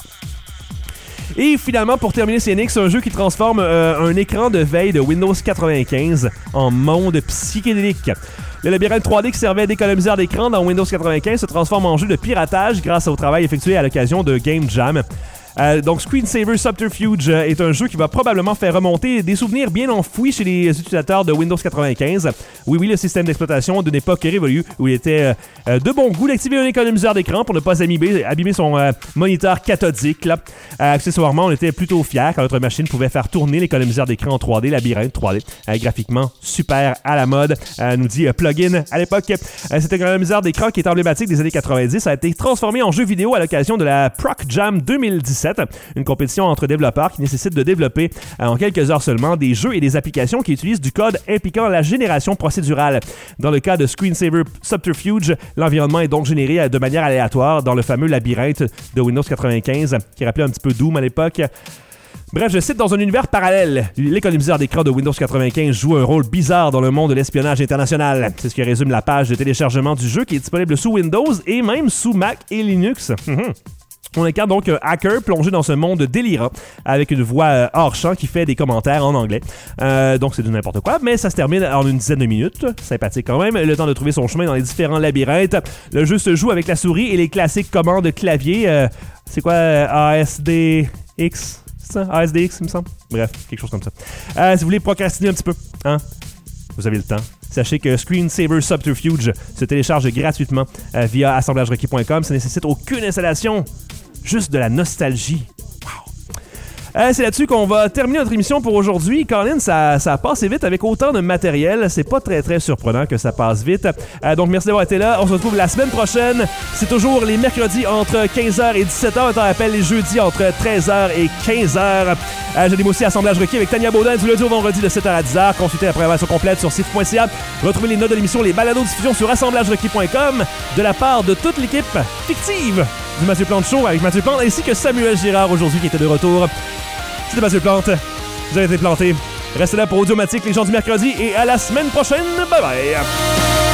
Et finalement, pour terminer, C N X, un jeu qui transforme euh, un écran de veille de Windows quatre-vingt-quinze en monde psychédélique. Le labyrinthe trois D qui servait d'économiseur d'écran dans Windows quatre-vingt-quinze se transforme en jeu de piratage grâce au travail effectué à l'occasion de Game Jam. Euh, donc, Screensaver Subterfuge euh, est un jeu qui va probablement faire remonter des souvenirs bien enfouis chez les utilisateurs de Windows quatre-vingt-quinze. Oui, oui, le système d'exploitation d'une époque révolue où il était euh, de bon goût d'activer un économiseur d'écran pour ne pas abîmer, abîmer son euh, moniteur cathodique. Là. Euh, accessoirement, on était plutôt fiers quand notre machine pouvait faire tourner l'économiseur d'écran en trois D, labyrinthe trois D, euh, graphiquement super à la mode, euh, nous dit euh, Plugin à l'époque. Euh, cet économiseur d'écran qui est emblématique des années quatre-vingt-dix a été transformé en jeu vidéo à l'occasion de la Proc Jam deux mille dix-sept. Une compétition entre développeurs qui nécessite de développer euh, en quelques heures seulement des jeux et des applications qui utilisent du code impliquant la génération procédurale. Dans le cas de Screensaver Subterfuge, l'environnement est donc généré de manière aléatoire dans le fameux labyrinthe de Windows quatre-vingt-quinze qui rappelait un petit peu Doom à l'époque. Bref, je cite, dans un univers parallèle, l'économiseur d'écran de Windows quatre-vingt-quinze joue un rôle bizarre dans le monde de l'espionnage international. C'est ce qui résume la page de téléchargement du jeu qui est disponible sous Windows et même sous Mac et Linux. On incarne donc un hacker plongé dans ce monde délirant avec une voix euh, hors champ qui fait des commentaires en anglais. Euh, donc c'est du n'importe quoi, mais ça se termine en une dizaine de minutes. Sympathique quand même. Le temps de trouver son chemin dans les différents labyrinthes. Le jeu se joue avec la souris et les classiques commandes clavier. Euh, c'est quoi euh, A S D X? C'est ça? A S D X, il me semble? Bref, quelque chose comme ça. Euh, si vous voulez procrastiner un petit peu, hein? Vous avez le temps. Sachez que Screensaver Subterfuge se télécharge gratuitement euh, via assemblage requis point com. Ça ne nécessite aucune installation. Juste de la nostalgie. Wow. Euh, c'est là-dessus qu'on va terminer notre émission pour aujourd'hui. Colin, ça, ça passe vite avec autant de matériel. C'est pas très très surprenant que ça passe vite. Euh, donc merci d'avoir été là. On se retrouve la semaine prochaine. C'est toujours les mercredis entre quinze heures et dix-sept heures. On rappelle les jeudis entre treize heures et quinze heures. Euh, J'anime aussi Assemblage requis avec Tania Baudin du lundi au vendredi de sept heures à dix heures. Consultez la programmation complète sur sif point c a. Retrouvez les notes de l'émission, les balados diffusion sur assemblage requis point com de la part de toute l'équipe fictive du Mathieu Plante Show avec Mathieu Plante ainsi que Samuel Girard aujourd'hui qui était de retour. C'était Mathieu Plante. Vous avez été planté. Restez là pour Audiomatique les gens du mercredi et à la semaine prochaine. Bye bye.